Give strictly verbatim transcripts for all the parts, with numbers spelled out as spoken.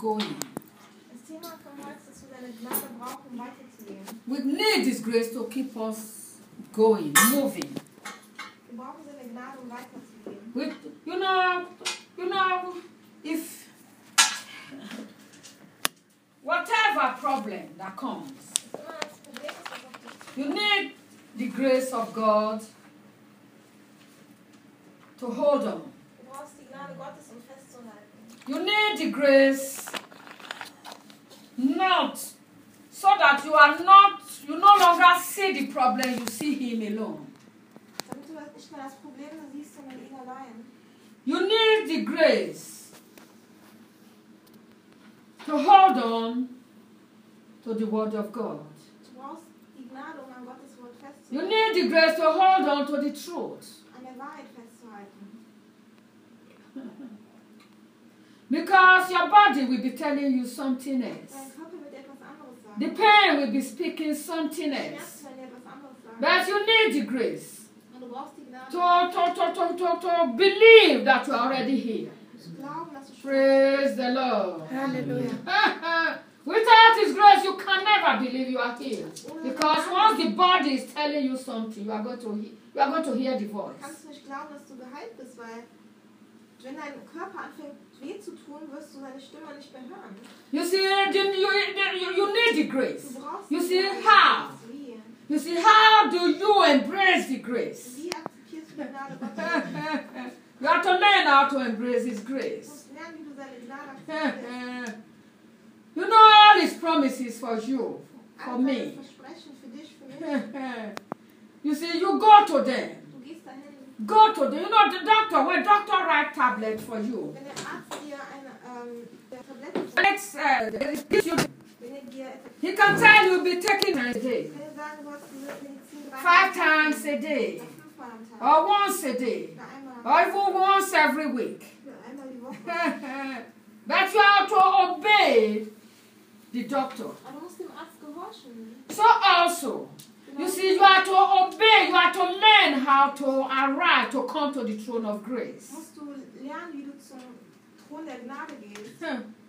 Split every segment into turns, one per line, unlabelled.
going.
Das Thema von heute ist, dass wir deine Gnade brauchen, um weiterzugehen.
We need this grace to keep us going, moving.
Wir brauchen seine Gnade, um weiterzugehen.
We, you know, you know, if whatever problem that comes,
Immer das Problem ist, was auf dich
you need the grace of God to hold on.
Du brauchst die Gnade Gottes, um festzuhalten.
You need the grace not so that you are not, you no longer see the problem, you see him alone.
Damit du halt nicht mehr das Problem siehst, sondern ihn allein.
You need the grace to hold on to the word of God.
Du brauchst die Gnade, um an Gottes Wort
You
festzuhalten.
need the grace to hold on to the truth.
An der Wahrheit festzuhalten.
Because your body will be telling you something else.
Dein Körper wird dir etwas anderes sagen.
The pain will be speaking something else.
Schmerzen werden dir etwas anderes sagen.
But you need the grace
Und du brauchst die Gnade,
to, to, to, to, to, to believe that you are already here.
zu glauben, dass du schon
Praise the Lord.
Hallelujah.
Without His grace, you can never believe you are healed. Because once the body is telling you something, you are going to he- you are going to hear the voice.
kannst du nicht glauben, dass du geheilt bist, weil wenn dein Körper anfängt weh zu tun, wirst du seine Stimme nicht mehr hören.
You see, you, you, you need the grace.
Du brauchst
You
die
see
Gnade.
how?
Wie?
You see, how do you embrace the grace?
Wie akzeptierst du die Gnade Gottes?
You have to learn how to embrace His
Du
grace.
musst lernen, wie du seine Gnade akzeptierst.
You know all His promises for you, for
All seine
me.
Versprechen für dich, für mich.
You see, you go to them.
Du gehst dahin.
Go to them. You know, the doctor, when doctor write tablet for you,
Wenn der Arzt dir eine ähm, der Tabletten
let's, uh, gives you,
wenn er dir etwas
he can tell you be taking it a day,
kann er sagen, du hast diese Medizin drei
five
Mal am
times
Tag
a day,
oder fünfmal am Tag
or once a day,
oder einmal am
or
Tag
even once every week.
oder einmal die Woche.
But you have to obey the doctor.
Aber du musst dem Arzt gehorchen.
So also, you see, you have to obey, you have to learn how to arrive, to come to the throne of grace.
Musst du lernen, wie du zum Thron der Gnade gehst.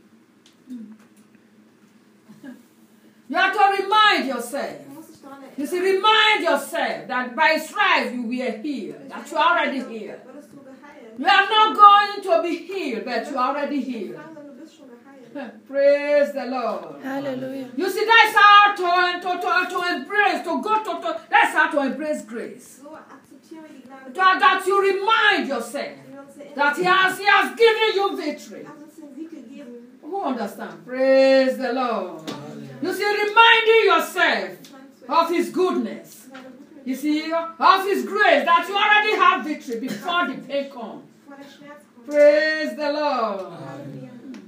You have to remind yourself.
Du musst dich daran
You see,
erinnern.
remind yourself that by stripes you were healed, that you are already healed.
Wurdest du geheilt.
You are not going to be healed, but you are already healed.
Langsam, du bist schon geheilt.
Praise the Lord.
Hallelujah.
You see, that's how to, to, to, to embrace, to go to, to, that's how to embrace grace.
So akzeptiere die Gnade.
That, that you remind yourself
Wir uns erinnern.
that He has, he has given you victory.
Er hat uns den Sieg gegeben.
Who understand? Praise the Lord. You see, reminding yourself of His goodness.
Seine gute
You see, of His grace, that you already have victory before the pain comes.
vor der Schmerz kommt.
Praise the Lord.
Halleluja.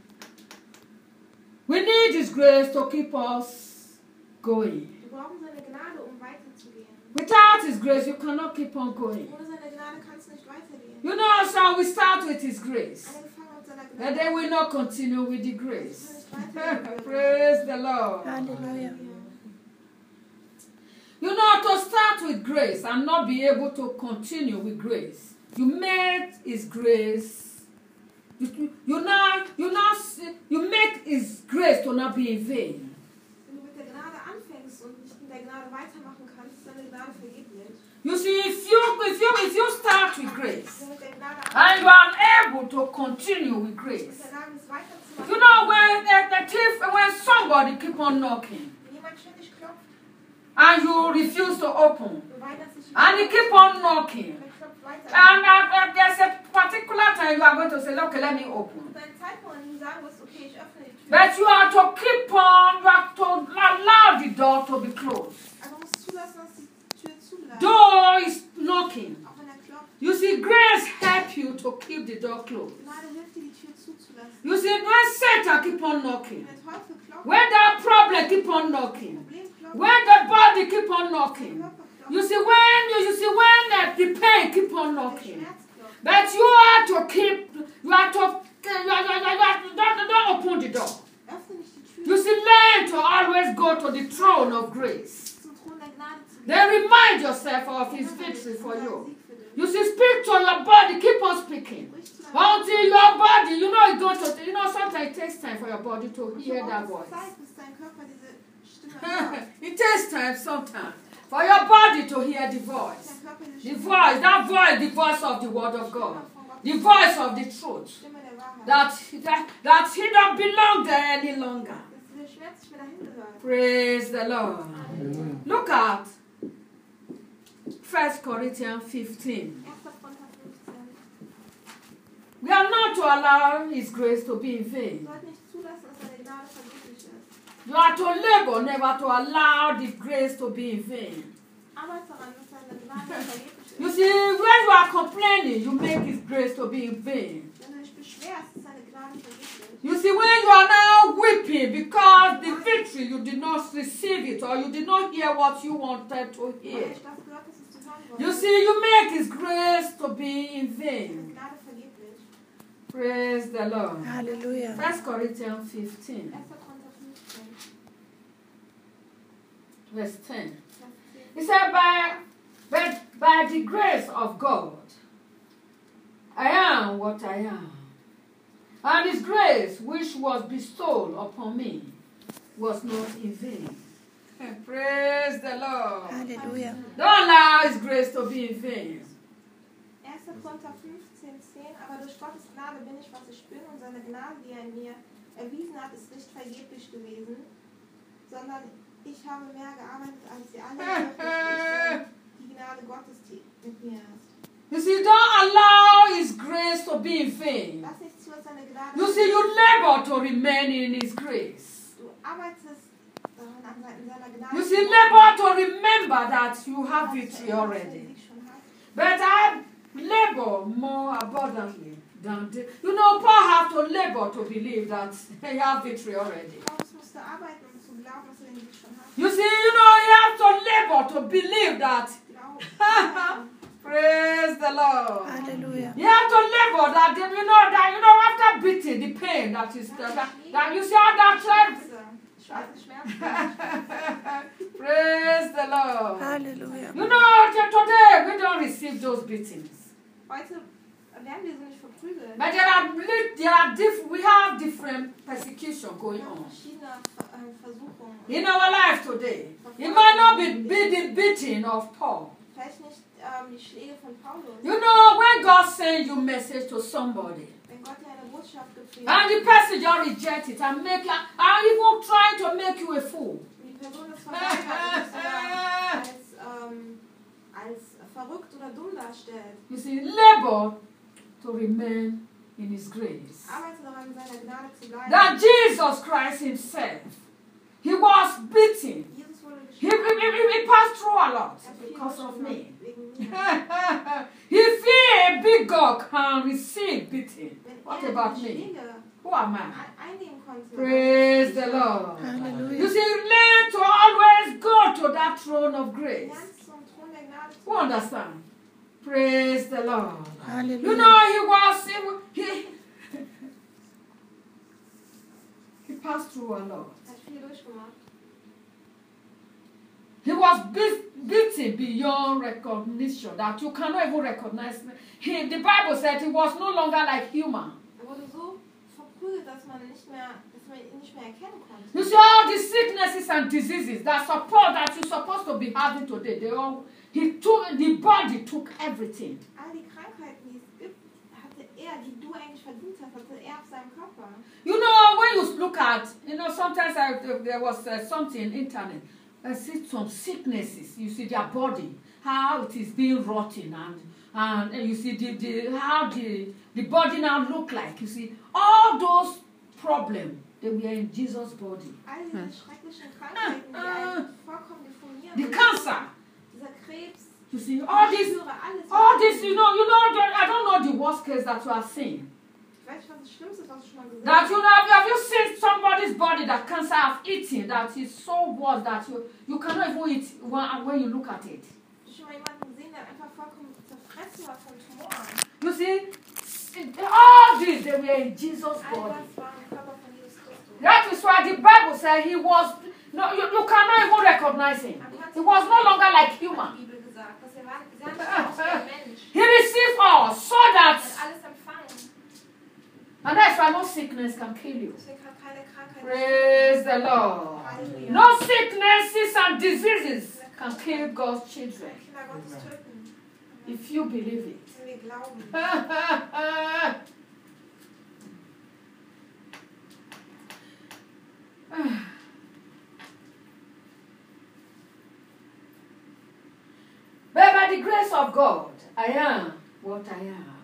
We need His grace to keep us going.
Wir brauchen seine Gnade, um weiterzugehen.
Without His grace, you cannot keep on going.
Ohne seine Gnade kannst du nicht weitergehen.
You know, so we start with His grace,
Angefangen mit seiner
and
Gnade.
then we not continue with the grace.
Du kannst weitergehen.
Praise the Lord.
Hallelujah.
You know, to start with grace and not be able to continue with grace, you made His grace. You, you, you now, you now, see- you make His grace to not be in vain.
Wenn du mit der Gnade anfängst und nicht mit der Gnade weitermachen kannst, ist deine Gnade vergeblich.
You see, if you, if you, if you start with grace
Wenn du mit der Gnade
and you are unable to continue with
mit
grace,
der Gnade es weiterzumachen,
you know when the, the thief, when somebody keep on knocking
wenn jemand ständig klopft,
and you refuse to open,
du weigerst dich
and he keep on knocking,
er klopft weiter.
and uh, uh, there's a particular time you are going to say, okay, let me open.
Und dein Zeitpunkt, an dem du sagen wirst, okay, ich öffne die Tür.
But you have to keep on, you have to allow the door to be closed.
Aber du musst zulassen, dass die Tür zubleibt.
Door is knocking.
Auch wenn er klopft.
You see, grace help you to keep the door closed.
Gnade hilft dir, die Tür zuzulassen.
You see, when Satan keep on knocking,
Wenn der Teufel klopft,
when that problem keep on knocking,
Problem klopft,
when the body keep on
der
knocking,
Körper klopft,
you see, when you, you see, when uh, the pain keep on
der
knocking,
Schmerz klopft.
but you have to keep, you have to, you have, you have, you have, you don't, don't open the door.
Öffne nicht die Tür,
You see, learn to always go to the throne of grace.
zum Thron der Gnade zu gehen.
Then remind yourself of His victory for you. You see, speak to your body, keep on speaking.
Sprich zu deinem
Until your body, you know, it's going to, you know, sometimes it takes time for your body to
Und
hear
so
that
braucht es
voice.
Zeit, bis dein Körper diese Stimme hört.
It takes time sometimes for your body to hear the voice.
Dein Körper diese
The
Stimme
voice,
hört.
that voice, the voice of the word of God.
Stimme von Gott.
The voice of the truth.
Stimme der Wahrheit.
That, that, that he don't belong there any longer.
Dass dieser Schmerz nicht mehr dahin gehört.
Praise the Lord.
Amen.
Look at First Corinthians fifteen.
erster Korinther fünfzehn.
We are not to allow his grace to be in
Du
vain.
sollst nicht zulassen, dass deine Gnade vergeblich ist.
You are to labor, never to allow the grace to be in vain.
Arbeit daran, dass deine Gnade vergeblich
You
ist.
see, when you are complaining, you make his grace to be in vain.
Wenn du dich beschwerst, ist deine Gnade vergeblich.
You see, when you are now weeping because the victory, you did not receive it or you did not hear what you wanted to
Weil
hear.
ich das gehört, dass es zu hören
You
wolltest.
see, you make his grace to be in
Deine
vain.
Gnade vergeblich.
Praise the Lord.
Hallelujah.
First Corinthians fifteen,
erster Korinther fünfzehn.
verse ten.
Vers zehn.
He said, by, by, by the grace of God, I am what I am. And his grace, which was bestowed upon me, was not in vain. Praise the Lord.
Hallelujah.
Don't allow his grace to be in vain.
erster Korinther fünfzehn, zehn. Aber durch Gottes Gnade bin ich, was ich bin, und seine Gnade, die er in mir erwiesen hat, ist nicht vergeblich gewesen, sondern ich habe mehr gearbeitet als sie alle. Jedoch nicht ich, sondern die Gnade Gottes, die mit mir ist.
You see, don't allow his grace to be in vain.
Lass nicht zu, dass seine Gnade.
You see, you labor to remain in his grace.
Du arbeitest daran an se- in seiner Gnade.
You see, labor to remember that you have victory already. But I labor more abundantly than the, you know, Paul have to labor to believe that he have victory already.
Paulus musste arbeiten, um zu glauben, dass er den Sieg schon hat.
You see, you know, he has to labor to believe that.
Glauben.
Praise the Lord.
Hallelujah.
You have to labor that, you know, that, you know, after beating the pain that is, that, that you see all that tribe.
Schwarze Schmerzen.
Praise the Lord.
Hallelujah.
You know, t- today we don't receive those beatings.
Heute werden wir so nicht verprügelt.
But there are, li- there are diff- we have different persecution
Wir
going
haben
on
verschiedene äh, Versuchungen.
in our life today. It might not be, be the beating of Paul.
Vielleicht nicht ähm, die Schläge von Paulus.
You know, when God sends you message to somebody,
Wenn Gott dir eine Botschaft gibt,
and the person just reject it and make you, and even trying to make you a fool.
die Person das verweigert und dich sogar als, ähm, als verrückt oder dumm darstellt.
You see, labor to remain in His grace.
Arbeite daran, in seiner Gnade zu bleiben.
That Jesus Christ Himself, He was beaten.
Jesus wurde
He, he,
geschlagen.
he, he passed through a lot
Er hat viel
because of
durchgemacht
me.
wegen mir.
If he, a big God, can receive beating,
Wenn
what
er
about
die
me?
Schläge
Who am I?
ein- einnehmen konnte.
Praise the Lord. You
Hallelujah.
see, learn to always go to that throne of grace.
Lernst zum Thron der Gnade zu
Who understand? Praise the Lord. You
Hallelujah.
know, he was, he, he, he passed through a lot.
Er hat viel durchgemacht.
He was beat, beaten beyond recognition, that you cannot even recognize. He, the Bible said he was no longer like human.
Er wurde so verprügelt, dass man nicht mehr, dass man ihn nicht mehr erkennen konnte.
You see all the sicknesses and diseases that support that you're supposed to be having today. They all he took the body took everything.
All die Krankheiten, die es gibt, hatte er, die du eigentlich verdient hast, hatte er auf seinem Körper.
You know when you look at, you know sometimes I, there was uh, something in internet. I see some sicknesses. You see their body, how it is being rotten, and and, and you see the, the how the the body now look like. You see all those problems they were in Jesus' body.
All diese schrecklichen Krankheiten, die einem vorkommen, die von mir
The cancer.
dieser Krebs,
You see all
ich
this.
spüre alles.
All this, you know, you know, I don't know the worst case that you have seen.
Ich weiß nicht, was das Schlimmste ist, was du schon mal gesehen
That
hast.
you know, have have you seen somebody's body that cancer have eaten that is so worse that you you cannot even eat when, when you look at it.
Hast du schon mal jemanden gesehen, der einfach vollkommen zerfressen war von Tumoren?
You see, all this they were in Jesus'
All
body.
das war im Körper von Jesus Christus.
That is why the Bible said he was. No, you, you cannot even recognize him. He was no longer like
Die
human.
Bibel gesagt, dass er war, sie haben nicht aus wie ein Mensch.
He received all so
Er
that
hat alles empfangen.
And that's why no sickness can kill you.
Deswegen kann keine Krankheit
Praise the Lord.
Halleluja.
No sicknesses and diseases can kill God's children
Kinder Gottes töten.
if you believe it.
Wenn wir glauben.
But by the grace of God, I am what I am.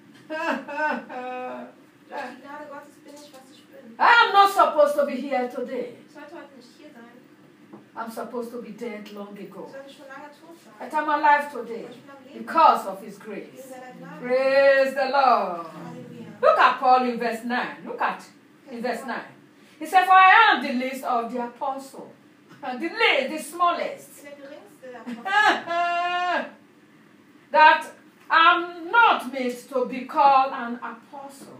Durch die Gnade Gottes bin ich, was ich bin.
I am not supposed to be here today.
Ich sollte heute nicht hier sein.
I'm supposed to be dead long ago.
Ich sollte schon lange tot sein.
But I'm alive today
Aber ich bin am Leben.
because of His
Wegen
grace.
seiner Gnade.
Praise the Lord.
Halleluja.
Look at Paul in verse nine. Look at in verse nine. He said, for I am the least of the apostle. The least, the smallest.
Ich bin der geringste Apostel.
That I'm not meant to be called an apostle.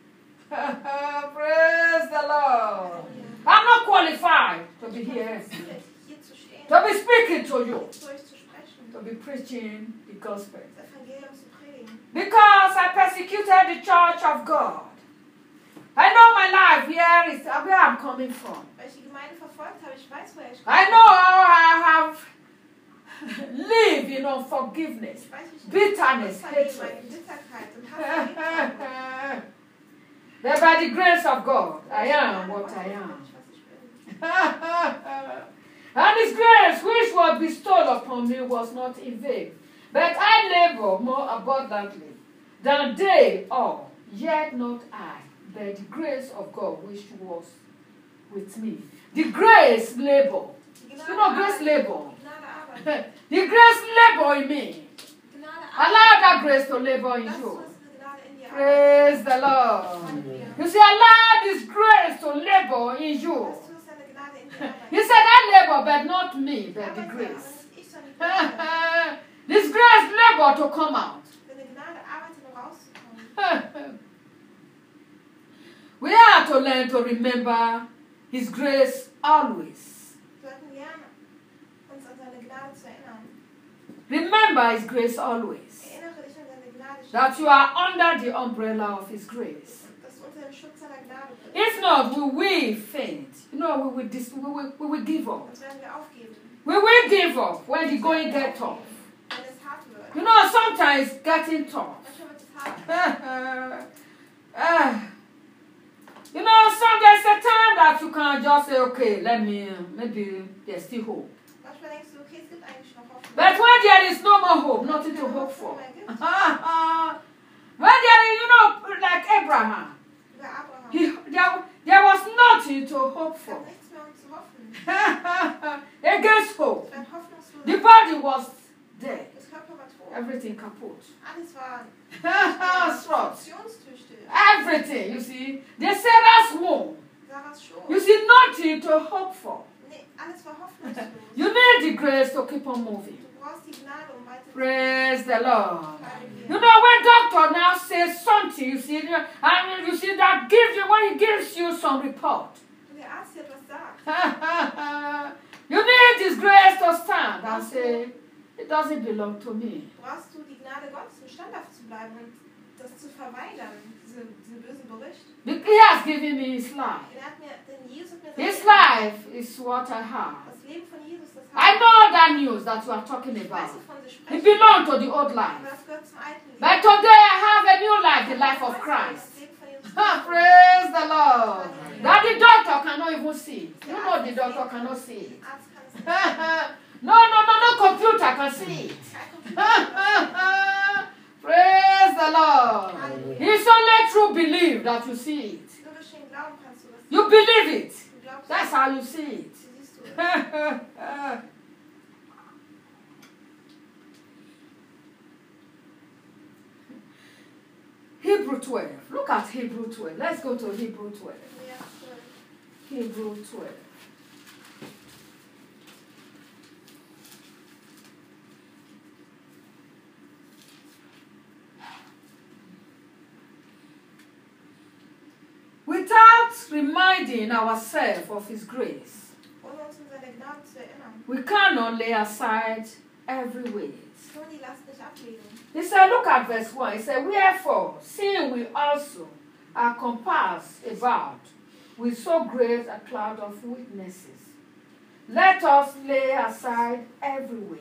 Praise the Lord. I'm not qualified to be here,
Hier zu stehen.
to be speaking to you,
Zu euch zu sprechen.
to be preaching the gospel.
Das Evangelium zu predigen.
Because I persecuted the church of God. I know my life here is where I'm coming from.
Weil ich die Gemeinde verfolgt habe, ich weiß, woher ich
I know how I have lived in unforgiveness,
Ich weiß, wie ich
bitterness,
meine
hatred.
Bitterkeit und Hass erlebt habe.
That by the grace of God, I am what I
Bin
am.
ich, was ich bin.
And His grace, which was bestowed upon me, was not in vain. But I labor more abundantly than they all, yet not I, but the grace of God which was with me. The grace labor.
Die
You know, grace
Gnade
labor.
Arbeit.
The grace labor in me.
Gnade Arbeit.
Allow that grace to labor in
Lass
you.
uns eine Gnade in dir arbeiten.
Praise the Lord.
Halleluja.
You see, allow this grace to labor in you.
Lass uns eine Gnade in dir arbeiten.
He said, I labor, but not me, but the
Arbeite, aber
grace.
nicht ich, sondern die Gnade.
This grace labor to come out.
Deine Gnade arbeitet, um rauszukommen.
We are to learn to remember His grace always.
Wir sollten lernen, uns an seine Gnade zu erinnern.
Remember His grace always.
Erinnere dich an seine Gnade,
That you are under the umbrella of His grace.
dass du unter dem Schutz seiner Gnade bist.
If not, we will faint. You know, we will, dis- we will, we will give up.
Sonst werden wir aufgeben,
We will give up when the going get tough.
wenn es hart wird.
You know, sometimes it's getting tough.
Manchmal wird es hart.
Ah. You know, some there's a time that you can just say, okay, let me, uh, maybe there's still hope.
Manchmal denkst du, okay, es gibt eigentlich noch Hoffnung.
But when there is no more hope, nothing to hope for. When there is, you know, like Abraham,
Über Abraham.
he, there, there was nothing to hope
Es gab
for.
nichts mehr, um zu hoffen.
Against hope.
Es war ein hoffnungsloser.
The body was dead.
Das Körper war tot.
Everything kaput.
Alles war
Strut.
funktionstüchtig.
Everything, you see. The Sarah's womb.
Sarahs Schoß.
You see, nothing to hope for.
Nee, alles war hoffnungslos.
You need the grace to keep on moving.
Du brauchst die Gnade, um weiter zu
Praise the Lord.
Halleluja.
You know, when doctor now says something, you see, and you see that gives you, when he gives you some report,
Wenn der Arzt dir etwas sagt,
you need this grace to stand and say, it doesn't belong to me.
brauchst du die Gnade Gottes, um standhaft zu bleiben und das zu verweigern, diese, diesen bösen Bericht.
He has given me his life.
Denn er hat mir, denn Jesus hat mir sein
His
Leben-
life is what I have.
das Leben von Jesus, das
I
habe
know that news that you are talking
ich.
about.
Weiß, wovon sie
It
sprechen.
belongs to the old
Aber
life.
das gehört zum alten Leben.
But today I have a new life, the life of
Das
Christ.
Leben von Jesus.
Praise the Lord. That the doctor cannot even see it. You know the doctor cannot see it.
Der Arzt kann es nicht.
No, no, no, no computer can see it.
Kein Computer.
Praise the Lord. It's only through belief that you see it.
Nur durch den Glauben kannst du das.
You believe it.
Du glaubst,
That's how you see it.
so siehst du es.
Hebrew twelve. Look at Hebrew twelve. Let's go to Hebrew twelve.
Ja, cool.
Hebrew twelve. Without reminding ourselves of His grace,
Ohne uns an seine Gnade zu erinnern.
we cannot lay aside every weight.
Nur die Last nicht ablegen.
He said, look at verse one. He said, wherefore, seeing we also are compassed about with so great a cloud of witnesses. Let us lay aside every weight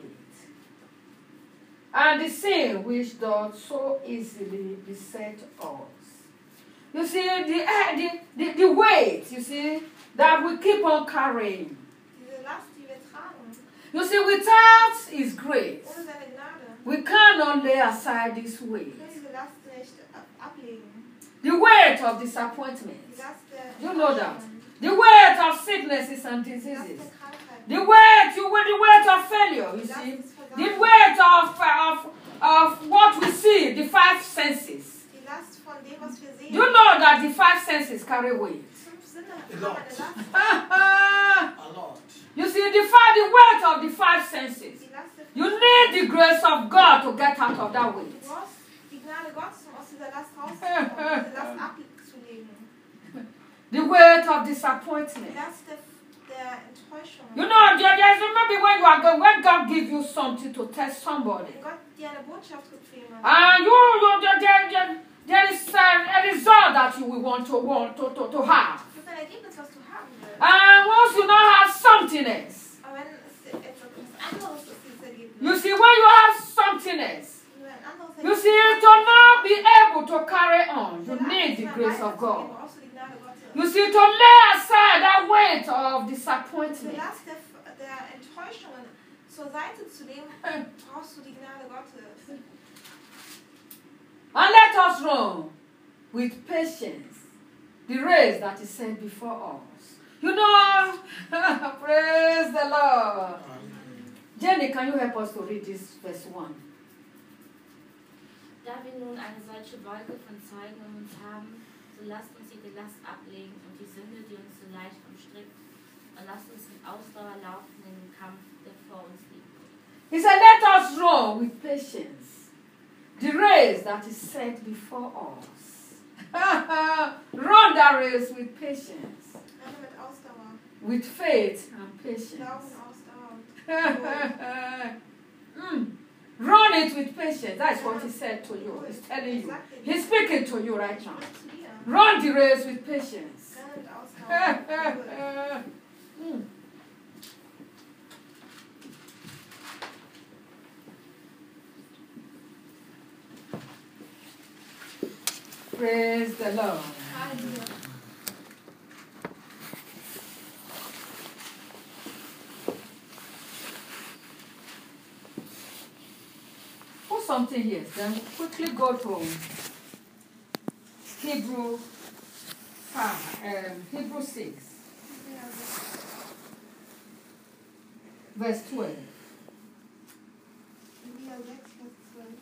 and the sin which doth so easily beset us. You see, the, uh, the, the, the weight, you see, that we keep on carrying.
Diese Last, die wir tragen,
You see, without His grace,
ohne seine Gnade,
we cannot lay aside this
wir
weight.
können diese Last nicht ab ablegen.
The weight of disappointment.
Die Last der
You know that.
Enttäuschungen,
The weight of sicknesses and
die Last
diseases.
der Krankheit,
The weight, you the weight of failure, you
die Last
see.
des
The
Versagens,
weight of, of, of what we see, the five senses.
die Last von dem, was wir sehen.
You know that the five senses carry weight.
Fünf Sinne
A
haben
lot.
eine Last.
A lot.
You see, the, five, the weight of the five senses.
Die Last der
You need the grace of God to get out of that
Du
weight.
brauchst die Gnade Gottes, um aus dieser Last rauszukommen, diese Last abzulegen.
The weight of
Die
disappointment.
Last der, der Enttäuschung.
You know, there, there's maybe when you are going, when God gives you something to test somebody,
Wenn Gott dir eine Botschaft gibt für jemanden,
and you, you there, there, there, there is uh, a result that you will want to want to, to, to have.
es ist ein Ergebnis, was du haben willst.
And once you now have something else,
Aber wenn es etwas anderes ist, dieses Ergebnis,
you see, when you have something else,
wenn du ein anderes
you see,
Ergebnis
to not be able to carry on, you
hast,
need the
dann
grace of
weiterzugehen,
God.
brauchst du die Gnade Gottes.
You see, to lay aside that weight of
Die
disappointment.
Last der, der Enttäuschungen zur Seite zu legen, brauchst du die Gnade Gottes.
And let us run with patience the race that is set before us. You know, praise the Lord. Jenny, can you help us to read this verse one?
Da wir nun eine solche Wolke von Zeugen um uns haben, so lasst uns jede Last ablegen und die Sünde, die uns so leicht umstrickt, und lasst uns mit Ausdauer laufen in den Kampf, der vor uns liegt.
He said, let us run with patience the race that is set before us. Run that race with patience,
Renne mit Ausdauer,
with faith and
Glauben,
patience.
Ausdauer.
Mm. Run it with patience. That's what he said to you. He's telling you. He's speaking to you right now.
Sprich zu dir.
Run the race with patience.
Renne mit Ausdauer.
Mm. Praise the Lord.
Halleluja.
Put something here. Then quickly go to Hebrew five, um, Hebrew six, verse twelve.
Hebräer sechs, Vers zwölf.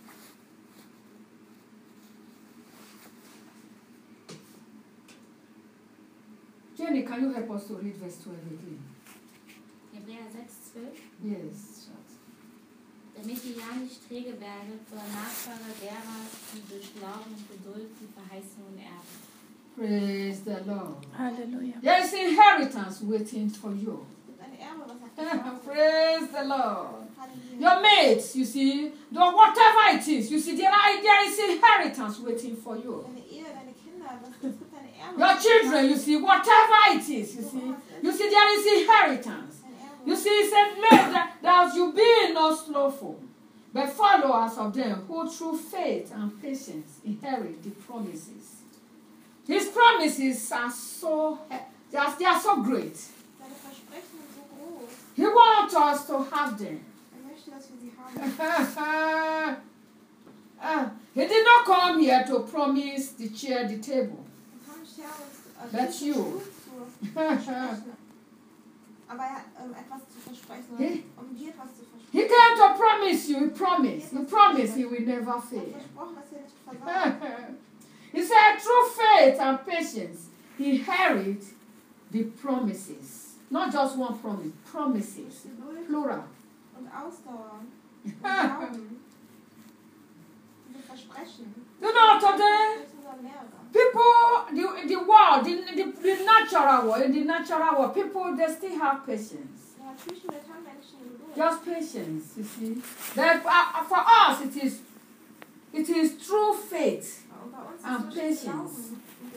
Jenny, can you help us to read verse twelve again?
Hebräer sechs, zwölf.
Yes. Schatz.
Damit ihr ja nicht träge werdet, sondern Nachfahre derer, die durch Glauben und Geduld die Verheißungen erben.
Praise the Lord.
Hallelujah.
There is inheritance waiting for you.
Ein Erbe, was auf dich wartet.
Praise the Lord.
Halleluja.
Your mates, you see, the, whatever it is, you see, there, are, there is inheritance waiting for you.
Deine Ehe, deine Kinder, das, es gibt eine Erbe.
Your children, you see, whatever it is, you see, you see, there is inheritance.
Ein Erbe.
You see, he said, let that, that you be not slothful, but followers of them who through faith and patience inherit the promises. His promises are so, they are, they are so great.
Seine Versprechen sind so groß.
He wants us to have them.
Er möchte, dass wir sie haben.
Ah, he did not come here to promise the chair, the table.
Er kam nicht her, uns äh,
That's
Tisch und
you.
Stuhl zu versprechen. Aber er hat ähm, etwas zu versprechen,
He-
um dir etwas zu versprechen.
He came to promise you, he promised. He promised he will never
Er hat
fail.
versprochen, dass er nicht versagt.
He said, through faith and patience, he inherit the promises. Not just one promise, promises.
Geduld
Plural.
und Ausdauer und Glauben. Diese Versprechen.
You know, today,
Versprechen sind mehrere.
people, the, the world, the, the, the natural world, in the natural world, people, they still have patience.
In der natürlichen Welt haben Menschen Geduld.
Just patience, you see. That, uh, for us, it is, it is through faith.
Und bei uns
and
ist es durch
patience.
Glauben und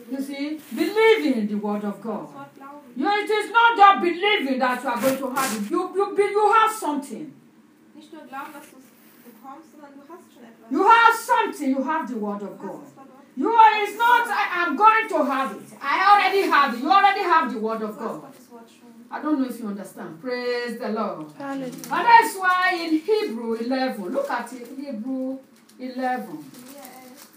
You see, believing in the word of God.
Das Wort glauben.
You, it is not just believing that you are going to have it. You, you, be, you have something.
Nicht nur glauben, dass du es bekommst, sondern du hast schon etwas.
You have something. You have the word of
Du hast
God.
das Wort Gottes.
You are, it's not, I, I'm going to have it. I already have it. You already have the word
Du
of
hast
God.
Gottes Wort schon.
I don't know if you understand. Praise the Lord.
Hallelujah.
And that's why in Hebrew eleven, look at it, Hebrew eleven.
Hebräer elf.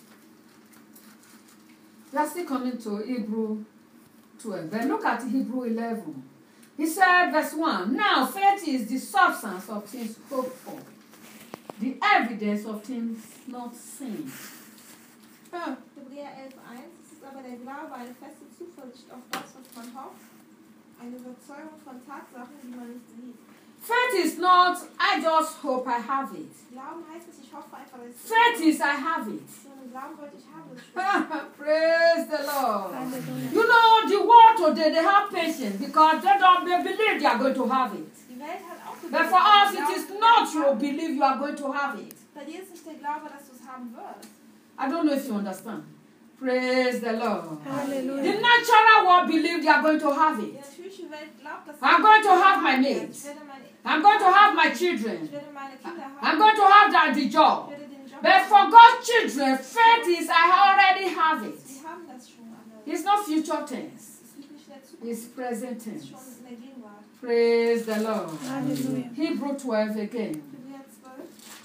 We are still coming to Hebrew twelve. But look at Hebrew eleven. He said, verse one, now faith is the substance of things hoped for, the evidence of things not seen.
Hebräer elf eins. Es ist aber der Glaube eine feste Zuversicht auf das, was man hofft, eine Überzeugung von Tatsachen, die man nicht sieht.
Faith is not, I just hope I have it.
Glauben heißt nicht, ich hoffe einfach, dass ich
Faith is, I have it.
sondern Glauben wollte ich habe es schon.
Praise the Lord.
Hallelujah.
You know, the world today, they have patience because they don't they believe they are going to have it.
Die Welt hat auch
But for us, it is not you believe you are going to have it.
Bei dir ist nicht der Glaube, dass du es haben wirst.
I don't know if you understand. Praise the Lord. The
Hallelujah.
natural world believe they are going to have
Die
it.
natürliche Welt glaubt, dass
I'm going to have my
Ich
mates.
werde meine,
I'm going to have my
ich
children.
werde meine Kinder haben.
I'm going to have that the
Ich
job.
werde den Job
But
haben.
for God's children, faith is I already have it.
Sie haben das schon alle.
It's not future tense.
Es liegt nicht in der Zukunft.
It's present
Es
tense.
ist schon in der Gegenwart.
Praise the Lord.
Hallelujah.
Hebrew twelve again.
Hebräer zwölf,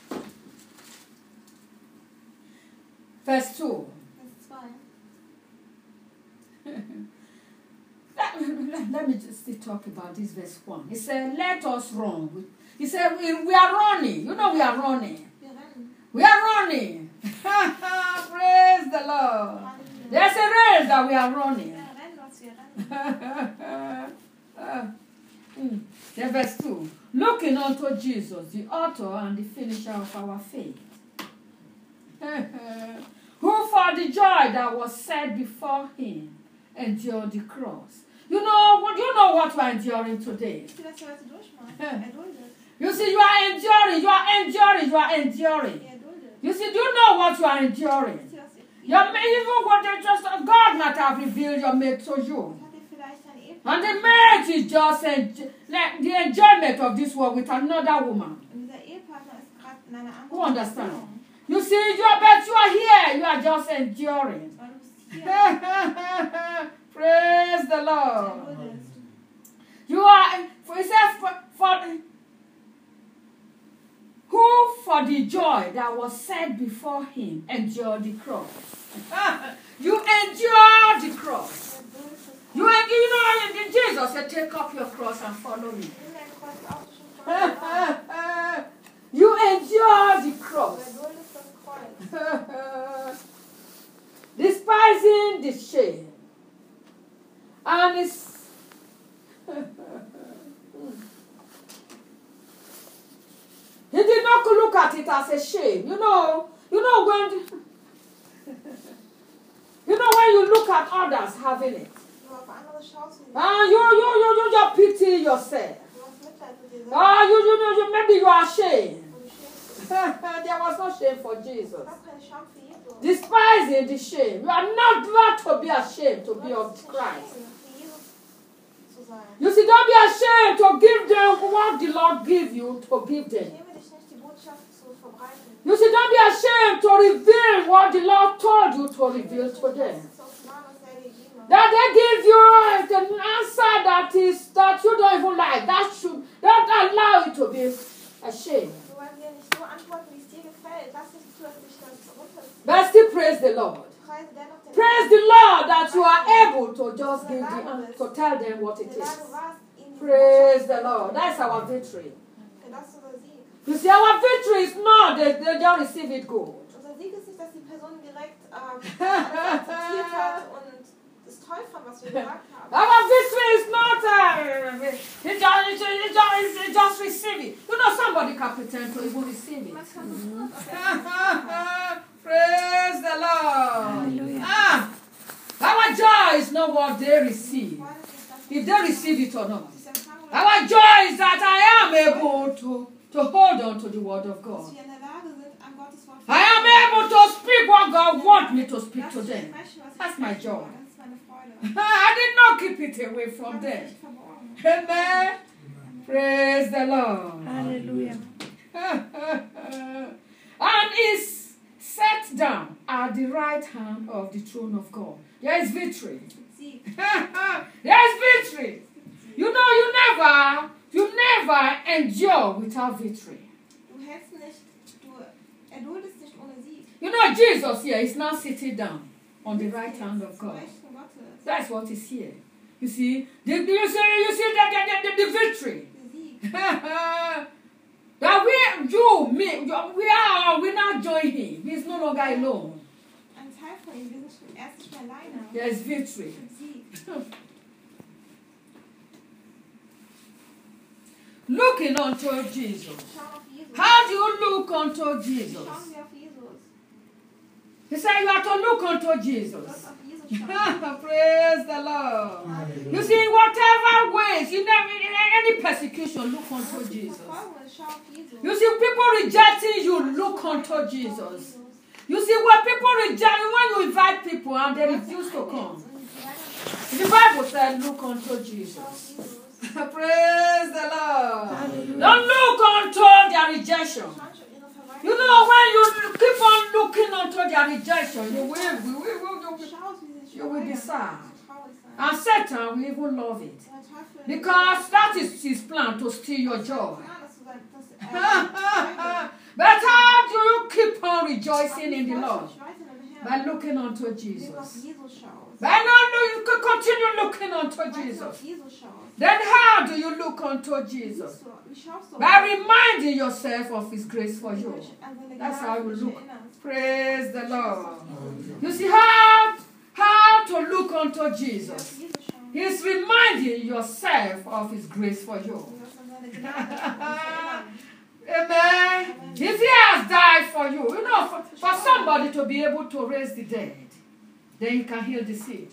Verse two.
Vers zwei.
Let, let, let me just still talk about this verse one. He said, let us run. He said, we, we are running. You know we are running.
Wir rennen.
We are running. Praise the Lord.
Halleluja.
There's a race that we are running.
Wir rennen, was wir rennen.
uh, mm. Then verse two. Looking unto Jesus, the author and the finisher of our faith. Who for the joy that was set before him endured the cross. You know, what- you know what we are enduring today.
Ich will das ja heute durchmachen. Erduldet.
You see, you are enduring, you are enduring, you are enduring.
Erduldet.
You see, do you know what you are enduring?
Wisst ihr, was ihr-
Your mate, even what they just God might have revealed your mate to you.
Hat ihr vielleicht ein Ehepaar?
And the mate is just enj- like the enjoyment of this world with another woman.
Und dieser Ehepartner ist gerade in einer anderen
Who understand?
Beziehung.
You see, you are but you are here, you are just enduring.
Weil du bist hier.
Praise the Lord.
Erduldet.
You are, for it says, for, for who for the joy that was set before him endured the cross. You endure the cross.
Erduldet ist
You, en- you know, in Jesus said, take up your cross and follow me.
in dein Kreuz auf schon voll.
You endure the cross.
Erduldet das Kreuz.
Despising the shame. And it's he did not look at it as a shame. You know, you know when you know when you look at others having it.
Du auf andere schaust und
And you you you you just pity yourself.
du hast Mitleid mit dir selbst.
Ah, you you know you maybe you are ashamed.
Und du schämst dich.
There was no shame for Jesus.
Du hast keine Scham für Jesus.
Despising the shame. You are not glad to be ashamed to
Du
be
hast
of
dich
Christ.
schämen, für Jesus zu sein.
You see, don't be ashamed to give them what the Lord give you to give them.
Schäme dich nicht, die Botschaft zu verbreiten.
You see, don't be ashamed to reveal what the Lord told you to reveal to them.
Das ist auch wahr, was er dir gegeben hat.
That they give you an answer that is that you don't even like. That should don't allow you to be ashamed.
Du wollen dir nicht so antworten, wie es dir gefällt. Lass nicht zu, dass dich das runterzieht.
But still praise the Lord.
Preise dennoch den
Praise the Lord that you are able to just give the an- to tell them what
in
it
der Lage
is.
warst, ihnen die
Praise
Botschaft
the
zu
Lord.
vermitteln.
That's our victory.
Denn das ist unser Sieg.
You see, our victory is not that they just receive it good.
Unser Sieg ist nicht, dass die Person direkt ähm, alles akzeptiert hat und es toll fand, was wir gesagt haben.
Our victory is not uh, it just, it, it, just, it just receive it. You know, somebody can pretend to even receive it.
Man kann so tun, als ob er
Praise the Lord.
Hallelujah.
Ah, our joy is not what they receive,
freut sich, dass
if they receive it or not.
sie es empfangen oder
Our joy is that I am able to, to hold on to the word of
dass
God.
wir in der Lage sind, an Gottes Wort
I am able to speak what God wants me to speak
das
to
zu
them.
sprechen, was ich
That's my
sprechen
joy.
soll. Das ist meine Freude.
I did not keep it away
Ich
from
habe es
them.
nicht verborgen.
Amen. Praise the Lord.
Hallelujah.
And is set down at the right hand of the throne of God. There is victory.
Sieg.
There is victory. You know, you never, you never endure without victory.
Du hältst nicht, du erduldest nicht ohne Sieg.
You know, Jesus here is now sitting down on the right hand of
Zum
God.
Rechten Gottes.
That's what is here. You see, the, you see, you see the, the, the, the victory.
Der Sieg.
That we, you, me, we are, we now join him. He is no longer alone.
Ein Teil von ihm, wir sind erst nicht mehr alleine.
There is victory.
Sieg.
Looking unto Jesus.
Schauen auf Jesus.
How do you look unto Jesus?
Schauen wir auf Jesus.
He said you have to look unto
Du sollst
Jesus.
auf Jesus schauen.
Praise the Lord. You see, in whatever ways, you never, in any persecution, look unto Jesus.
Verfolgung ist, schau auf Jesus.
You see, people rejecting you, look unto Jesus. You see, when people reject, when you invite people and they refuse to come, the Bible said, look unto Jesus. Praise the Lord. Don't look unto their rejection. You know, when you keep on looking unto their rejection, you will, you will, you will, you will be sad. And Satan will even love it. Because that is his plan to steal your joy. But how do you keep on rejoicing in the Lord? By looking unto Jesus. By not you can continue looking unto Jesus. Then how do you look unto Jesus? By reminding yourself of his grace for you. That's how you look. Praise the Lord. You see how, how to look unto Jesus. He's reminding yourself of his grace for you. Amen. If he has died for you, you know, for, for somebody to be able to raise the dead, then he can heal the sick.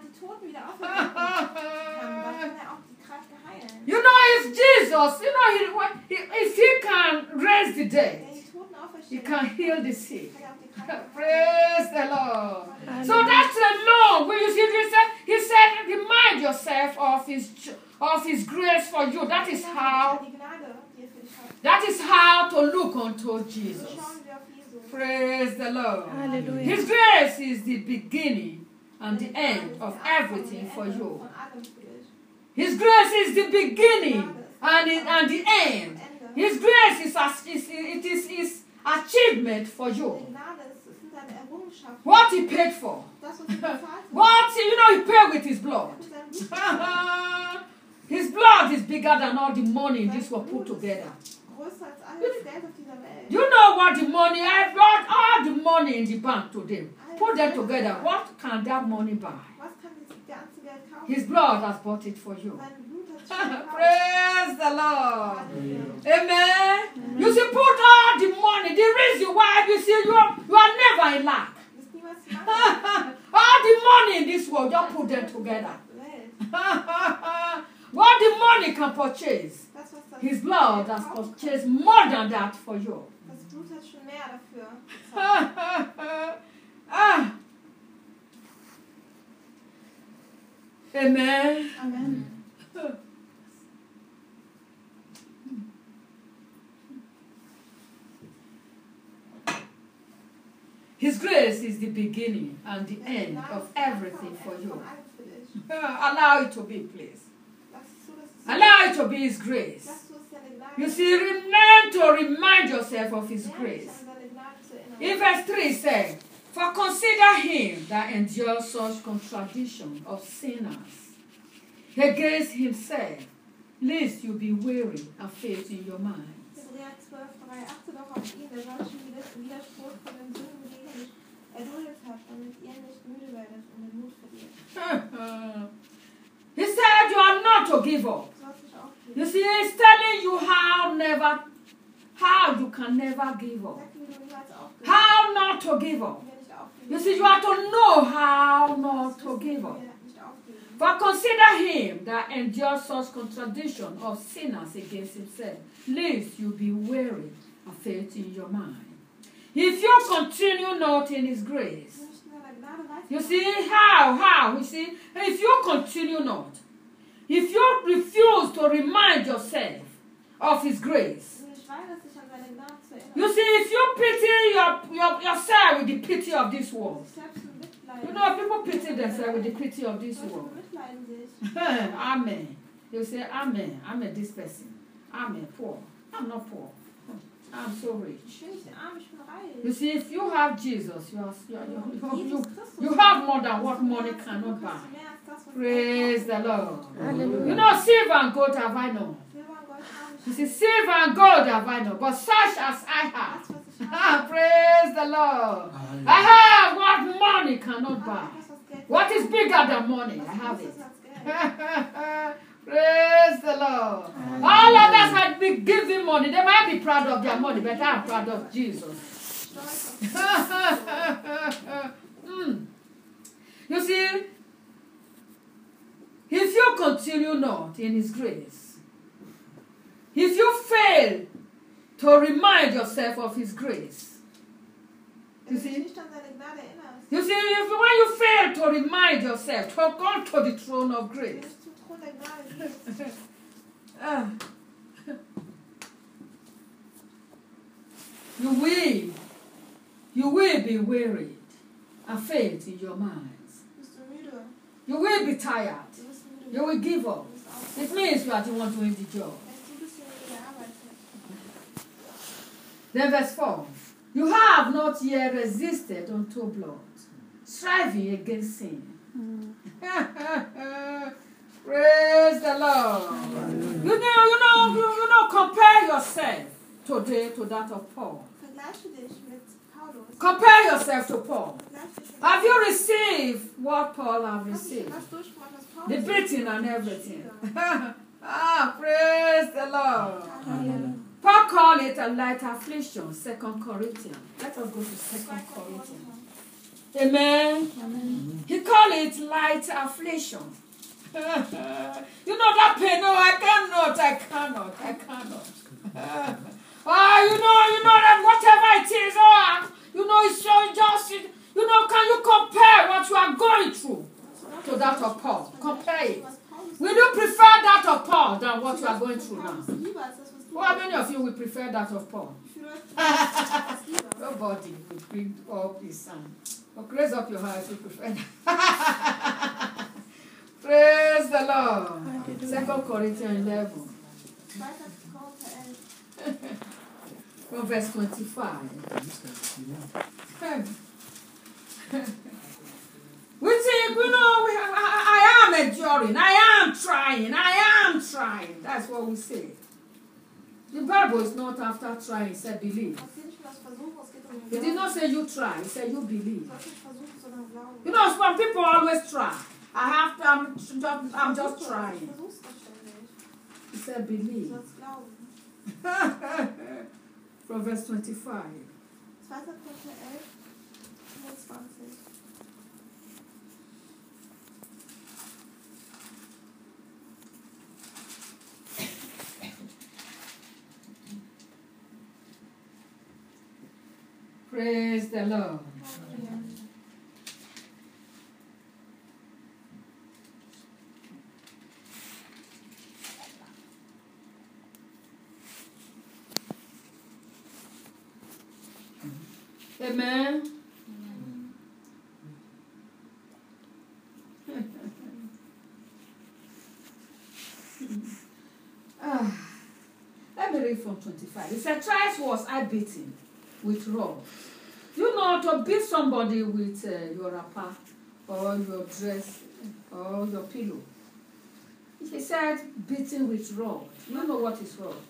You know, it's Jesus. You know, he, he, if he can raise the dead, he can heal the sick. Praise the Lord. So that's alone. When you see this, he said, remind yourself of his of his grace for you. That is how. That is how to look unto Jesus. Praise the Lord.
Hallelujah.
His grace is the beginning and the end of everything for you. His grace is the beginning and, it, and the end. His grace is, is it is his achievement for you. What he paid for. What, you know, he paid with his blood. His blood is bigger than all the money in this world put together. You know what the money, I brought all the money in the bank today. Put them together. What can that money buy? His blood has bought it for you. Praise the Lord. Amen. Amen. You see, put all the money. The reason why you see you are, you are never in lack. All the money in this world, just put them together. What the money can purchase, his blood has purchased more than that for you. Ah. Amen.
Amen.
His grace is the beginning and the end of everything for you. Allow it to be, please. Allow it to be his grace. You see, learn to remind yourself of his grace. In verse three it says, for consider him that endures such contradiction of sinners against himself, lest you be weary and faint in your mind. He said you are not to give up. You see, he's telling you how never, how you can never give up. How not to give up. You see, you have to know how not to give up. For consider him that endures such contradiction of sinners against himself, lest you be weary and faint in your mind. If you continue not in his grace.
wenn ich in seiner Gnade weiter.
You see, how, how, you see, if you continue not, if you refuse to remind yourself of his grace,
Wenn du nicht weigerst, dich an seine Gnade zu erinnern.
you see, if you pity your, your, yourself with the pity of this world,
Selbst mit Mitleid.
you know, people pity themselves with the pity of this
Leute
world.
bemitleiden sich.
Amen. You say, Amen. I'm a this person. I'm a poor. I'm not poor. I'm so rich.
Ich bin nicht arm, ich bin reich.
You see, if you have Jesus, you, are, you, are, you, you,
Jesus
you,
Christus.
you have more than what money cannot
Du
buy.
hast mehr als das, was
Praise the Lord.
Hallelujah.
You know, silver and gold have I known.
Silber und Gold habe ich.
You see, silver and gold have I known, but such as I have.
Das, was ich habe.
Ah, praise the Lord. I have what money cannot buy.
Das, was Geld
What is bigger than money? I have
Was
it.
ist als Geld?
Praise the Lord. All others might be giving money. They might be proud of their money, but I'm proud of Jesus.
Stolz auf
Mm. You see, if you continue not in his grace, if you fail to remind yourself of his grace,
Wenn
you
du dich
see,
nicht an seine Gnade erinnerst,
you see, if, when you fail to remind yourself to go to the throne of
wenn
grace,
du zum Thron der Gnade gehst,
ah, you will, you will be wearied and faint in your minds.
bist du müde.
You will be tired.
Du bist müde.
You will give up.
Du bist aufgeregt.
It means you are the one doing the job.
Wenn du bist derjenige, der arbeitet.
Then verse four. You have not yet resisted unto blood, striving against sin. Praise the Lord. You know, you know, you, you know, compare yourself today to that of Paul.
Vergleiche dich mit Paulus.
Compare yourself to Paul.
Vergleiche dich mit
Have you received what Paul have
Hast du
received?
das durchgemacht, was Paulus
The beating and everything. Ah, praise the Lord.
Hallelujah.
Paul called it a light affliction, Second Corinthians. Let us go to Second Corinthians. Amen.
Amen.
He called it light affliction. You know that pain? No, I cannot, I cannot, I cannot. Ah, you know, you know that whatever it is, oh, you know, it's so just, you know, can you compare what you are going through to that of Paul? Compare it. Will you prefer that of Paul than what you are going through now? Well, how many of you will prefer that of Paul? Nobody will bring up his hand. But raise up your hands if you prefer that. Praise the Lord. Second Corinthians eleven. From verse twenty-five. We think, you know, we, I, I am enduring, I am trying, I am trying. That's what we say. The Bible is not after trying, it said believe. It did not say you try, it said you believe. You know, some people always try. I have to, I'm just, I'm just trying. It said believe. From verse twenty-five. Praise the Lord. Amen. Ah, let me read from twenty-five. It said, thrice was I beaten with rods. You know, to beat somebody with uh, your wrapper or your dress or your pillow. He said, beating with rod. You know what is rod?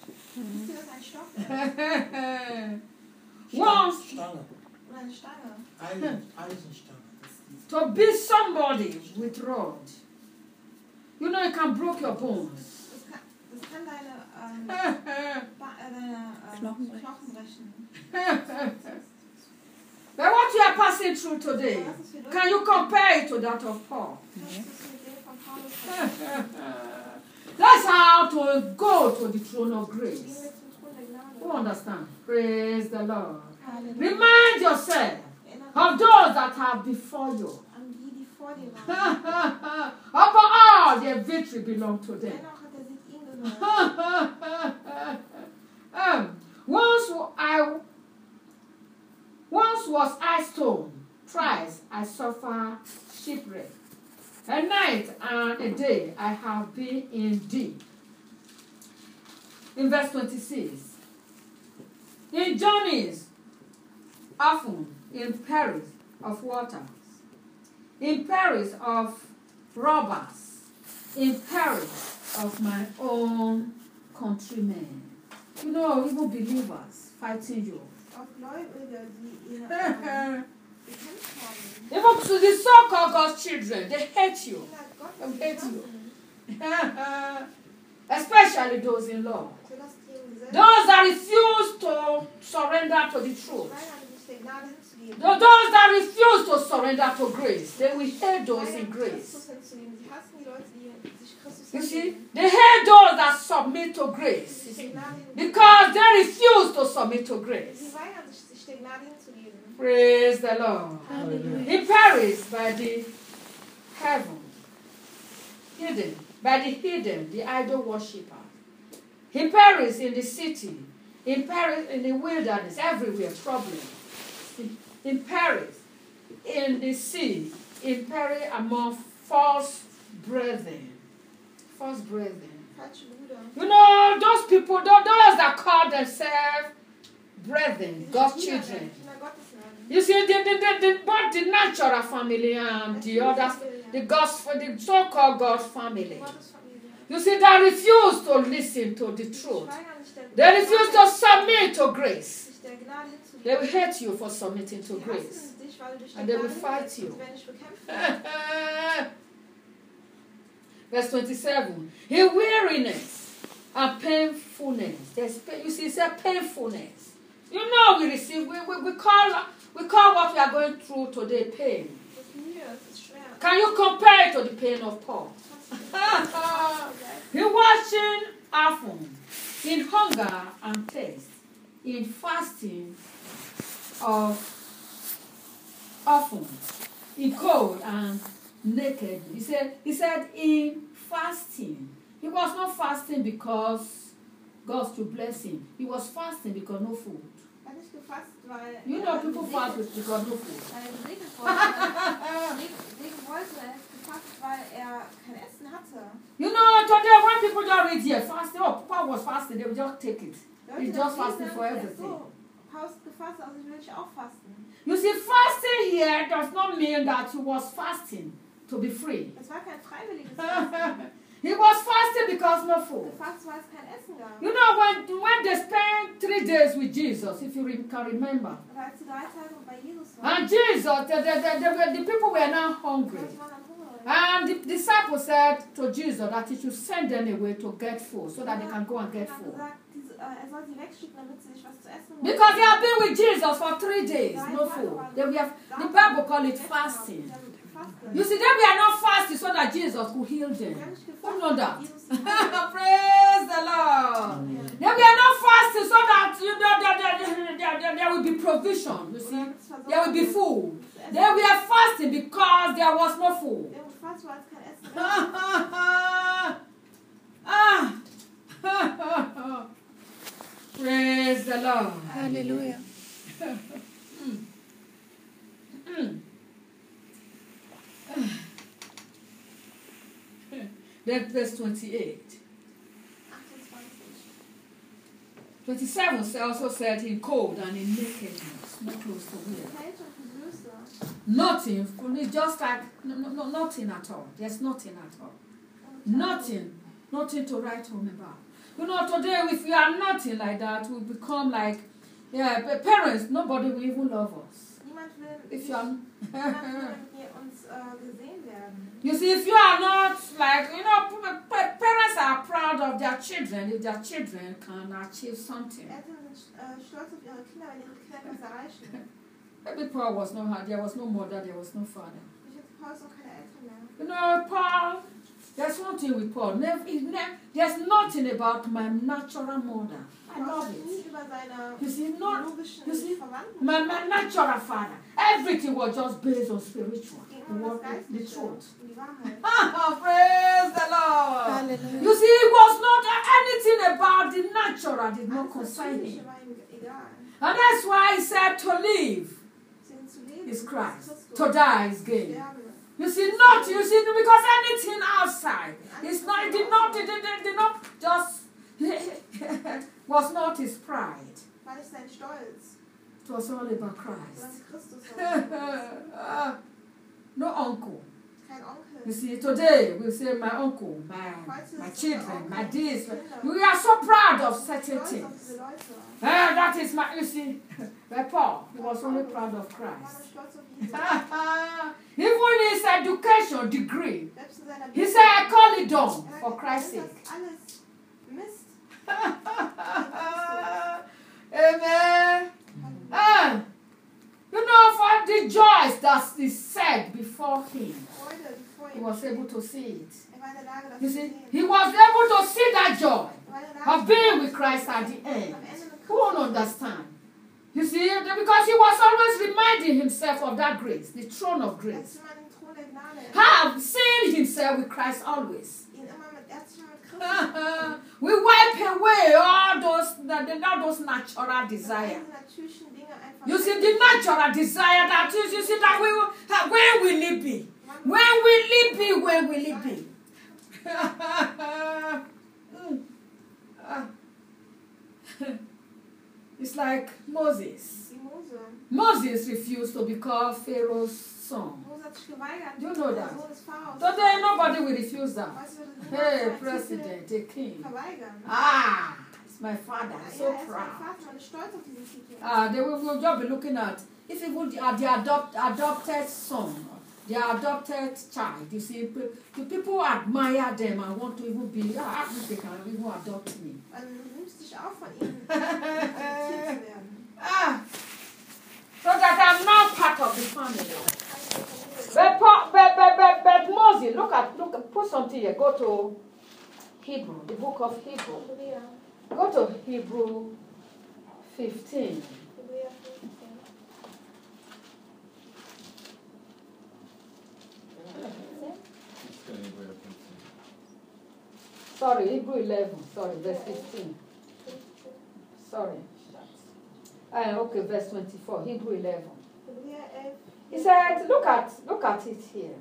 Once
Eisen, Eisenstange.
to beat somebody with rod. You know, it can break your bones.
Das kann deine, ähm, ba- äh, deine ähm,
Knochen brechen.
Knochen brechen.
But what you are passing through today, can you compare it to that of Paul?
Kannst du es mit dem von Paulus vergleichen?
That's how to go to the throne of
Gehen
grace.
wir zum Thron der Gnade.
Who understand? Praise the Lord.
Halleluja.
Remind yourself
Erinnere
of those that are before you.
an die, die vor dir waren.
Above all, their victory belongs to them.
Dennoch hat der Sieg ihm gehört.
um, once I once was I stoned, thrice I suffer shipwreck. A night and a day I have been in deep. In verse twenty-six, in journeys often in perils of waters, in perils of robbers, in perils of my own countrymen. You know, even believers fighting you.
Auch Gläubige, die ihre ähm, bekämpft haben.
Even to the so-called God's children, they hate you.
Kinder Gottes
I hate you.
hassen,
Especially those in law.
sodass die ihm selbst
Those that refuse to surrender to the truth.
weigern, sich der Gnade hinzugeben.
Tho- Those that refuse to surrender to grace. They will hate those in
Weigern,
grace.
Christus hinzugeben. Sie hassen die Leute, die sich Christus
You see,
hingeben.
they hate those that submit to grace.
Sich der Gnade hinzugeben.
Because they refuse to submit to grace.
Sie weigern sich, sich der Gnade hinzugeben.
Praise the Lord.
Halleluja.
He perished by the heaven, hidden, by the hidden, the idol worshipper. He perished in the city, in Paris, in the wilderness, everywhere, troubling. In Paris, in the sea, in Paris among false brethren. False brethren.
Falsche Brüder.
You know, those people, tho- those that call themselves brethren,
Die
God's
sich Kinder
children.
nennen, Kinder Gottes nennen.
You see, the, the, the, the, both the natural family and the others, the God's, the so-called God's family.
Gottes Familie.
You see, they refuse to listen to the
Sie
truth.
weigern sich der
They refuse to submit to grace.
sich der Gnade hinzugeben.
They will hate you for submitting to
Sie
grace.
hassen dich, weil du dich der
And they will
Gnade
fight
hingebst
you.
und werden dich bekämpfen.
Verse twenty-seven. In weariness and painfulness. There's pain, you see, it's a painfulness. You know, we receive, we, we, we, call, we call what we are going through today pain.
Es ist Mühe, es ist schwer.
Can you compare it to the pain of Paul?
Kannst du nicht
In watching often, in hunger and thirst, in fasting of often, in cold and naked. He said, he said in fasting. He was not fasting because God should bless him. He was fasting because no food.
Er hat nicht gefasst, weil
You
er
know people
gesegnet-
fast with- because no food.
weil er gesegnet wollte. Deswegen wollte er es gefasst, weil er kein Essen hatte.
You know, today when people just read here, fasting, oh, Paul was fasting, they will just take it.
Leute,
He's
das
just
lesen,
fasting
dann
for
ist er
everything.
so, Paul ist gefasst, also will ich auch fasten.
You see, fasting here does not mean that he was fasting to be free.
Es war kein freiwilliges Fasten.
He was fasting because no food.
Gefasst, weil es kein Essen gab.
You know, when, when they spent three days with Jesus, if you re- can remember,
Aber als sie drei Tage bei Jesus waren,
and Jesus, the, the, the, the, were- the people were now hungry.
Leute waren am Hunger.
And the disciples said to Jesus that he should send them away to get food so that they can go and get
Er hat
food.
gesagt, diese, äh, er soll sie wegschicken, damit sie sich was zu essen holen.
Because they have been with Jesus for three days, no food. They were, the Bible call it fasting. You see, they were not fasting so that Jesus could heal them. Who know that? Praise the Lord. They were not fasting so that you know, there, there, there, there, there will be provision. You see, there will be food. They were fasting because there was no food.
Der gefasst, weil es kein Essen gab.
ah. Praise the Lord.
Halleluja.
Then verse twenty-eight.
achtundzwanzig.
twenty-seven also said in cold and in nakedness, no clothes to wear.
Kälte und Blöße.
Nothing, just like, no, no, no, nothing at all. There's nothing at all. Nothing, nothing to write home about. You know, today if we are nothing like that, we become like, yeah, but parents, nobody will even love us.
Niemand will,
If you are,
niemand will mit mir uns äh, gesehen werden.
you see, if you are not like, you know, p- p- parents are proud of their children if their children can achieve something.
Eltern sind äh, stolz auf ihre Kinder, wenn ihre Kinder etwas erreichen.
Maybe Paul was no, there was no mother, there was no father.
Ich hatte Paul so keine Eltern mehr.
You know, Paul There's one thing with Paul. Never, never, there's nothing about my natural mother. I
Paulus
love
hat nie
it.
über seine
You see, not,
biologischen
you see,
Verwandten
my, my natural father. Everything was just based on spiritual.
Es ging
The,
um
word,
das
the
Geistliche
truth.
und die Wahrheit.
Ah, praise the Lord.
Halleluja.
You see, it was not anything about the natural did not
Alles
concern
Natürliche
him.
war ihm egal.
And that's why he said to live
Deswegen zu leben
is
ist
Christ.
Christus.
To die is gain.
Sterben.
You see, not, you see, because anything outside, it's not, it did not, it did, it did not just, was not his pride.
War nicht sein Stolz,
It was all about
sondern
Christ.
Christus war
Ah, no uncle.
kein Onkel.
You see, today we say my uncle, my, my children, my this. We are so proud of certain
Stolz auf
things.
diese Leute.
Ah, that is my, you see, where Paul, he was only proud of
Er war
Christ.
nur stolz auf Jesus.
Even his education degree,
Selbst in seiner
he said, I call it done
Er
for
hat
Christ's
gesagt,
sake.
das alles Mist.
Amen. Ah, you know, for the joys that is said before him,
Freude, die vor
he
ihm
was able to see it.
Er war in der Lage, das
You
zu
see,
sehen.
he was able to see that joy
Er war in der Lage,
of being with Christ at the end.
am Ende mit
Who won't understand? You see, because he was always reminding himself of that grace, the throne of
Er hat
grace.
immer den Thron der Gnade erinnert.
Have seen himself with Christ always.
Ihn immer mit, er hat sich immer mit Christus
We wipe away all those, the, the, all those natural desires.
diese natürlichen Dinge einfach
You see, the natural desire that is, you see, that we will, uh, where will it be? When will it be? Where will it be? Mm. Ah. It's like Moses.
wie Mose.
Moses refused to become Pharaoh's son.
Mose hat sich geweigert,
You know
der
that.
Sohn des Pharaos.
Today, nobody will refuse that.
Weißt du, das ist
Hey,
niemand sein
president, a king.
Titel verweigern.
Ah, it's my father. I'm
Ja,
so
er ist mein
proud.
Vater, man ist stolz auf diesen Titel.
Ah, they will, will just be looking at if even the, uh, the adopt, adopted son, the adopted child. You see, pe- the people admire them and want to even be. Ah, if they can even adopt me.
Also, du nimmst dich auch von ihnen, adoptiert zu werden.
Ah, so that I'm now part of the family. But, Pa- but, but, but, but Moses, look at, look, at- put something here. Go to Hebrew, the book of Hebrew.
Hebräer,
Go to Hebrew fifteen.
Hebräer fünfzehn.
Sorry, Hebrew eleven. Sorry, verse fifteen. Sorry. Uh, okay, verse twenty-four. Hebrew eleven.
Hebräer elf.
He said, look at, look at it here.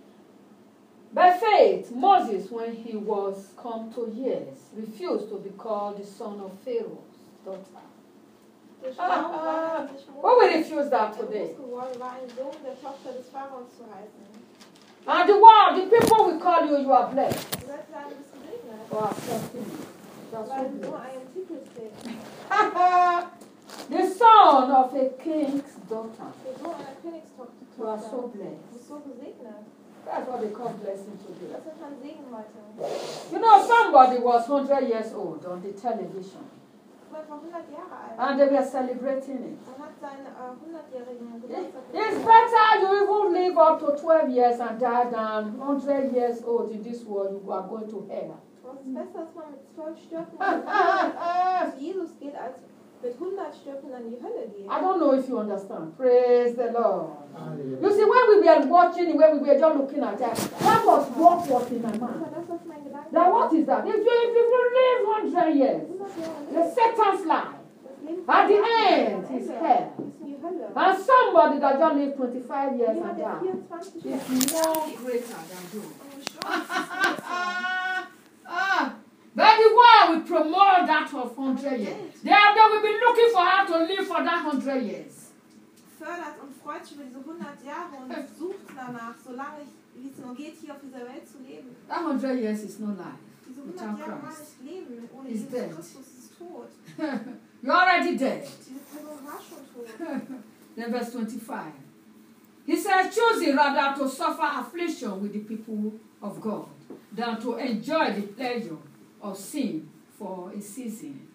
By faith, Moses, when he was come to years, refused to be called the son of Pharaoh's daughter.
Durch Glauben war er sich
Who will refuse that
Er
today?
groß geworden war, ein Sohn der Tochter des Pharaos zu heißen.
And the world, the people will call you, you are blessed.
Du sollst sagen, du bist gesegnet,
For accepting it. That's
weil
so
du so
blessed.
einen Titel trägst.
The son of a king's daughter.
Der Sohn einer Königstochter.
You are so
Du
blessed.
bist so gesegnet.
That's what they call blessing today.
Das ist ein Segen heute.
You know, somebody was one hundred years old on the television,
Man war hundert Jahre alt.
and they were celebrating it.
Man hat seinen äh, hundertjährigen
It-
Geburtstag
It's
gefeiert.
better you even live up to twelve years and die than one hundred years old in this world. You are going to hell.
Es ist besser, dass man mit zwölf stirbt und dann zu Jesus geht, als mit hundert stirbt und dann in die Hölle geht.
I don't know if you understand. Praise the Lord. You see, when we were watching it, when we were just looking at that, that was what was in my
Das
mind.
war das, was mein Gedanke
Now,
war.
what is that? If you, if you live one hundred years,
hundert Jahre
the
Leben.
Satan's lie,
Das Leben
At the
von
end
Gott
is
am
hell.
Ende ist die Hölle.
and somebody that just lived twenty-five years
Jemand,
and
der
died,
vierundzwanzig
is
Jahre
more greater than you.
und gestorben ist,
Ah, ah. But the world will promote that of one hundred years. They, are, they will be looking for how to live for that one hundred years.
fördert und freut sich über diese hundert Jahre und sucht danach, solange ich, wie es nur geht, hier auf dieser Welt zu leben.
That one hundred years is no life.
Diese
Without
hundert Jahre war
Christ.
nicht Leben. Ohne
He's
Jesus
dead.
Christus ist tot.
You're already dead.
Diese Person war schon tot.
Then verse twenty-five. He says, choosing rather to suffer affliction with the people of God than to enjoy the pleasure of sin for a season.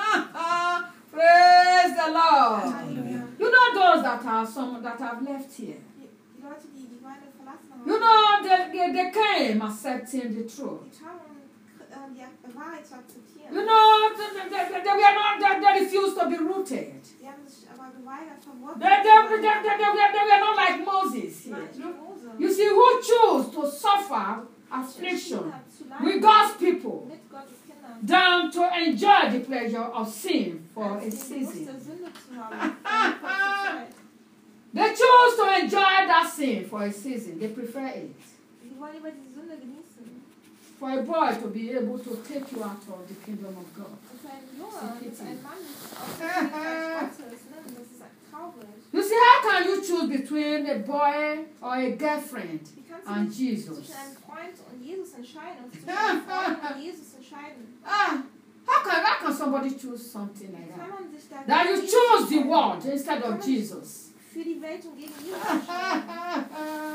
Praise the Lord.
Halleluja.
You know those that are some that have left here.
Die, die Leute, die die Gemeinde verlassen haben.
You know, they, they, they came accepting the truth.
Die kamen, um die Wahrheit zu akzeptieren.
You know, they, they, they, they were not, they, they refused to be rooted.
Die haben sich aber geweigert, verworfen
They, they, they, they, they, they, were, they were not like Moses here.
Nein, wie Mose.
You see, who chose to suffer affliction with God's people
Mit Gottes Kindern.
than to enjoy the pleasure of sin for a
Als die
season.
bewusste Sünde zu haben. für eine kurze Zeit.
They chose to enjoy that sin for a season. They prefer it.
Die wollen lieber die Sünde genießen.
For a boy to be able to take you out of the kingdom of God.
Und für einen Junge,
Sie
dass ein Mann aus dem
kitzen.
Königreich Gottes nimmt, das ist traurig.
You see, how can you choose between a boy or a girlfriend
Wie kannst
and
du dich
Jesus?
zwischen einem Freund und Jesus entscheiden und zwischen einem Freund und Jesus entscheiden?
Ah, how can, how can somebody choose something
Wie
like
kann
that?
man sich da
That you
gegen
choose the
Jesus
world instead of
entscheiden?
Jesus.
Für die Welt und gegen Jesus entscheiden.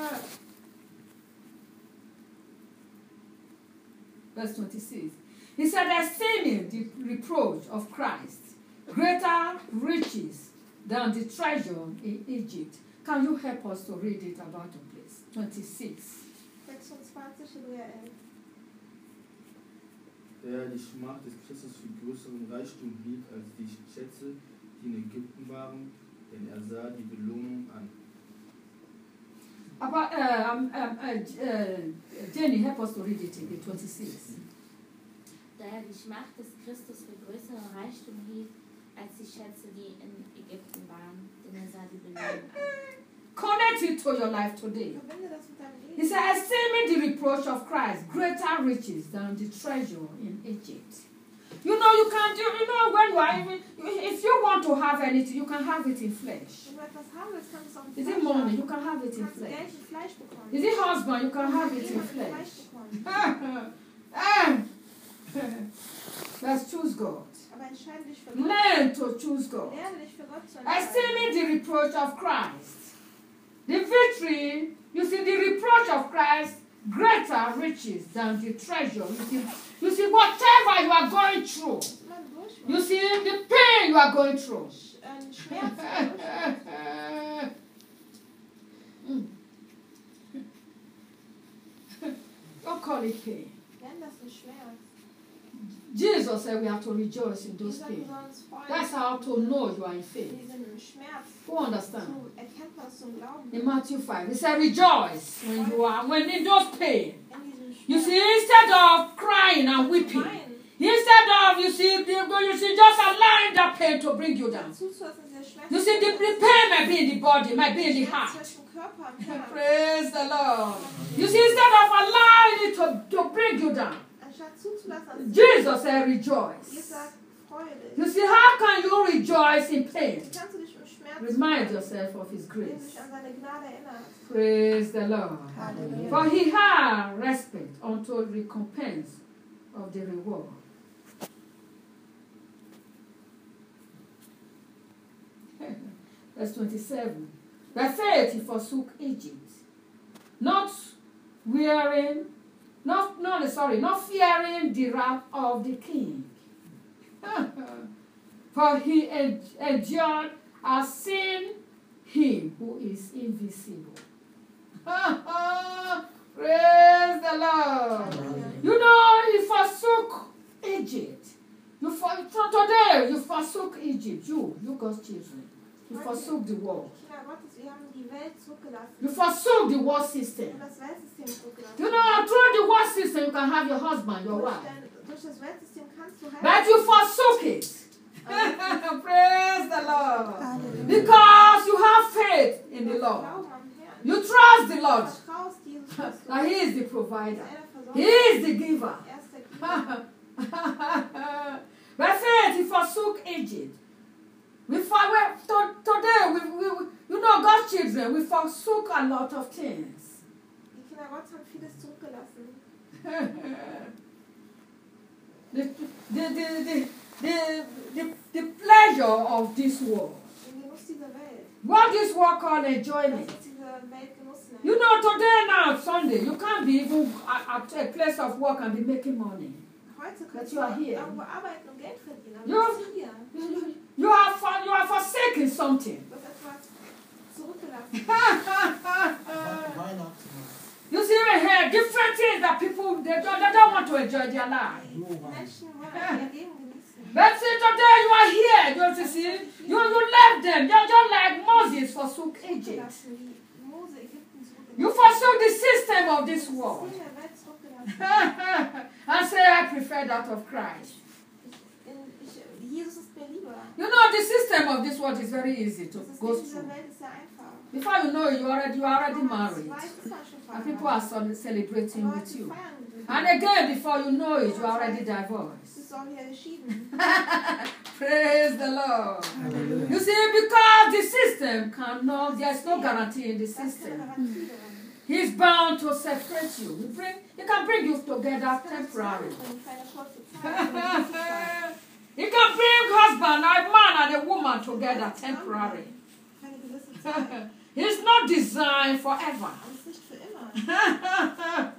Verse twenty-six. He said, esteeming the reproach of Christ greater riches than the treasure in Egypt. Can you help us to read it about the place? twenty-six.
sechsundzwanzig, Hebräer elf.
Der die Schmach des Christus für größeren Reichtum hielt als die Schätze, die in Ägypten waren, denn er sah die Belohnung an.
About, uh, um, um, uh, uh, Jenny, help us to read it again, twenty-six.
Da er die Schmacht des Christus für größeren Reichtum hielt, als die Schätze, die in Ägypten waren, denn er sah die Belohnung an.
Connect it to your life today.
Verbinde das mit deinem
He
Leben.
said, esteeming the reproach of Christ greater riches than the treasure in Egypt. You know, you can do, you know, when you are even, if you want to have anything, you can have it in flesh.
Wenn du etwas haben willst, kannst du es auch in
Is
Fleisch
it money?
haben.
You can have it
Du
in
kannst
flesh.
Geld in Fleisch bekommen.
Is it husband? You can have
Du
it
kannst
in
Ehemann in Fleisch
flesh.
bekommen.
Ah. Let's choose God.
Aber entscheide dich für Gott.
Learn to choose God.
Lerne dich für Gott zu entscheiden.
Esteeming the reproach of Christ. The victory, you see, the reproach of Christ, greater riches than the treasure. You see, you see, whatever you are going through,
Immer durch.
you see, the pain you are going through.
Ein Schmerz. durch.
Mm. Don't call it pain.
Nenn das ein Schmerz.
Jesus said we have to rejoice in those
Jesus, wir
pains.
sollen uns freuen.
That's how to know you are in faith.
Diesen Schmerz.
Who understand?
So erkennt man es zum Glauben.
In Matthew five, he said, rejoice when you are, when in those pain.
In diesem Schmerz.
You see, instead of crying and weeping,
Weinen.
instead of, you see, the- you see, just allowing that pain to bring you down.
Zuzulassen, dieser Schmerz.
You see, the, the pain might be in the body, might be in the
Schmerz
heart.
zwischen Körper und Herz.
Praise the Lord. You see, instead of allowing it to, to bring you down,
Anstatt zuzulassen, dass
Jesus said, rejoice.
Jesus sagt, freue dich.
You see, how can you rejoice in pain?
Wie kannst du dich im Schmerz
Remind
freuen,
yourself of His
wenn du
grace.
dich an seine Gnade erinnerst?
Praise the Lord.
Halleluja.
For He had respect unto recompense of the reward. Verse twenty-seven. By faith he forsook Egypt, not wearing, not, no, sorry, not fearing the wrath of the king. For he en- endured as seeing him who is invisible. Praise the Lord. You know, he forsook Egypt. You for, for today, you forsook Egypt. You, you God's children. You forsook the world.
Kinder Gottes, wir haben die Welt zurückgelassen.
You forsook the world
Wir
system.
haben das Weltsystem zurückgelassen.
You know, through the world system, you can have your husband, your
Durch,
wife.
dein, durch das Weltsystem kannst du
But you forsook it. Praise the Lord. Because you have faith in the Lord.
Glauben am Herrn.
You trust the Lord.
Du vertraust Jesus Christus.
That He is the
Dass
provider.
er der
He
Versorger
is the giver.
ist. Er ist der Geber.
By faith, he forsook Egypt. We for, we, to, today, we, we, we, you know, God's children, we forsook a lot of things.
Die Kinder Gottes haben vieles zurückgelassen.
the, the, the, the, the, the, the pleasure of this world.
Den Genuss dieser Welt.
What this world called
Das
enjoyment.
ist diese Welt Genuss nennt.
You know, today now, Sunday, you can't be even at, at a place of work and be making money.
Heute
But
kannst
you
du
are here.
irgendwo arbeiten und Geld verdienen. Aber
You-
du bist hier.
You, you, you, are, for, you are forsaking something.
Du hast etwas zurückgelassen.
Weihnachten.
here, different things that people, they don't, they don't want to enjoy their life.
Menschen wollen ihr Leben genießen.
But see, today you are here, don't you see? You, you left them. You're just like Moses forsook Egypt.
Zurückgelassen, wie Mose Ägypten zurückgelassen.
You forsook the system of this
Das
world.
System der Welt zurückgelassen.
And say, I prefer that of Christ.
Ich, in, ich, Jesus ist mir lieber.
You know, the system of this world is very easy to
Das
go
System dieser
through.
Welt ist sehr einfach.
Before you know it, you already, you are already
Wenn man es
married.
weiß, ist man schon
And people
verheiratet.
are ce- celebrating
Leute
with you.
feiern mit dir.
And again, before you know it, you are already
Du
divorced.
bist auch wieder geschieden.
Praise the Lord.
Hallelujah.
You see, because the system cannot, there's no guarantee in the
Das ist keine
system.
Garantie daran.
He's bound to separate you. He, bring, he can bring you together
Das kann
temporarily.
zusammenbringen für eine kurze Zeit, für eine gewisse Zeit.
He can bring husband, a man and a woman together temporarily.
Für eine gewisse Zeit.
He's not designed forever.
Aber es ist nicht für immer.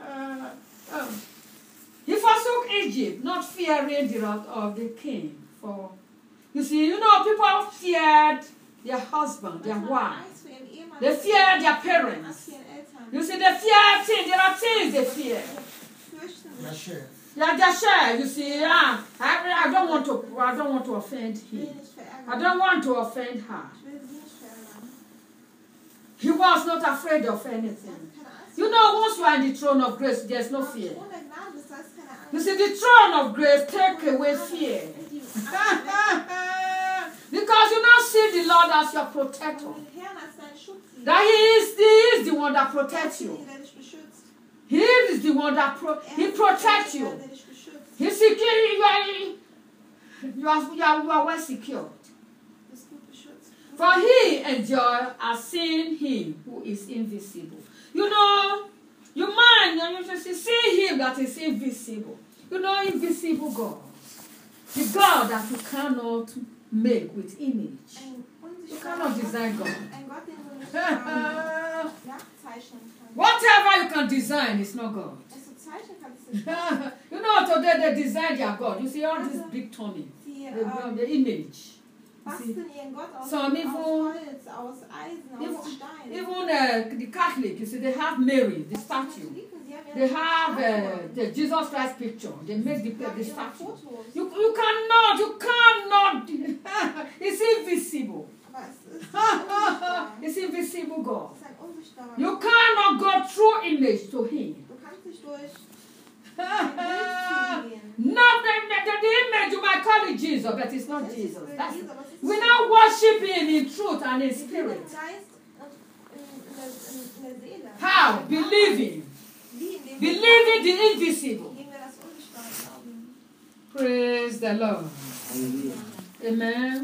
He forsook Egypt, not fearing the wrath of the king. For you see, you know, people feared their husband, their
Manchmal
wife.
Angst vor ihrem Ehemann.
They fear their
Angst
parents.
vor ihren Eltern.
You see, they fear things. There are things they fear.
Fürchten
Ja,
sich.
Chef.
Yeah, they share. You see, ah, I, I don't want to. I don't want to offend
Ich will
him.
nicht
I
verärgern.
don't want to offend her.
Ich will sie nicht verärgern.
He was not afraid of
Sie
anything.
hatten keine Angst.
You know, once you are in the throne of grace, there's no
Auf
fear.
Thron der Gnade bist, da ist keine Angst.
You see, the throne of grace take away fear.
Und die Angst weg.
Because you now see the Lord as your protector.
Und den Herrn als deinen Schutz siehst.
That He is, he is the one that
Er
protects
ist
you.
derjenige, der dich beschützt.
He is the one that pro-
Er
He
ist
protects
derjenige,
you.
der dich beschützt.
He secure you. Are, you, are, you, are, you are well secured.
Du bist gut beschützt.
For He enjoy as seeing Him who is invisible. You know, you mind, you just see Him that is invisible. You know, invisible God. The God that you cannot make with image.
Ein
You
unsichtbarer
cannot
Gott,
design God.
ein Gott, den du nicht ähm, nachzeichnen kannst.
Whatever you can design is not God.
Es zu zeichnen kannst du nicht.
You know, today they design their God. You see all this big Tommy,
Sie
the,
ähm,
the image. You see,
basteln ihren Gott aus,
Some
aus
even-
Holz, aus Eisen,
even,
aus Stein.
even uh, the Catholic, you see, they have Mary, the
Auch die
statue.
Katholiken, sie haben
They
ihre
have uh,
Statuen.
the Jesus Christ picture. They make the,
Sie haben
the
ihre
statue.
Fotos.
You, you cannot, you cannot. It's invisible.
Aber es ist unsichtbar.
It's invisible God.
Es ist ein unsichtbarer
You
Gott.
cannot go through image to Him.
Du kannst nicht durch
No,
ein Bild gehen.
the, the, the image you might call it Jesus, but it's not
Es ist
Jesus.
Bild
That's,
Jesus, aber es ist
we
nicht
now worship Him in truth and in
Wir dienen
spirit.
im Geist und in, in, der, in, in der Seele.
How?
In der Wahrheit.
Believing.
Wie, indem wir
Believing the
glauben,
invisible.
indem wir das Unsichtbare glauben.
Praise the Lord.
Hallelujah.
Amen.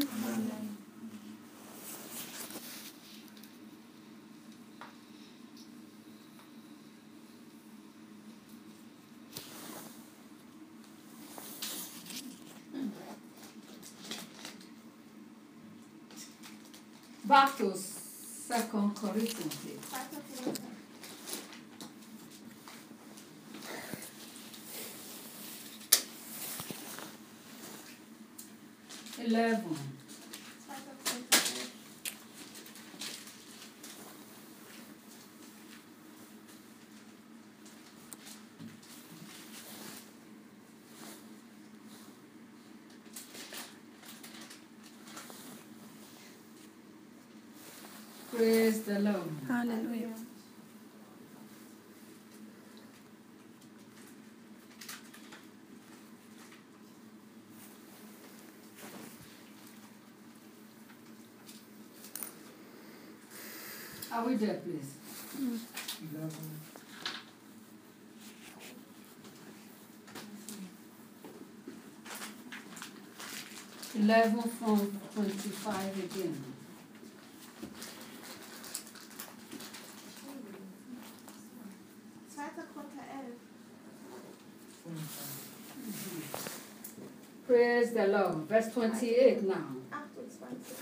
Back to Second Corinthians, please.
Zweiter Korinther.
Eleven.
Zweiter Korinther elf.
Praise the Lord.
Halleluja.
Are we there, please?
Eleven.
Eleven from twenty-five again.
Zweiter Korinther elf.
Praise the Lord. Verse twenty-eight now.
achtundzwanzig.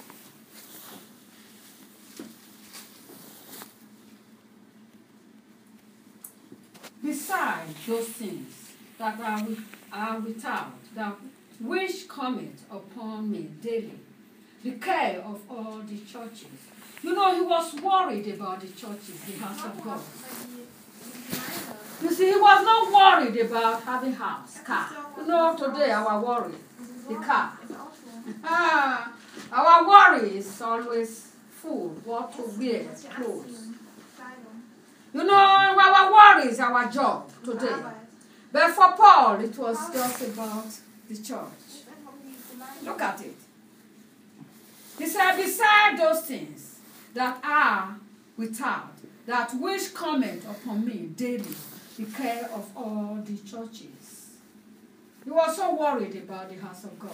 Besides those things that are, with, are without, that which cometh upon me daily, the care of all the churches. You know, he was worried about the churches, the house of God.
Paulus war die, die Gemeinde
You see, he was not worried about having house, car. You know, today our worry, the car. Ah, our worry is always food, what to wear, clothes. You know, our worry is our job today. But for Paul, it was just about the church. Look at it. He said, beside those things that are without, that which comment upon me daily, the care of all the churches. He was so worried about the house of God.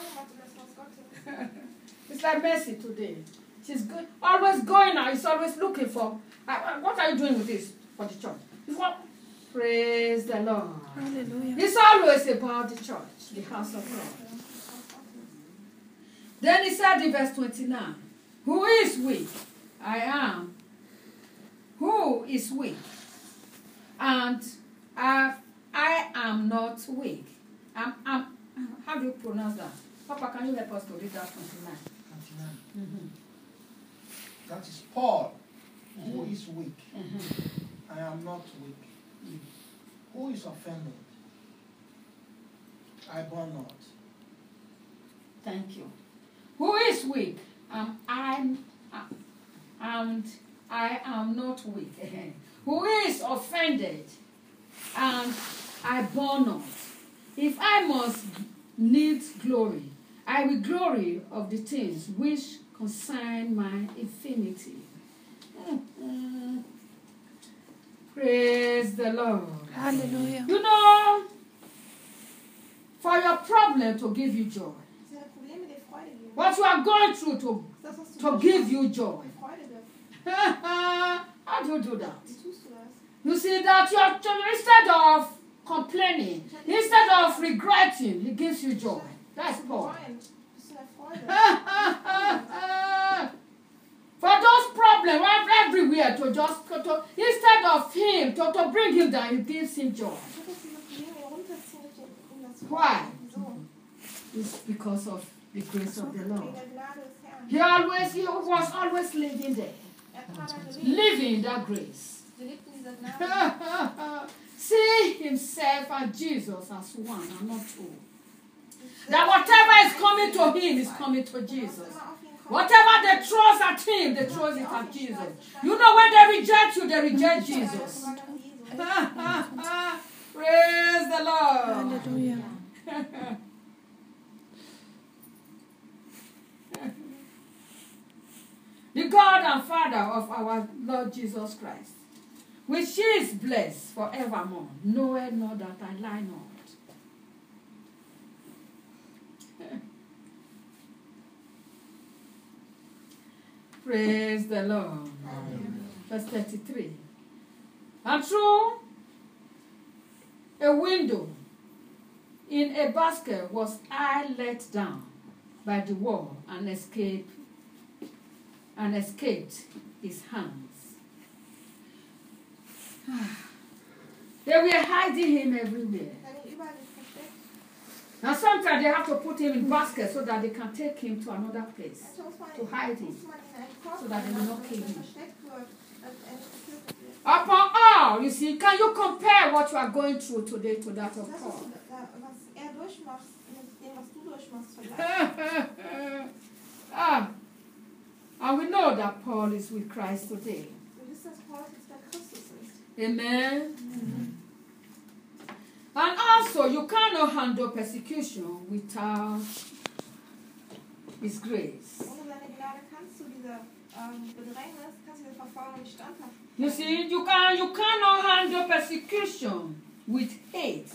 It's like Mercy today. She's good, always going out. She's always looking for, uh, what are you doing with this for the church? What? Praise the Lord.
Hallelujah.
It's always about the church, the house of God. Then he said in verse twenty-nine, who is weak? I am. Who is weak? And I, I am not weak. I'm, I'm, how do you pronounce that? Papa, can you help us to read that twenty-nine?
twenty-nine.
Mm-hmm.
That is Paul, who
Mhm.
is weak.
Mm-hmm.
I am not weak. Who is offended? I burn not.
Thank you. Who is weak? Um, I'm, uh, and I am not weak. Who is offended? And I burn not. If I must need glory, I will glory of the things which concern my infinity. Mm-hmm. Praise the Lord.
Hallelujah.
You know, for your problem to give you joy, what you are going through to, to give you joy. How do you do that? You see that you're, instead of complaining, instead of regretting, he gives you joy. That's Paul. For those problems everywhere to just to, to, instead of him to, to bring him down, he gives him joy. Why? It's because of the grace of the Lord. He always he was always living there. Living in that grace. See himself and Jesus as one and not two. That whatever is coming to him is coming to Jesus. Whatever they throw at him, they throw it at Jesus. You know when they reject you, they reject Jesus. Praise the Lord.
Hallelujah.
The God and Father of our Lord Jesus Christ, which is blessed forevermore, knoweth not that I lie not. Praise the Lord. Amen. Verse thirty-three. And through a window in a basket was I let down by the wall and escaped and escaped his hands. They were hiding him everywhere. Now sometimes they have to put him in baskets so that they can take him to another place to hide him, so that they will not kill him. Upon all, you see, can you compare what you are going through today to that of Paul? Ah, and we know that Paul is with Christ today. Amen. Mm-hmm. And also, you cannot handle persecution without His grace. You see, you can you cannot handle persecution with hate.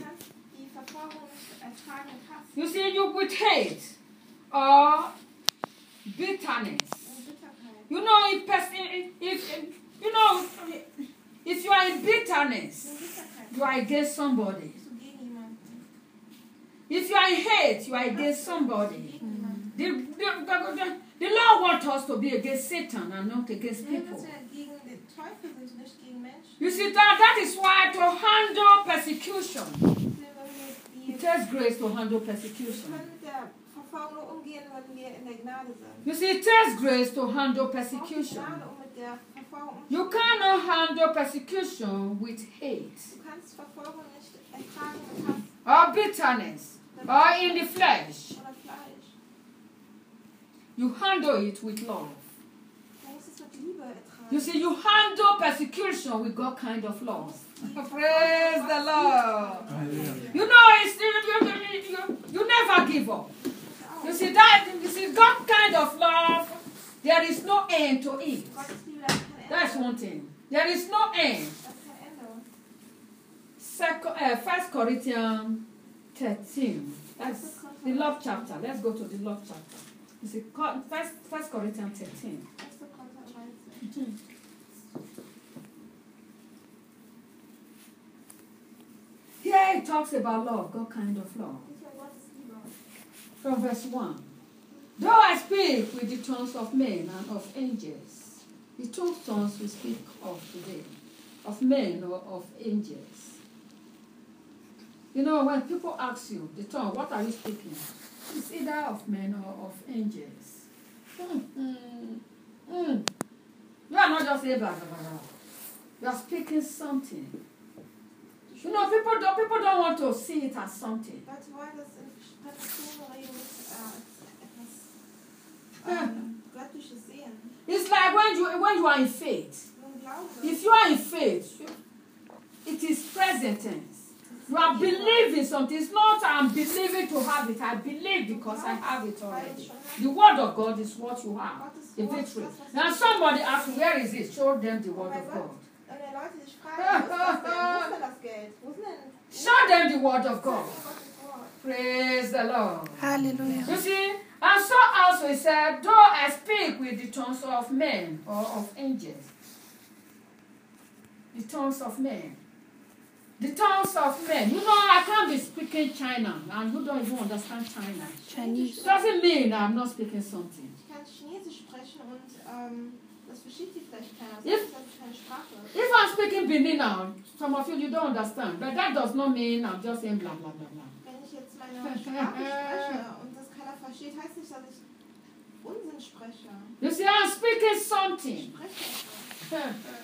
You see, you with hate or bitterness. You know, if if you know if you are in bitterness, you are against somebody. If you are in hate, you are against somebody. The, the, the, the, the Lord wants us to be against Satan and not against people. You see, that, that is why to handle persecution, it takes grace to handle persecution. You see, it takes grace to handle persecution.
mit der Verfolgung
You
umzugehen.
cannot handle persecution with hate
Du kannst Verfolgung nicht ertragen mit Hass
or bitterness or in the flesh.
oder Fleisch.
You handle it with love.
Du musst es mit Liebe ertragen.
You see, you handle persecution with God kind of love. Praise the Lord. You know, it's, you, you, you, you never give up. You see that? You see God kind of love. There is no end to it.
Gottes Liebe, das ist kein Ende.
That's one thing. There is no end.
Das ist kein Ende.
Second, uh, First Corinthians thirteen. That's the love chapter. Let's go to the love chapter. You see, Co- First, First Corinthians thirteen.
erster Korinther dreizehn.
Here it talks about love, God kind of love.
Nicht mehr Gottes Liebe.
From verse one. Though I speak with the tongues of men and of angels, the two tongues we speak of today, of men or of angels. You know, when people ask you, the tongue, what are you speaking? It's either of men or of angels. Mm, mm, mm. You are not just saying blah, blah, blah, blah. You are speaking something. You know, people don't, people don't want to see it as something.
Leute wollen das in Prädikationen reden nicht äh, als etwas ähm, Göttliches sehen.
It's like when you when you are in faith.
Nun Glaube.
If you are in faith, it is present tense. You are believing something. It's not I'm believing to have it. I believe because I have it already. The word of God is what you have. The victory. Now somebody asks me, where is it? Show them the word of God.
Und wenn Leute sich fragen, wo ist das denn? Wo ist denn das Geld? Wo ist denn?
Show them the word of God.
Gottes Wort.
Praise the Lord.
Hallelujah.
You see, and so also he said, though I speak with the tongues of men or of angels, the tongues of men, the tongues of men. You know, I can't be speaking China, and you don't even understand China.
Chinese.
Doesn't mean I'm not speaking something.
Ich kann Chinesisch sprechen und ähm, das versteht die vielleicht keiner. Das
If-
ist also keine Sprache.
If I'm speaking Benin now, some of you you don't understand, but that does not mean I'm just saying blah blah blah blah.
Wenn ich jetzt meine Sprache spreche und das keiner versteht, heißt nicht, dass ich Unsinn spreche.
You see, I'm speaking
Ich
something.
spreche etwas.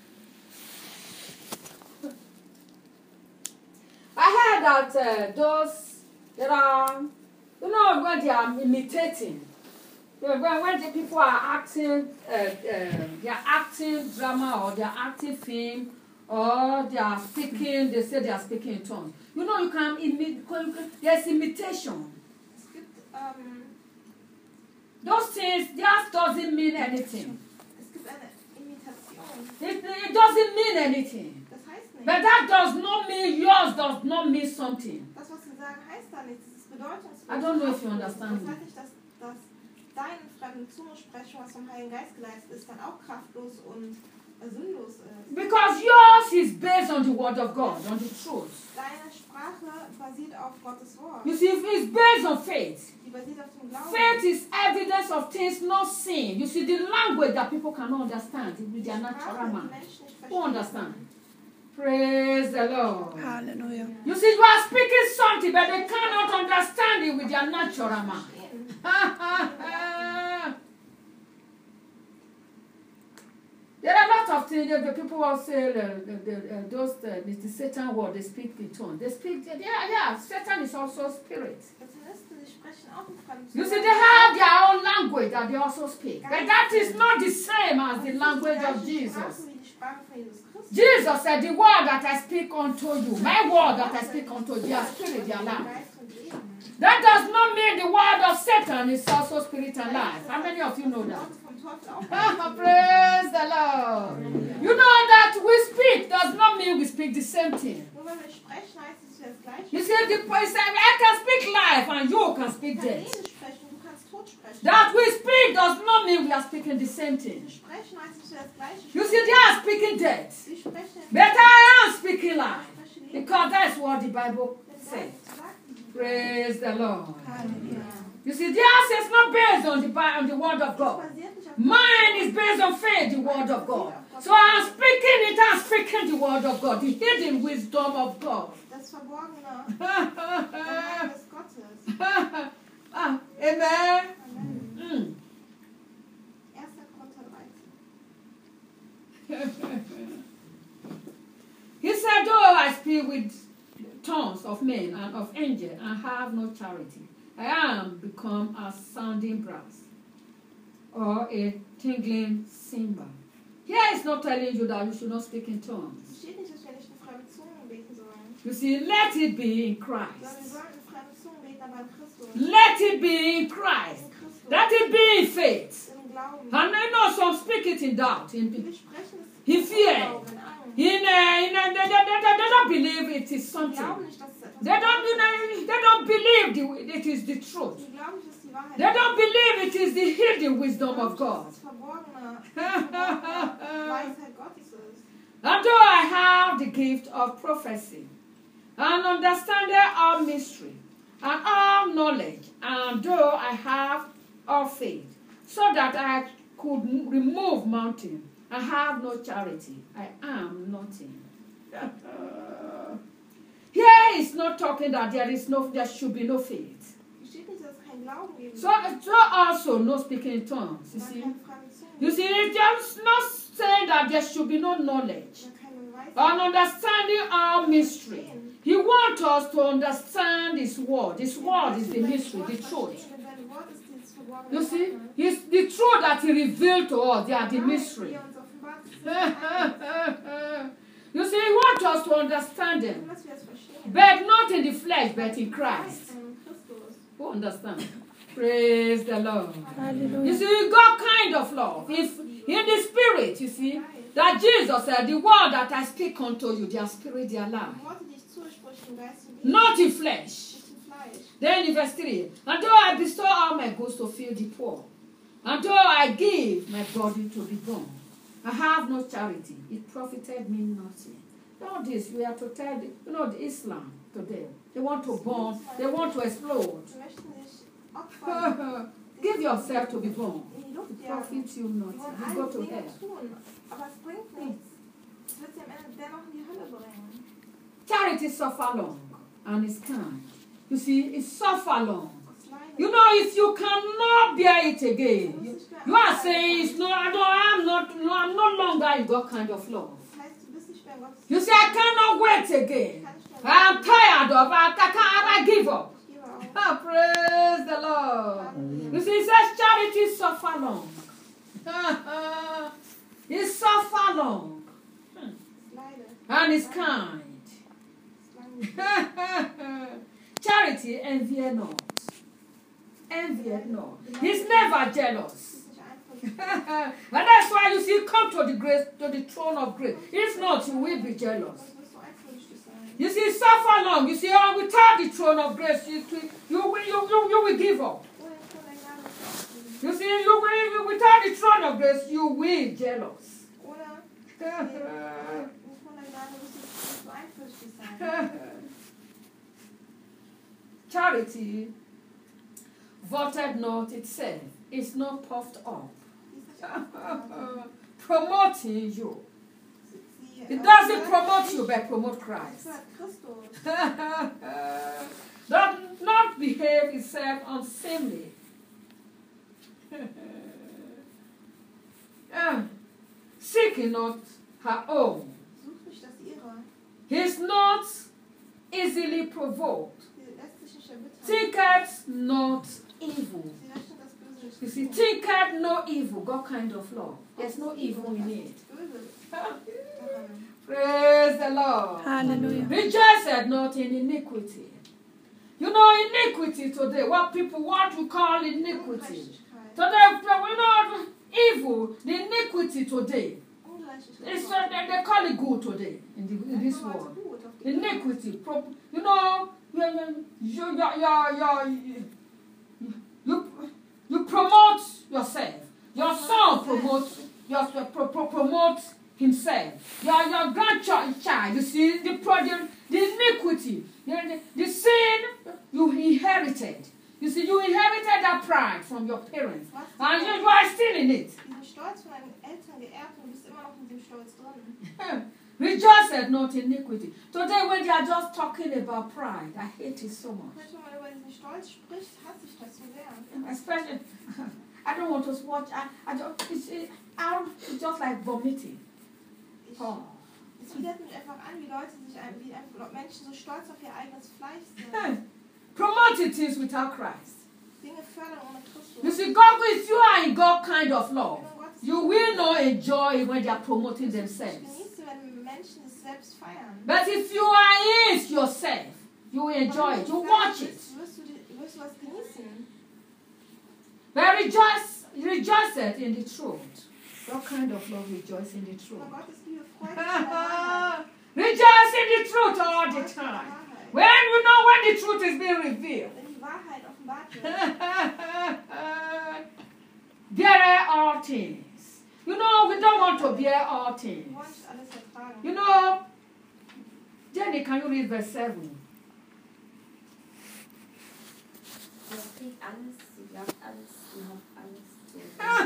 I heard that uh, those there are, you know, when they are imitating, when, when the people are acting, uh, uh, they are acting drama or they are acting film or they are speaking, they say they are speaking in tongues. You know, you can imitate. There's imitation.
Es gibt, ähm,
Those things just doesn't mean anything.
es gibt eine Imitation.
It, it doesn't mean anything.
Das heißt nichts.
But that does not mean yours does not mean something.
Das, was sie sagen, heißt da nichts. Es ist bedeutungslos.
I don't know if you understand
Das
me.
heißt nicht, dass, dass deine fremde Zungesprechung, was vom Heiligen Geist geleistet ist, dann auch kraftlos und äh, sinnlos ist.
Because yours is based on the word of God, on the truth.
Deine Sprache basiert auf Gottes Wort.
You see, it's based on faith.
Die basiert auf dem Glauben.
Faith is evidence of things not seen. You see, the language that people cannot understand with their natural
Sprache, die
man.
Menschen nicht
Who
verstehen.
understand? Praise the Lord.
Hallelujah.
You see, you are speaking something, but they cannot understand it with their natural man. There are a lot of things that the people will say, uh, the, the, uh, those, uh, the, the Satan word, they speak in tongues. They speak, yeah, yeah, Satan is also spirit.
Satanisten, die sprechen auch in fremden
You see,
Zungen.
they have their own language that they also speak. But that is not the same as the language of Jesus.
Sprache wie die Sprache von Jesus Christus.
Jesus said, the word that I speak unto you, my word that I speak unto you, they are spirit, they are life.
Geist und Leben.
That does not mean the word of Satan is also spirit and life. How many of you know that?
Vom Teufel auch.
Praise the Lord. You know that we speak does not mean we speak the same thing.
Nur weil wir sprechen, heißt es das Gleiche.
You see, the point is that I can speak life and you can
Du
speak
kannst
death.
Leben sprechen, du kannst Tod sprechen.
That we speak does not mean we are speaking the same thing.
Wir sprechen, heißt es das Gleiche.
You see, they are speaking death.
Sie sprechen.
But I am speaking life.
sprechen Leben.
Because that's what the Bible
Denn
says.
Geist sagt die
Praise the Lord.
Hallelujah.
You see, theirs is not based on the, Bi- on the word of
Das
God.
basiert nicht auf
Mine is based on faith, the word of God. So I'm speaking it, I'm speaking the word of God, the hidden wisdom of God.
das Verborgene Geheimnis Gottes.
Ah, amen.
Amen.
Mm.
erster Korinther dreizehn.
men and of angels and have no charity, I am become a sounding brass or a tingling cymbal. Here is not telling you that you should not speak in tongues.
Es steht nicht, dass wir nicht in fremden Zungen beten sollen.
You see, let it be in
Sondern wir
Christ.
sollen in fremden Zungen beten, aber in Christus.
Let it be in Christ.
In Christus.
Let it be in faith.
Im Glauben.
And I know some speak it in doubt, in,
Wir sprechen es
in
im
fear.
Glauben, in Angst.
In, uh, in uh, they, they, they, they don't believe it is
Wir
something.
glauben nicht, dass es etwas
They don't, you
Wahrhaftiges
know, they don't believe the, it is the
ist.
truth.
Wir glauben nicht, dass die Wahrheit
They don't believe it is the hidden wisdom of God.
Das verborgene, verborgene Weisheit Gottes ist.
And though I have the gift of prophecy, and understanding all mystery, and all knowledge, and though I have all faith, so that I could m- remove mountain, I have no charity, I am nothing. Here is not talking that there is no, there should be no faith.
Es steht nicht, dass es keinen Glauben geben
So,
wird.
so also no speaking in tongues. You
Oder
see,
keine fremden Zungen.
you see, it's just not saying that there should be no knowledge.
Oder keine Weisheit.
On understanding our mystery. He wants us to understand His word. His word is the mystery, the truth. You see, it's the truth that He revealed to us. They are the mystery. You see, He wants us to understand them, but not in the flesh, but in Christ. Who understand? Praise the Lord. You
Hallelujah.
see, God kind of love. If in the spirit, you see, that Jesus said, the word that I speak unto you, their spirit, their life. Not in flesh. Then in verse three, and though I bestow all my goods to feed the poor, and though I give my body to be burned, I have no charity, it profited me nothing. All this, we are to tell, the, you know, the Islam today, they want to burn, they want to explode. Give yourself to be born. It profits you nothing. You go to hell.
Aber es bringt nichts. Es wird sie am Ende dennoch in die Hölle bringen.
Charity suffer long and is kind. You see, it suffer long.
Es leidet.
You know, if you cannot bear it again, you, you are saying, it's no, I don't, I'm not, no, I'm no longer in God kind of love.
Das heißt, du bist nicht mehr Gottes.
You say, I cannot wait again.
Kann nicht mehr
I'm tired of, I, I can't, I give up.
Ich gebe auf.
Ah, praise the Lord. You see, it says charity suffer long. It suffer long
Es leidet.
and is kind.
Es leidet.
Charity envieth not. Envieth not. He's never jealous.
Es ist nicht eifersüchtig.
And that's why you see, come to the grace, to the throne of grace. If not, you will be jealous.
Was wirst du eifersüchtig sein?
You see, suffer long. You see, oh, without the throne of grace, you, you, will- you, you, you will give up.
Ohne den Thron der Gnade wirst du aufgeben.
You see, you will, you, without the throne of grace, you will jealous.
Ohne den Thron der Gnade wirst du, wirst du eifersüchtig sein.
Charity voted not itself. It's not puffed up.
Die ist nicht aufgeben.
Promoting you.
Sie,
It
äh,
doesn't
fördert
promote
dich.
you, but promote
Es
Christ.
fördert Christus.
Does not behave itself unseemly. Yeah. Seeking not her own.
Sucht nicht das ihre.
He is not easily provoked.
Sie lässt sich nicht erbittern.
Thinketh not evil.
Sie rechnet das Böse nicht
You see,
zu.
thinketh no evil. God kind of love. There's no evil in it.
Böse daran.
Praise the Lord.
Hallelujah.
Rejoiceth not in iniquity. You know, iniquity today, what people want to call iniquity.
Ungerechtigkeit.
Today, we know evil, the iniquity today. It's, uh,
Ungerechtigkeit.
they, they call it good today in, the, in this
Einfach
world.
als gut auf die
Iniquity. Pro, you know, you, you, you, you, you, you, you promote yourself. Your son promotes, your, pro, pro, promotes himself. Your, your grandchild, you see, the, pro- the, the iniquity, the, the, the sin you inherited. You see, you inherited that pride from your parents. And you, you are still in it.
diesen Stolz von deinen Eltern geerbt und du bist immer noch mit dem Stolz drin.
Rejoiceth not in iniquity. Today, when they are just talking about pride, I hate it so much.
Wenn man über diesen Stolz spricht, hasse ich das so sehr.
Especially, I don't want to watch. I, I don't. It's, it, I don't, it's just like vomiting.
Ich,
Oh,
es Es widert mich einfach an, wie Leute sich, ein- wie einfach Menschen so stolz auf ihr eigenes Fleisch sind.
Promoting things without Christ.
Dinge fördern ohne Christus.
You see, God, if you are in God kind of love,
Wenn du Gottes
you will not enjoy it when they are promoting themselves.
genießt du, wenn Menschen es selbst feiern.
But if you are in yourself, you will enjoy it. You watch it.
Wirst du, die- wirst du was genießen.
But rejoice, rejoice in the truth. What kind of love rejoice in the truth?
Aber Gottes Liebe freut sich an der Wahrheit.
Rejoice in the truth all the
Freut sich an der
time.
Wahrheit.
When you know when the truth is being revealed.
Wenn die Wahrheit offenbart wird.
Bear all things. You know, we don't want to bear all
Du
things.
wolltest alles ertragen.
You know, Jenny, can you read verse seven?
Sie trägt alles, sie glaubt alles, sie hofft alles. Sie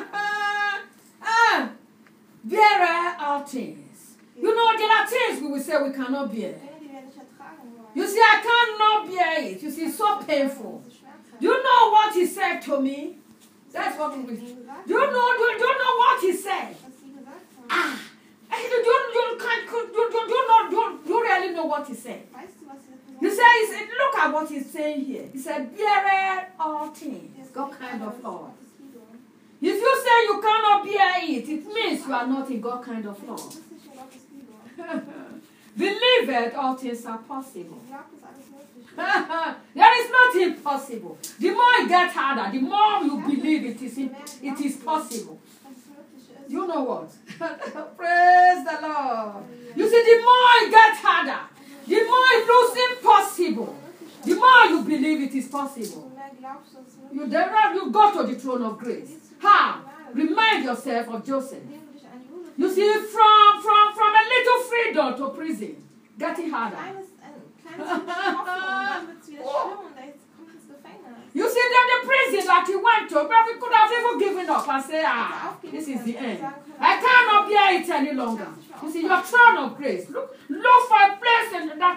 Ah, bear all things. You know, there are things we will say we cannot bear.
Dinge, die wir nicht ertragen wollen.
You see, I cannot bear it. You see, it's so painful.
Das ist schmerzhaft.
Do you know what he said to me? That's what we will. Do
Sie gesagt
you know? Do, do you know what he said?
was sie gesagt haben.
Ah, eh, do you, you, can't, do, do, do you know? Do, do you really know what he said?
Weißt du, was diese Person
He said, he said, look at what he's saying here. He said, bear all things. God kind of love.
Gottes Liebe.
If you say you cannot bear it, it means you are not in God kind of
Du
love.
bist nicht in Gottes Liebe.
Believe it, all things are possible.
Glaubt, dass alles möglich ist.
There is nothing impossible. The more it gets harder, the more you believe it is, it is possible.
Dass es möglich ist.
You know what? Praise the Lord. You see, the more it gets harder, the more it looks impossible. The more you believe it is possible.
Je mehr glaubst du, dass es möglich
You,
ist.
there, you go to the throne of grace. How? Remind yourself of Joseph.
Indem du dich an Josef
You see, from, from, from a little freedom to prison, getting harder.
kleines, ein kleines bisschen Hoffnung und dann wird es wieder schlimm und jetzt kommt ins Gefängnis.
You see, that the prison that he went to, but we could have even given up and say, ah, this is the end. I cannot bear it any longer. You see, your throne of grace. Look, look for a place in that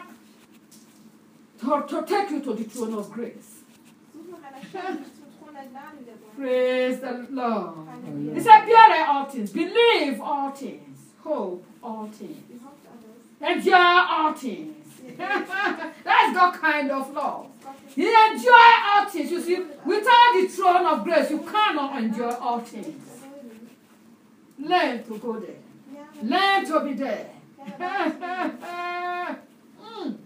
to, to take you to the throne of grace.
Such nach einer Stelle, die dich zum Thron der Gnade wieder bringt.
Praise the Lord.
Halleluja.
He said, bear all things, believe all things, hope all things,
Sie hofft alles.
endure all things. That's God kind of love.
Gottes
You enjoy all things. You see, without the throne of grace, you cannot enjoy all things.
Erdulden.
Learn to go there.
Lerne,
Learn to be there.
lerne
Mm.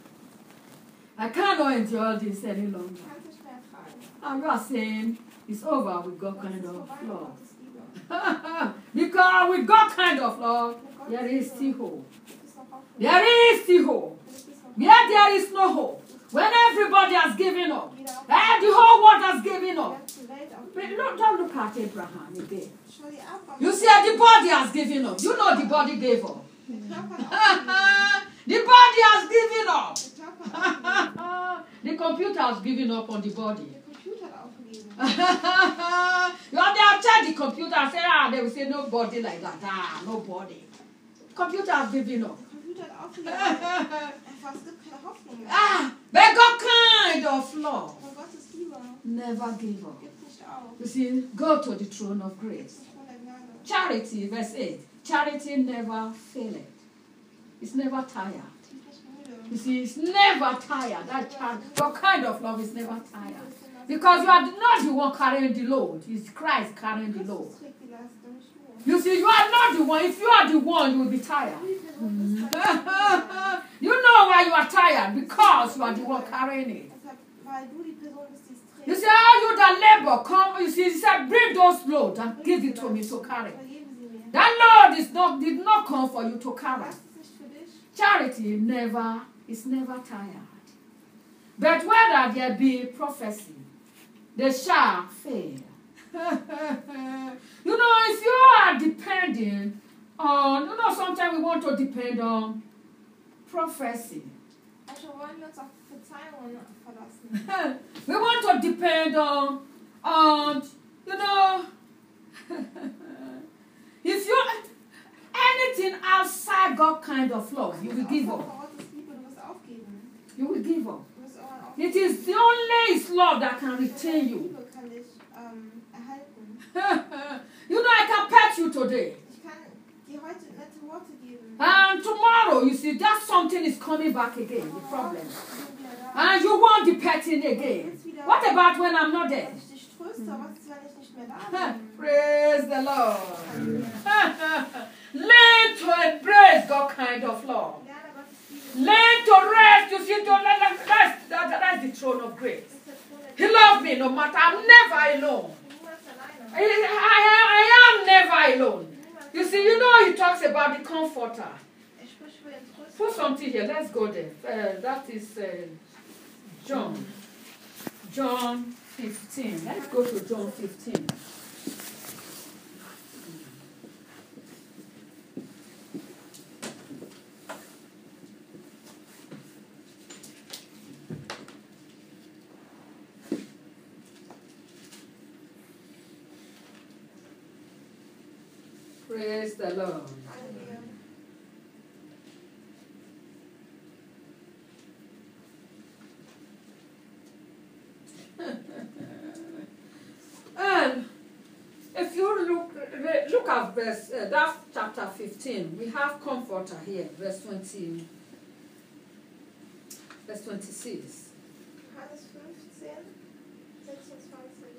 I cannot endure this any longer.
Du kannst nicht mehr ertragen.
I'm not saying it's over with God
Das
kind
ist
of
vorbei mit
love.
Gottes Liebe.
Because with God kind of love,
Mit Gottes
there is
Liebe
still hope.
gibt es noch Hoffnung.
There is still hope.
Gibt es noch
Where there is no hope, when everybody has given up,
wieder auf
and the whole world has given
die
up.
ganze Welt auf.
But look, don't look at Abraham again.
Schau dir ab,
You see, the body has given up. You know the body gave up.
der Körper hat aufgegeben.
The body has given up.
Der Körper hat aufgegeben.
The computer has given up on the body.
Der Computer hat aufgegeben.
You have to check the computer and say, ah, they will say nobody like that. Ah, nobody. Computer has given up.
Der Computer hat aufgegeben. Einfach, es gibt keine Hoffnung mehr.
Ah, but God kind of love
Aber Gottes Liebe
never give up.
gibt nicht auf.
You see, go to the throne of
Gibt
grace.
nicht von der Gnade.
Charity, verse eight. Charity never faileth. It's never tired.
Die ist nicht müde.
You see, it's never tired. That child, your kind of love is never tired. Because you are not the one carrying the load. It's Christ carrying the load.
Christus trägt die Last und nicht du.
You see, you are not the one. If you are the one, you will be tired.
Du die Person bist, dann
You know why you are tired? Because you are the one carrying it.
deshalb, weil du die Person bist, die es
You
trägt.
see how you that labor come. You see, he said, bring those loads and give it to me to carry.
Vergeben sie mir.
That load is not did not come for you to carry.
Das ist nicht für dich.
Charity never is never tired. But whether there be prophecy, they shall fail. You know, if you are depending on, you know, sometimes we want to depend on prophecy.
Manchmal wollen wir uns auf Verzeihungen verlassen.
We want to depend on, on, you know, if you anything outside God kind of love, you will give up.
Vor Gottes Liebe, du wirst aufgeben.
You will give up.
Du wirst irgendwann aufgeben.
It is the only His love that can retain you.
Liebe kann dich ähm, erhalten.
You know, I can pet you today.
Ich kann dir heute nette Worte geben.
And tomorrow, you see, that something is coming back again, the problem.
Sind wieder da.
And you want the petting again. What about when I'm not there?
Wenn ich dich tröste, was ist, wenn ich nicht mehr da bin?
Praise the Lord. Learn to embrace God kind of love.
Lerne Gottes Liebe.
Learn to rest. You see, to let them rest. That, that's the throne of grace.
Das ist der Thron der
He
Gnade.
loves me no matter. I'm never alone.
Niemals alleine.
I, I, I am never alone. You see, you know he talks about the comforter.
Er spricht über den Tröster.
Put something here. Let's go there. Uh, that is uh, John. John fifteen. Let's go to John fifteen. Praise the Lord.
Halleluja.
And if you look look at verse uh, that chapter fifteen, we have comforter here, verse twenty, verse twenty-six.
Johannes fünfzehn, sechsundzwanzig.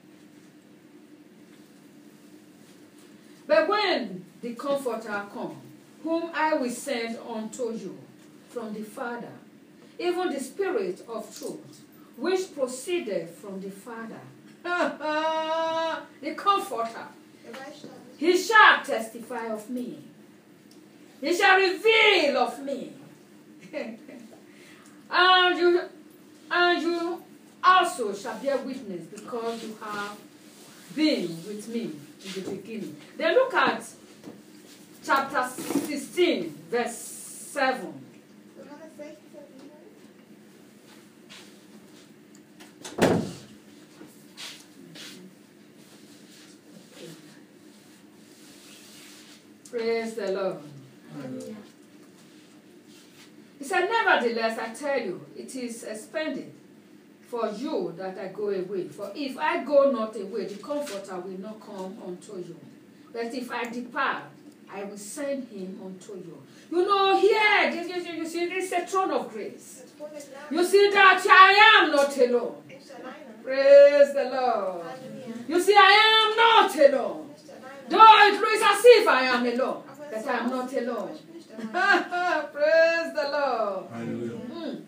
But when the comforter come, whom I will send unto you from the Father, even the Spirit of truth, which proceeded from the Father, the comforter,
Der Beistand.
he shall testify of me. He shall reveal of me. and you and you also shall bear witness, because you have been with me in the beginning. Then look at chapter sixteen, verse seven.
Johannes sechzehn, sieben.
Praise the Lord. He said, nevertheless, I tell you, it is expended for you that I go away. For if I go not away, the Comforter will not come unto you. But if I depart, I will send him unto you. You know, here, you, you, you see, this is a throne of grace.
Der Thron der Gnade.
You see that I am not alone.
Nicht alleine.
Praise the Lord.
Halleluja.
You see, I am not alone.
Nicht alleine.
Though it looks as if I am alone,
Aber es
but
soll
I am not
aussehen, aber
alone.
ich bin nicht alleine.
Praise the Lord.
Hallelujah.
Mm.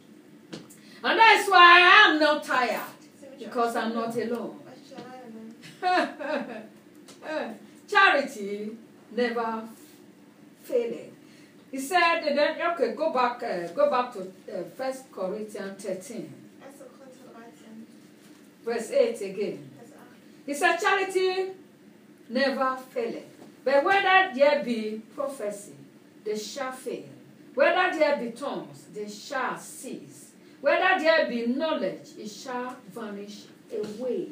And that's why I am not tired,
Ziemlich
because I'm
alleine,
not alone.
weil ich nicht alleine bin.
Charity never failed. He said, and then, okay, go back, uh, go back to uh, First Corinthians thirteen,
erster Korinther dreizehn,
verse eight again.
Vers acht.
He said, charity never faileth. But whether there be prophecy, they shall fail. Whether there be tongues, they shall cease. Whether there be knowledge, it shall vanish away.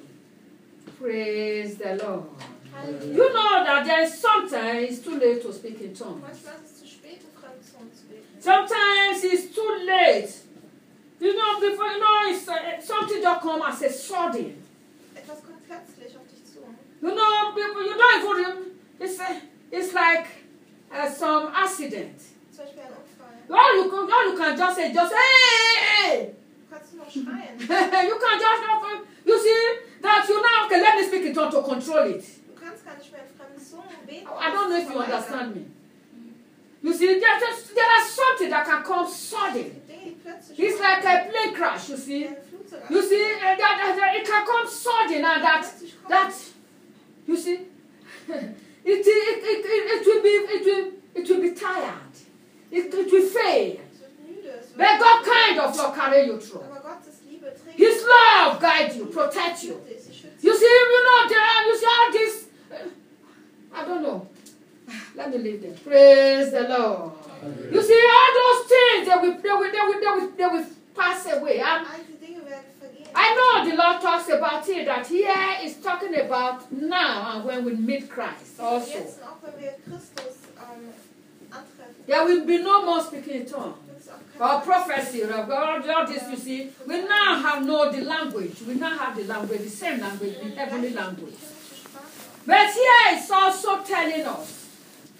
Praise the Lord.
Halleluja.
You know that there is sometimes it's too late to speak in tongues.
Manchmal ist es zu spät, in Fremdzungen zu beten.
Sometimes it's too late. You know, before you know, it's, uh, something just come as a sudden.
Etwas kommt plötzlich auf dich zu.
You know, people, you don't even, it's, uh, it's like uh, some accident.
Zum Beispiel ein Unfall.
All you, can, all you can just say, just hey,
Du kannst nur schreien.
hey. You can just, not, you see, that you now, okay, let me speak in tongues to control it.
Du kannst gar nicht mehr in fremden Zungen beten.
I don't know if you understand me. You see, there, just, there are something that can come sudden.
Dinge, die plötzlich
It's like a plane crash, you see.
wie ein Flugzeug
You see, uh, that, that, that it can come sudden and that, that, you see, it, it, it, it, it will be, it will, it will be tired. It, it will fail.
Es wird müde, es wird
But God kind of love carry you through.
aber Gottes Liebe trägt
His love guide you, protect you.
dich, sie schützt
You
dich.
see, you know, there are, you see all this, uh, I don't know. Let me leave them. Praise the Lord. You see, all those things, they will, they will, they will, they will, they will pass away. And
Alte Dinge werden vergehen.
I know the Lord talks about it, that here is talking about now and when we meet Christ also.
Jetzt und auch wenn wir Christus ähm, antreffen,
There will be no more speaking in tongues.
wird es auch
Or
keine
prophecy, or all all this, you see. We now have no the language. We now have the language, the same language, the heavenly language.
himmlische Sprache.
But here it's also telling us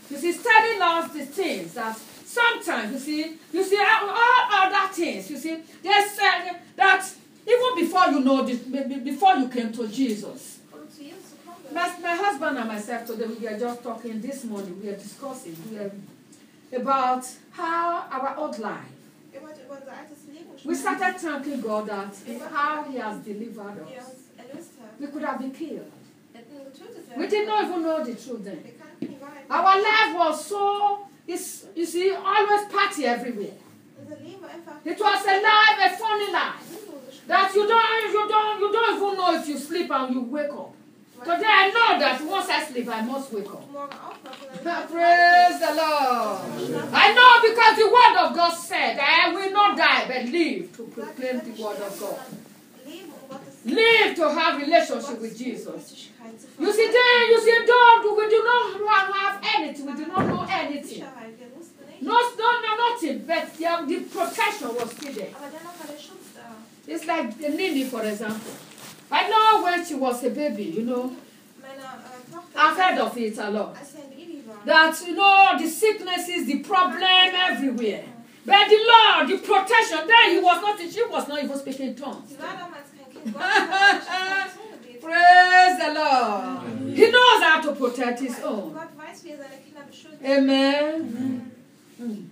You see, study loves the things that sometimes, you see, you see, all other things, you see, they said that even before you know this, before you came to Jesus.
Um zu Jesus zu kommen.
My, my husband and myself today, we were just talking this morning, we were discussing we were about how our old life,
Wir wollten über unser altes Leben
we
sprechen,
started thanking God that how He has delivered
wie er
us.
uns erlöst hat.
We could have been killed.
Wir hätten getötet
We
werden.
did not even know the truth then.
Wir kannten die Wahrheit.
Our life was so, it's, you see, always party everywhere.
Unser Leben war einfach
It was a life, a funny life.
sinnloses Spiel.
That you don't, you don't, you don't even know if you sleep and you wake up. Today I know that once I sleep, I must wake up.
Morgen aufwachen und dann
Praise the Lord. I know because the word of God said, I will not die but live to proclaim the word of God.
Leben, um Gottes
Live to have relationship with Jesus.
Gerechtigkeit zu
You see, there, you see, don't, we do not have anything. We do not know anything.
Sicherheit. Wir wussten nicht.
No, no, no, nothing. But the, the protection was still there.
Aber dennoch war der Schutz da.
It's like the Nini, for example. I know when she was a baby, you know,
Meine äh, Tochter,
I've heard of it a lot.
als sie ein Baby war,
That, you know, the sicknesses, the problem everywhere. But the Lord, the protection, then he was not, she was not even speaking in tongues.
sie war damals kein Kind Gottes, aber sie hat Zunge gebetet.
Praise the Lord. He knows how to protect his own.
Gott weiß, wie er seine Kinder beschützt.
Amen. Mm.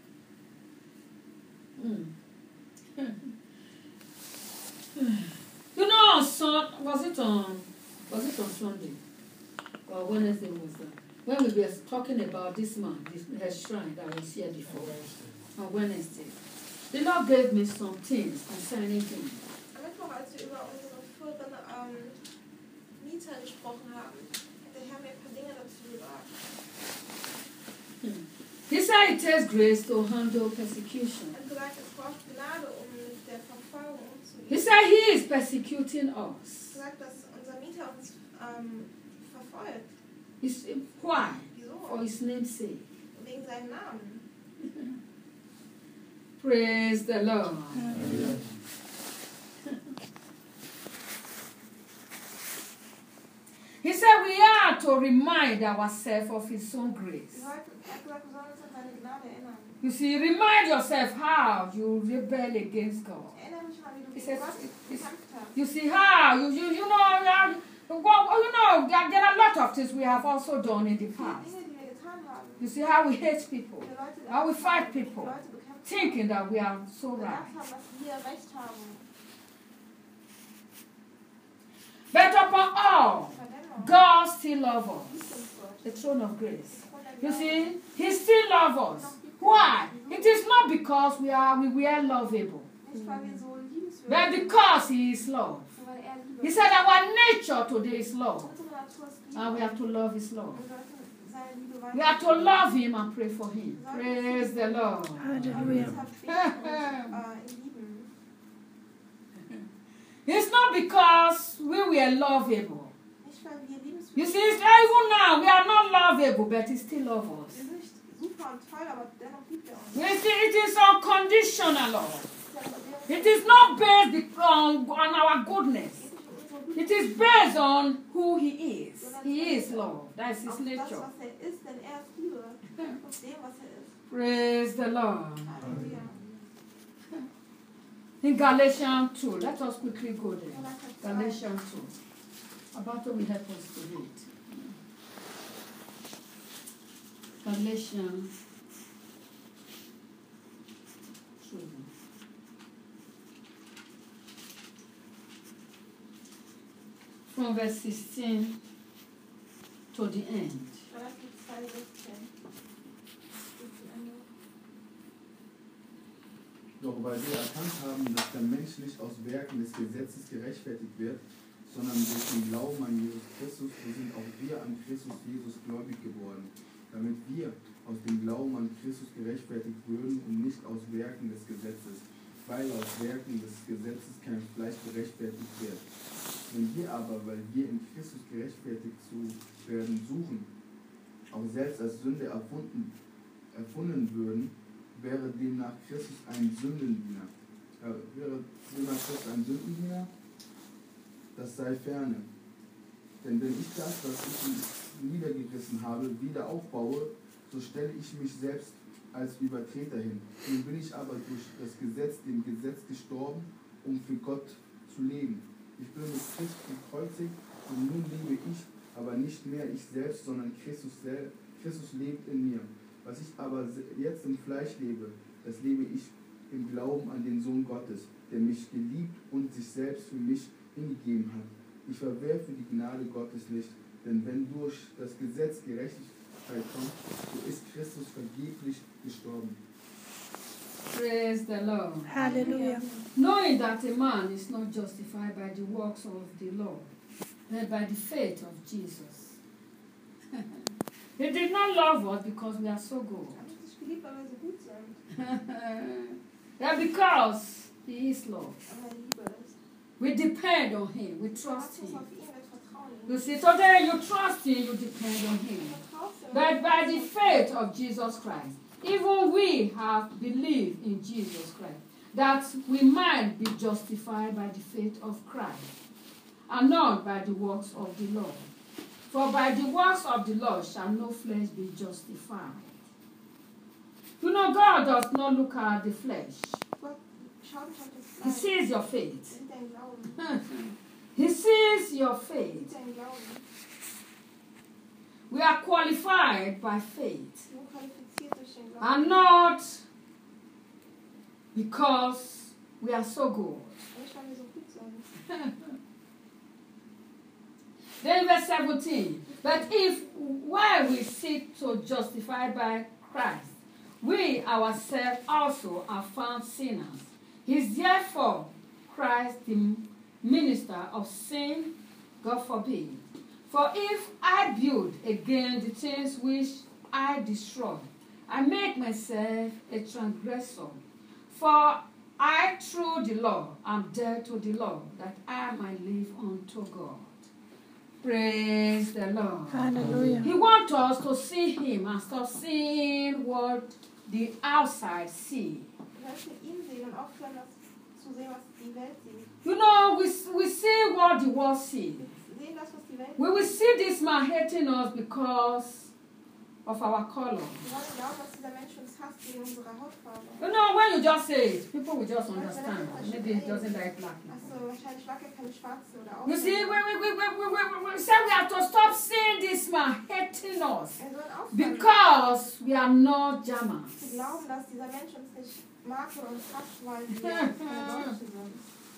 Mm. You know, on Sun, was it on, was it on Sunday or Wednesday was that? When we were talking about this man, this her shrine that was here before, on Wednesday, the Lord gave me some things concerning him.
Am Mittwoch, als wir über unsere früheren ähm, Mieter gesprochen haben, hat der Herr mir ein paar Dinge dazu gesagt.
He said it takes grace to handle persecution.
Er hat gesagt, es braucht Gnade, um mit der Verfolgung
He
umzugehen.
said he is persecuting
Er hat
us.
gesagt, dass unser Mieter uns ähm, verfolgt.
He's, why? For
Wieso?
his name's sake.
Wegen seinem Namen.
Praise the Lord. He said we are to remind ourselves of his own grace.
Wir sollten, er hat gesagt, wir sollen uns an seine Gnade erinnern.
You see, remind yourself how you rebel against God.
Erinnere dich mal, wie du
He
gegen
says,
Gott
it's-
gekämpft hast.
You see how you you, you know you, are- well, you know there, there are a lot of things we have also done in the
Die
past.
Dinge, die wir getan haben.
You see how we hate people,
Wir Leute,
how we fight people,
Leute bekämpft
thinking that we are so
haben.
right.
Gedacht haben, dass wir Recht haben.
But upon all,
Aber dennoch,
God still loves us.
liebt uns Gott.
The throne of grace.
Von der
You
Gnade.
see, He still loves us. Why? It is not because we are we were lovable,
Nicht, weil wir so liebenswürdig
but
sind,
because He is love.
sondern weil er Liebe
He
ist.
said our nature today is love,
Unsere Natur ist Liebe.
and we have to love His love.
Wir sollten seine Liebe
We have to
weitergeben.
love Him and pray for Him. Praise the Lord.
Hallelujah.
Ernsthaft beten und äh, ihn lieben.
It's not because we were lovable.
Nicht, weil wir liebenswürdig
You see, it's, even now we are not lovable, but He still loves
Wir
us.
sind nicht super und toll, aber dennoch liebt er uns.
You see, it is unconditional love.
Das ist ja
It is not based on, on our goodness.
geht nicht um unsere
It
Güte,
is based on who He is. He is love. That's His
auf das,
nature.
was er ist, denn er ist Liebe. Auf dem, was er ist.
Praise the Lord.
Halleluja.
In Galatians two, let us quickly go there. Galatians two. About will help us to read. Galatians two. From verse sixteen to the end.
Galater zwei, sechzehn. Bis zum Ende.
Doch weil wir erkannt haben, dass der Mensch nicht aus Werken des Gesetzes gerechtfertigt wird, sondern durch den Glauben an Jesus Christus, so sind auch wir an Christus Jesus gläubig geworden, damit wir aus dem Glauben an Christus gerechtfertigt würden und nicht aus Werken des Gesetzes, weil aus Werken des Gesetzes kein Fleisch gerechtfertigt wird. Wenn wir aber, weil wir in Christus gerechtfertigt zu werden suchen, auch selbst als Sünde erfunden, erfunden würden, wäre demnach Christus ein Sündendiener. Äh, wäre demnach Christus ein Sündendiener? Das sei ferne. Denn wenn ich das, was ich niedergerissen habe, wieder aufbaue, so stelle ich mich selbst als Übertreter hin. Nun bin ich aber durch das Gesetz, dem Gesetz gestorben, um für Gott zu leben. Ich bin mit Christus gekreuzigt und nun lebe ich, aber nicht mehr ich selbst, sondern Christus, sel- Christus lebt in mir. Was ich aber jetzt im Fleisch lebe, das lebe ich im Glauben an den Sohn Gottes, der mich geliebt und sich selbst für mich hingegeben hat. Ich verwerfe die Gnade Gottes nicht, denn wenn durch das Gesetz Gerechtigkeit kommt, so ist Christus vergeblich gestorben.
Praise the Lord.
Hallelujah.
Knowing that a man is not justified by the works of the law, but by the faith of Jesus. He did not love us because we are so good.
Er hat uns nicht geliebt, weil wir so gut sind.
Yeah, because He is love.
Aber Liebe ist.
We depend on Him. We
Du
trust
hast uns
Him.
auf ihn, wir vertrauen ihm.
You see, today you trust Him, you depend on Him.
Du vertraust ihm.
But by the faith of Jesus Christ, even we have believed in Jesus Christ, that we might be justified by the faith of Christ, and not by the works of the law. For by the works of the law shall no flesh be justified. You know, God does not look at the flesh.
Gott schaut nicht auf das
He
Fleisch.
sees your
Er
faith.
sieht deinen Glauben.
He sees your
Er
faith.
sieht deinen Glauben.
We are qualified by faith,
Du qualifiziert durch den Glauben.
and not because we are so good.
Und nicht, weil wir so gut sind.
Then verse seventeen. But if while we seek to justify by Christ, we ourselves also are found sinners, is therefore Christ the minister of sin? God forbid. For if I build again the things which I destroy, I make myself a transgressor. For I, through the law, am dead to the law, that I might live unto God. Praise the Lord.
Hallelujah.
He wants us to see Him and stop seeing what the outside see.
Du sollst mit ihm sehen und aufhören, das zu sehen, was die Welt sieht.
You know, we, we see what the world sees.
Wir sehen das, was die Welt
We will see this man hating us because of our color.
Wir wollen glauben, dass dieser Mensch uns hasst wegen unserer Hautfarbe.
You know, when you just say it, people will just understand. Maybe he doesn't like black people.
Achso, wahrscheinlich mag er keine Schwarze oder
You see, we,
Ausländer.
we, we, we, we, we, we say we have to stop seeing this man hating us
Er soll aufhören,
because we are not
zu
Germans.
glauben, dass dieser Mensch uns nicht mag oder uns hasst, weil wir keine Deutsche sind.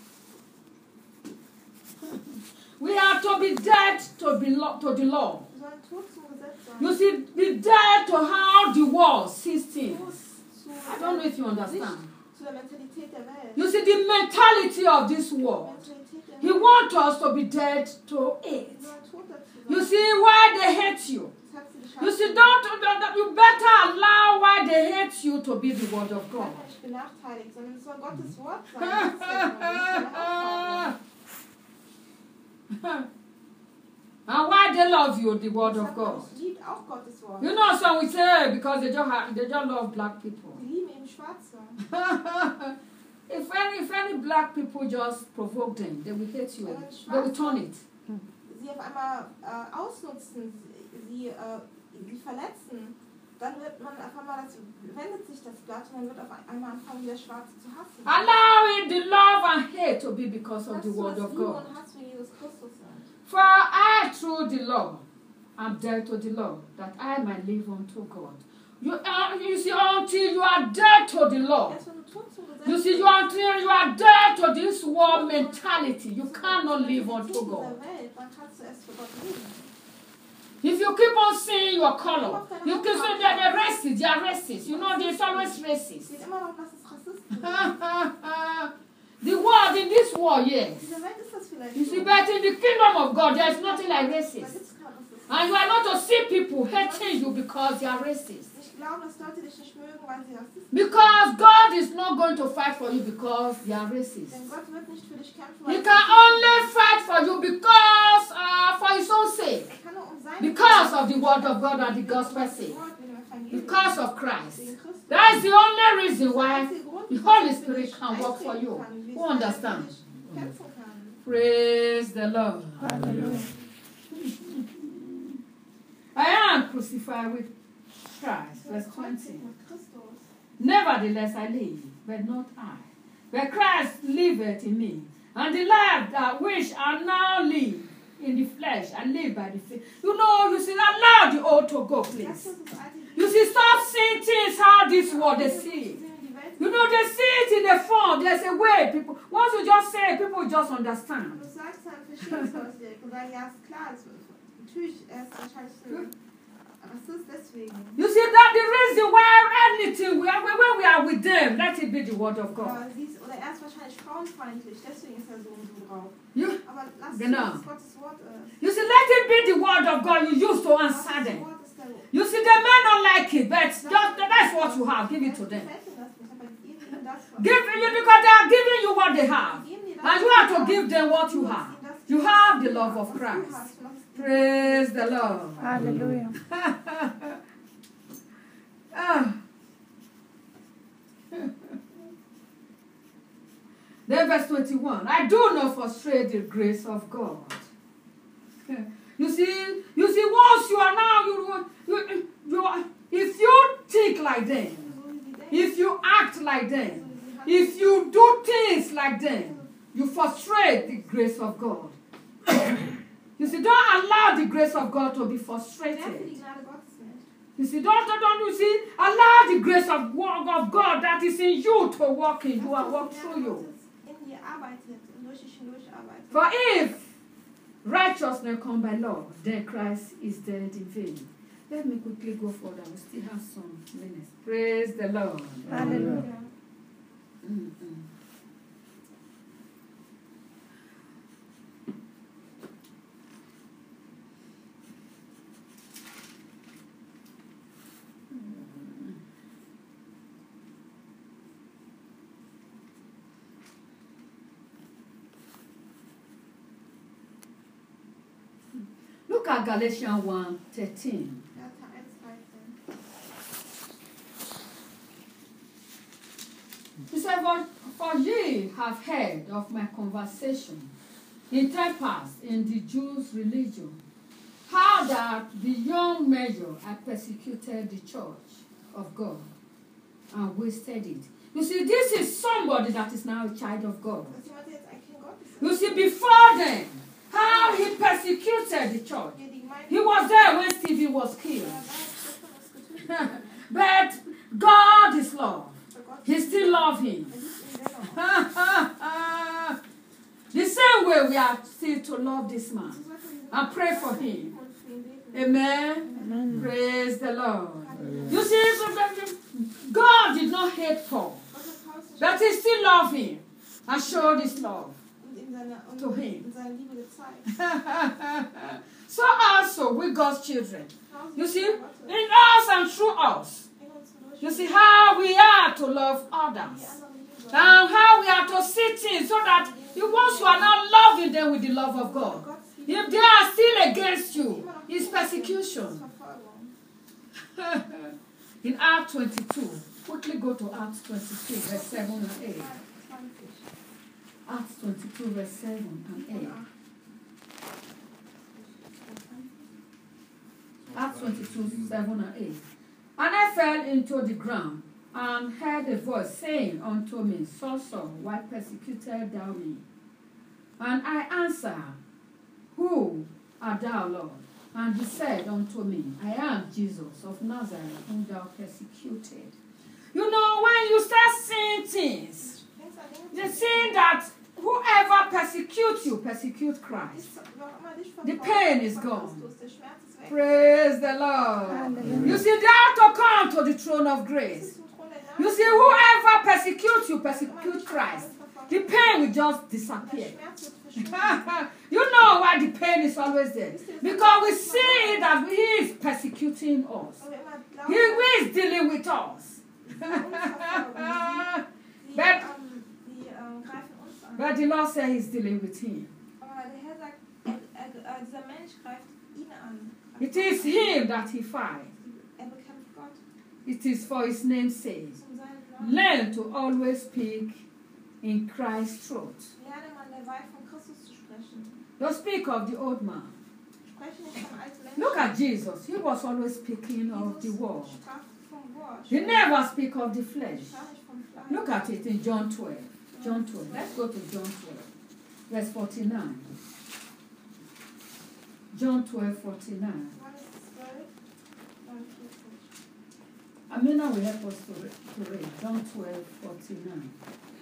We are to be dead to, be lo- to the law.
Wir sollen tot zum Gesetz sein.
You see, be dead to how the world sees
Tot
things.
zu,
I don't know if you understand.
zu der Mentalität der Welt.
You see, the mentality of this world.
Mentalität der
He
Welt.
wants us to be dead to it.
Wir sollen tot dazu sein.
You see, why they hate you.
Das hat sie dich
You see,
hassen.
don't, don't- you better allow why they hate you to be the word of
Ich
God.
werde nicht benachteiligt, sondern es soll Gottes Wort sein. Das ist ja nicht meine Aufgabe.
And why they love you, the word
Das
of
hat
God.
Gott liebt auch Gottes Wort.
You know, some will say because they just have, they just love black people.
Sie lieben eben Schwarze.
if any if any black people just provoke them, they will hate you. They will turn it.
Sie auf einmal äh, ausnutzen, sie, äh, sie verletzen, dann wird man auf einmal, das, wendet sich das Blatt und dann wird auf einmal anfangen, der Schwarze zu hassen.
Allow it the love and hate to be because of
Lass
the
du
word
das
of
Liebe
God.
und Hass für Jesus Christus sein.
For I through the law am dead to the law, that I might live unto God. You are you see until you are dead to the law.
Erst wenn du tot zum Gesetz
You see, you
bist,
until you are dead to this world mentality, you cannot live unto
dieser
God.
Welt, dann kannst du erst für Gott leben.
If you keep on seeing your color, you can say that they're racist, they are racist. You know, there's always
Es
racist.
geht immer noch, dass es Rassisten sind.
The world, in this world,
In
yes.
dieser Welt ist das vielleicht
You
so.
see, but in the kingdom of God, there is nothing like
Da
racist.
gibt's keinen Rassismus.
And you are not to see people hating you because they are racist.
Ich glaube, dass Leute dich nicht mögen, weil sie Rassisten sind.
Because God is not going to fight for you because they are racist.
Denn Gott wird nicht für dich kämpfen,
He
weil
can only fight for you because, uh, for his own sake.
Er kann nur um seine
Because of the word of God and the gospel sake. Because of Christ. That is the only reason why the Holy Spirit can work for you. Who understand? Praise the Lord.
Hallelujah.
crucified with Christ.
Ich bin
Verse twenty.
gekreuzigt mit Christus.
Nevertheless I live, but not I. But Christ liveth in me. And the life that which I now live in the flesh, I live by the faith. You know, you see, allow the old to go,
Lass
please.
uns das alte
You see, stop seeing things how this world they see it. You know, they see it in the form. There's a way people. Once you just say it, people just understand.
Du sagst dann verschiedenes auswirken und sagen, ja, ist klar, es wird- natürlich, er ist wahrscheinlich ein Rassist deswegen.
You see that the reason why anything we are, when we are with them, let it be the word of God.
Aber sie ist, oder er ist wahrscheinlich frauenfeindlich, deswegen ist er so und so drauf.
You,
Aber lass
Genau.
uns Gottes Wort ist.
you see, let it be the word of God you use to answer
Gottes
them.
Wort ist der
You see, they may not like it, but just, that's what you have. Give it to them.
Gefällt mir das nicht, aber gib ihnen das, was-
Give you because they are giving you what they have,
Gib mir das,
and you
was
have
sie
to
haben.
give them what you
Du musst
have.
ihnen das
You
geben,
have the
was
love
du
of
hast.
Christ.
Du hast ihnen-
Praise the Lord.
Hallelujah.
Ah. Then verse twenty-one. I do not frustrate the grace of God. You see, you see, once you are now, you, you, you are, if you think like them,
So wie sie denken,
if you act like
so
them,
wie sie handeln,
if you do things like them, you frustrate the grace of God. You see, don't allow the grace of God to be
werfe
frustrated.
die Gnade Gottes nicht.
You see, don't, don't, don't you see, allow the grace of, of God that is in you to work in you and work
Lass
through
die Gnade
you.
Gottes in dir arbeitet und durch dich hindurch arbeitet.
For if righteousness come by law, then Christ is dead in vain. Let me quickly go further. We still have some minutes. Praise the Lord.
Hallelujah.
Mm, mm. Look at Galatians one thirteen.
Galater eins dreizehn.
He said, for, for ye have heard of my conversation in time past in the Jews' religion, how that the young measure I persecuted the church of God and wasted it. You see, this is somebody that is now a child of God.
Dass jemand, der jetzt ein Kind Gottes ist,
You see, before then, how he persecuted the church.
der die Gemeinde
He was there when Stephen was
er
killed.
war, Stephanus getötet wurde.
But God is love.
Aber Gott,
He still loves him.
er liebt ihn dennoch.
The same way we are still to love this man.
So sollte diese
I pray for
Gemeinde
him.
und für ihn beten.
Amen.
Amen.
Praise the Lord. You see, so that God did not hate Paul,
Gott hat Paulus nicht
but he still loved him and showed his love.
und ihm seine, und
to him.
ihm seine Liebe gezeigt.
So also with God's children.
Genauso
You
wie
see,
Gott
in us and through us.
in uns hindurch
You see how we are to love
die
others.
anderen lieben soll.
And how we are to see things so that you once you are not loving them with the love of God.
Gottes Liebe
If they are still against you,
immer noch
it's
ist
persecution.
Verfolgung.
In Acts twenty-two, quickly go to Acts twenty-two, verse seven and eight.
zwanzig.
Acts twenty-two, verse seven and eight. Acts twenty-two, seven and eight. And I fell into the ground and heard a voice saying unto me, Saul, Saul, why persecutest thou me? And I answered, Who art thou, Lord? And he said unto me, I am Jesus of Nazareth, whom thou persecuted. You know, when you start seeing things,
Denkst an Dinge,
the saying that whoever persecutes you, persecute Christ.
ist- wer auch immer dich
The
verfolgt,
pain is
verfolgst
gone.
du es, der Schmerz ist weg.
Praise the Lord.
Hallelujah.
You see, they have to come to the throne of
Es
grace.
ist zum Thron der Gnade.
You see, whoever persecutes you,
Wer auch immer
persecute
dich
Christ.
verfolgt,
The pain will just
der
disappear.
Schmerz wird verschwinden.
You know why the pain is always there? Because we see that He is persecuting us.
Weil wir immer
He
glauben,
is dealing with us.
sie uns verfolgen. Sie,
But-
ähm, sie ähm, greifen uns an.
But the Lord said He's dealing with him.
Aber der Herr sagt, er, er, äh, dieser Mensch greift ihn an.
It is Him that He fights.
Er bekämpft Gott
It is for His name's sake.
um seinen Namen.
Learn to always speak in Christ's truth.
Lerne man der Wahrheit von Christus zu sprechen.
Don't speak of the old man.
spreche nicht von alten Menschen.
Look at Jesus. He was always speaking of the
Jesus
world.
sprach vom Wort.
He never speak of the flesh.
Sprach nicht vom Fleisch.
Look at it in John twelve. John twelve. Let's go to John twelve. Verse forty-nine. John twelve, forty-nine.
Johannes zwölf, neunundvierzig.
Amina will help us to read. To read. John twelve, forty-nine.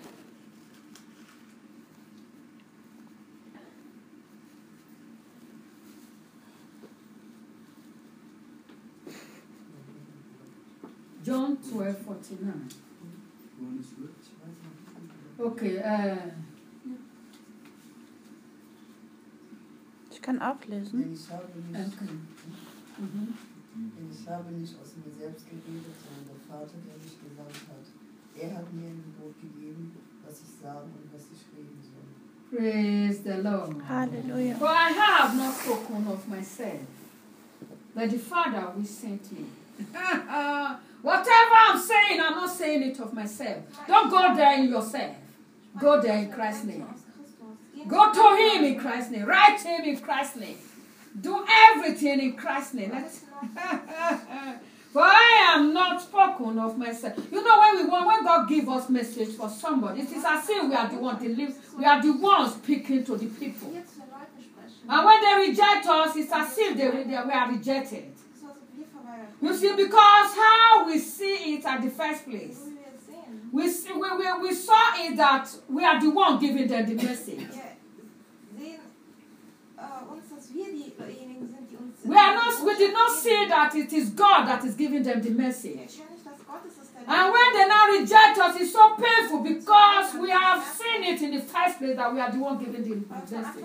John twelve, forty-nine. Okay, uh,
Ich kann auch lesen.
Denn ich habe nicht,
okay. Mhm.
denn ich habe nicht aus mir selbst geredet, sondern der Vater, der mich gesandt hat. Er hat mir ein Gebot gegeben, was ich sagen und was ich reden soll.
Praise the Lord.
Halleluja.
For I have not spoken of myself, but the Father which sent me. Whatever I'm saying, I'm not saying it of myself. Don't go there in yourself. Go there in Christ's name. Go to Him in Christ's name. Write Him in Christ's name. Do everything in Christ's name. For I am not spoken of myself. You know, when we want, when God gives us message for somebody, it is as if we are the one to live. We are the ones speaking to the people. And when they reject us, it's as if they, they, we are rejected. You see, because how we see it at the first place, we, see, we, we, we saw it that we are the one giving them the message. We are not. We did not see that it is God that is giving them the message. And when they now reject us, it's so painful because we have seen it in the first place that we are the one giving the message.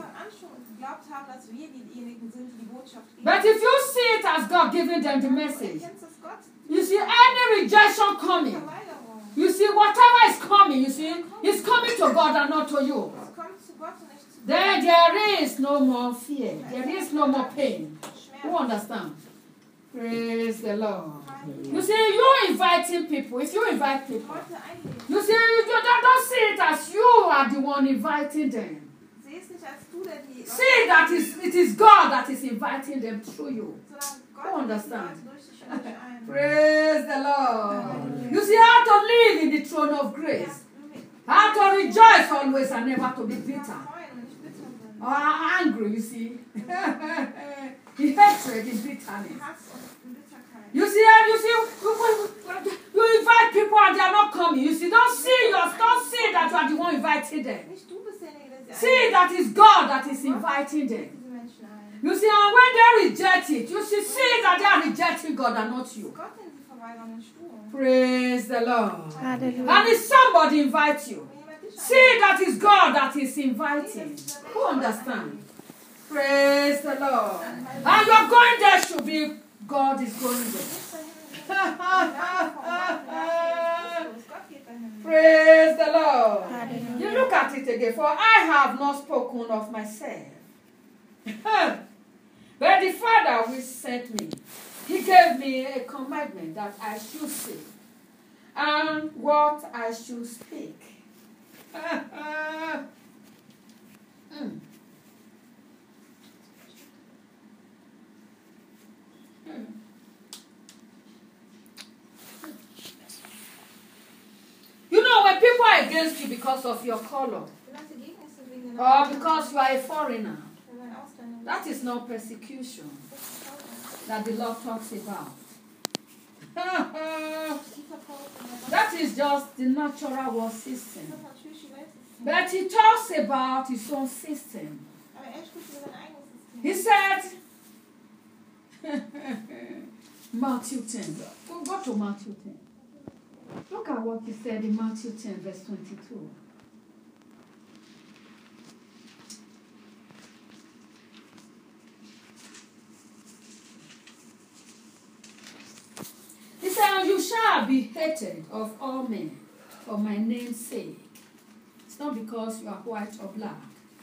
But if you see it as God giving them the message, you see any rejection coming, you see whatever is coming, you see, it's coming to God and not to you. Then there is no more fear. There is no more pain. Who understand? Praise the Lord. You see, you're inviting people. If you invite people, you see, you don't, don't see it as you are the one inviting them. See that is, it is God that is inviting them through you. Who understand? Praise the Lord. You see how to live in the throne of grace. How to rejoice always and never to be bitter. Or angry, you see. In hatred, in bitterness. You see, you see, you invite people and they are not coming. You see, don't see yours, don't see that you are the one inviting them. See that it's God that is inviting them. You see, and when they reject it, you see, see that they are rejecting God and not you. Praise the Lord.
Hallelujah.
And if somebody invites you, see that it's God that is inviting. Who understand? Praise the Lord. And you're going there should be God is going there. Praise the Lord.
Hallelujah.
You look at it again. For I have not spoken of myself. But the Father which sent me, He gave me a commandment that I should say, and what I should speak. mm. Mm. You know, when people are against you because of your color, or because you are a foreigner, that is not persecution that the Lord talks about. That is just the natural world system. But He talks about His own system. He said, Matthew ten. Go, go to Matthew ten. Look at what He said in Matthew ten, verse twenty-two. He said, you shall be hated of all men for my name's sake. It's not because you are white or black.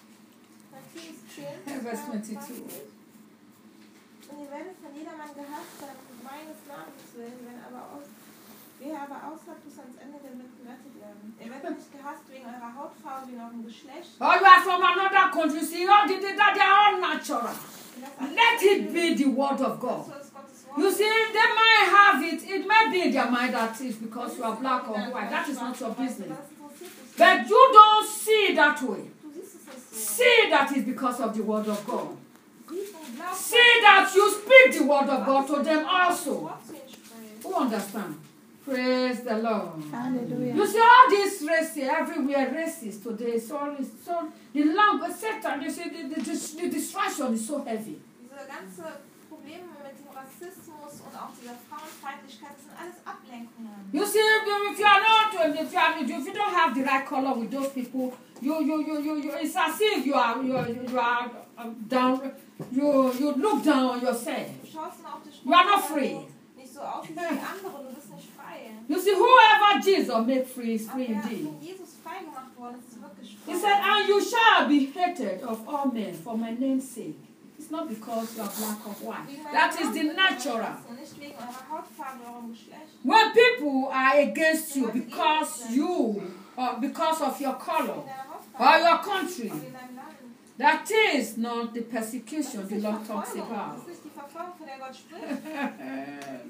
Verse twenty-two.
Und ihr werdet von jedermann gehasst sein, um meines Namens willen, wenn aber aus, wer aber aushat, bis ans Ende der Welt gerettet werden. Ihr werdet nicht gehasst wegen eurer Hautfarbe, wegen eurem Geschlecht.
Oh, you are from another country. See, oh, they, they, they are all natural. let it be the word of God.
So ist Gottes Wort.
You see, they might have it, it might be in their mind that it's because you are black or white. That is not your business. But you don't see it that way.
Du siehst es nicht so.
See that it's because of the word of God.
Siehst und glaubst,
See that you speak the word of God to them
das
also.
Wort zu ihnen spricht.
Who understand? Praise the Lord.
Hallelujah.
You see all these races everywhere, races today. So, so the language, Satan, you see, the, the, the, the distraction is so heavy.
Diese ganze Probleme mit dem Rassismus und auch dieser Frauenfeindlichkeit, das sind alles Ablenkungen.
You see, if you, if you are not, if you, are, if you don't have the right color with those people, you, you, you, you, you it's as if you are, you, are- you are um, down, you, you look down on yourself.
Du schaust mal auf die
You are not
Sprache,
free.
nicht so aus wie die anderen, du bist nicht frei.
You see, whoever Jesus made free is
Aber
free
wer
indeed.
von Jesus frei gemacht worden ist, ist wirklich frei.
He said, and you shall be hated of all men for my name's sake. It's not because you are black or white.
Wegen meiner
That is the
Haut-
natural.
Und nicht wegen eurer Hautfarbe oder eurem Geschlecht.
When people are against you because you, or because of your color,
Wegen deiner
or
Hautfarbe.
your country,
Oder wegen deinem Land.
that is not the
Das
persecution
ist
the
nicht
Lord talks
Verfolgung.
about.
Das ist nicht die Verfolgung, von der Gott spricht.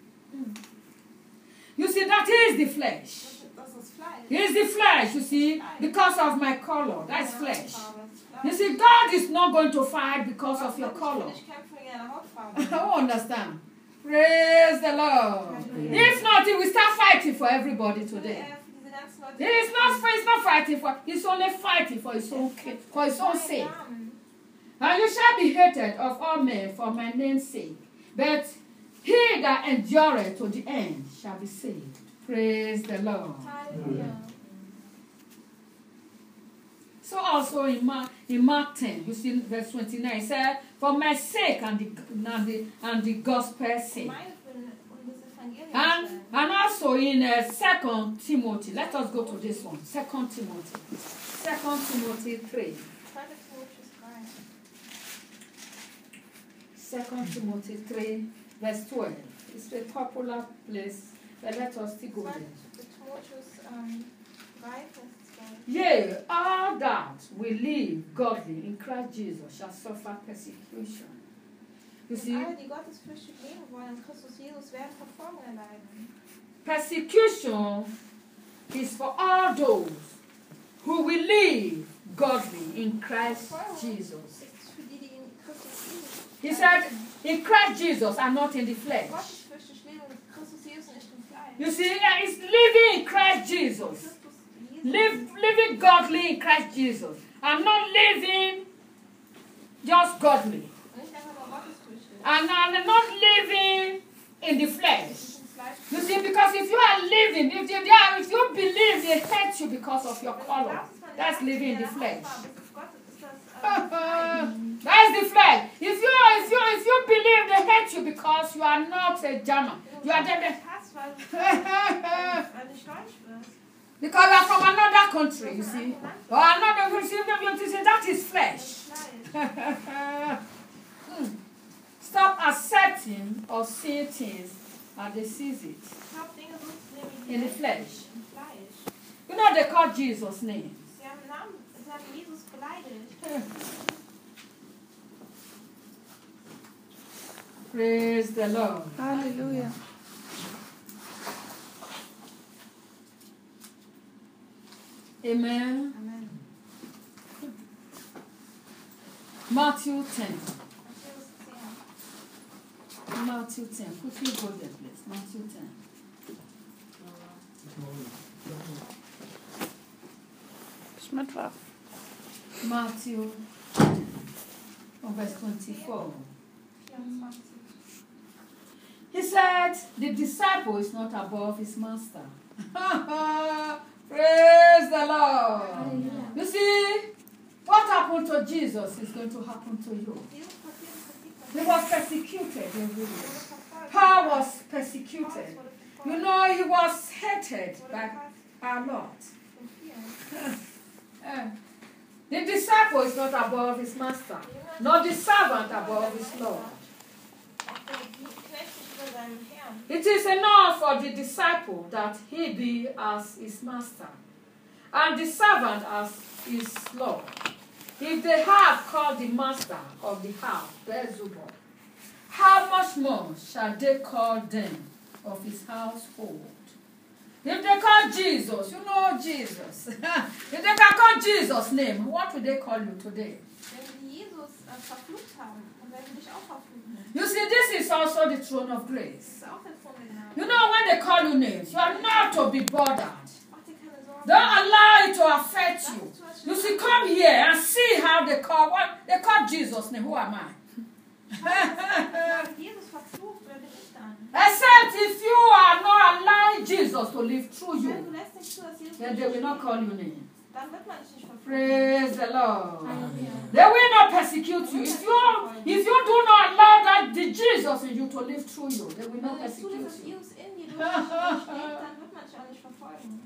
You see, that is the flesh.
Das ist- Das ist Fleisch.
It is the flesh, you see, because of my color. That's
Deine
flesh.
Hautfarbe ist Fleisch.
You see, God is not going to fight because
Gott
of your
wird nicht
color.
für dich kämpfen wegen deiner Hautfarbe.
I understand. Praise the Lord. If not, he will start fighting for everybody today.
Er für diese ganzen Leute-
He is not, he's not fighting for, he's only fighting for his own, ca- for his own sake. And you shall be hated of all men for my name's sake. But he that endureth to the end shall be saved. Praise the Lord.
Halleluja.
So also in Mark, in Mark ten, you see verse twenty-nine, it said, for my sake and the, and the, and the gospel's sake.
Meinetwillen und das Evangelium
And,
stellen.
and also in uh, Second Timothy, let us go to this one. Second Timothy. Second Timothy three.
Zweiter Timotheus drei.
Second Timothy three, verse twelve. It's a popular place, but let us still go there.
Zweiter Timotheus ähm, drei, Vers zwölf.
Yea, all that will live godly in Christ Jesus shall suffer persecution. You
Und
see,
alle, die gottesfürchtig leben wollen in Christus Jesus, werden Verfolgung erleiden.
persecution is for all those who will live godly in Christ Jesus.
Ist für die, die in Christus Jesus
He said, in Christ Jesus and not in the flesh.
gottesfürchtig leben in Christus Jesus, nicht im Fleisch.
You see, uh, it's living in Christ Jesus.
Christus Jesus.
Live, living godly in Christ Jesus. I'm not living just godly.
Und nicht einfach nur gottesfürchtig.
And I'm not living in the flesh.
Nicht im Fleisch.
You see, because if you are living, if you, yeah, if you believe they hate you because of your
Wenn du
color,
glaubst, dass man
that's
nicht
living in the
deiner
flesh.
Hautfarbe ist, ist Gott, ist das, äh, Fleisch.
That's the flesh. If you, if you, if you believe they hate you because you are not a German, you are
Wenn
the,
du dich hasst, weil du weil du nicht deutsch bist.
because you are from another country, you see, or another, you see, you see, that is flesh.
Fleisch.
Hmm. Stop accepting or seeing things as they sees it
Hab Dinge so zu sehen, wie
in the
sie sind,
flesh.
im Fleisch.
You know they call Jesus names.
Sie haben Namen, sie haben Jesus beleidigt.
Praise the Lord.
Hallelujah.
Amen.
Amen.
Matthew ten.
Matthäus zehn.
Matthew ten. Quickly go there, please. Matthew ten.
Ist Mittwoch.
Matthew ten. Oh, verse twenty-four.
vierundzwanzig.
He said, the disciple is not above his master. Praise the Lord.
Halleluja.
You see, what happened to Jesus is going to happen to you.
Jesus passiert es passiert
He
bei
was persecuted
Er
everywhere.
wurde verfolgt.
Paul was
Paulus
persecuted.
wurde verfolgt.
You know, he was hated
Wurde
by
gehasst
our Lord.
von vielen.
Eh. The disciple is not above his master, nor the servant above his Lord.
Auch der Knecht nicht über seinen Herrn.
It is enough for the disciple that he be as his master, and the servant as his Lord. if they have called the master of the house Beelzebub, how much more shall they call them of his household? If they call Jesus, you know Jesus. If they can call Jesus' name, what will they call you today?
Wenn sie Jesus äh, verflucht haben, dann werden sie dich auch verfluchen.
You see, this is also the throne of
Das
grace.
ist auch der Thron der Gnade.
You know, when they call you names, you are not to be bothered.
Mach dir keine Sorgen.
Don't allow it to affect you. You see, come here and see how they call what they call Jesus' name. Who am I?
Jesus verflucht, wer bin ich dann?
Except if you are not allowing Jesus to live through
Wenn du
you,
lässt nicht zu, dass Jesus
then
dich
they will not
verflucht,
call you names.
dann wird man dich nicht verfluchen.
Praise the Lord.
Halleluja.
They will not persecute you. If you if you do not allow that the Jesus in you to live through you, they will
Wenn
not
du nicht zulässt, dass
persecute you.
Jesus in dir durchlebt, dann wird man dich auch nicht verfolgen.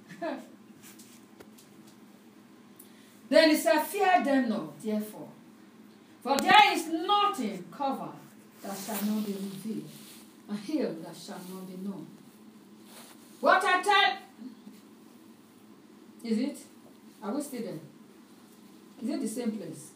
Then he said, fear them not, therefore. For there is nothing covered that shall not be revealed, a hill that shall not be known. What I tell, is it? Are we still there? Is it the same place?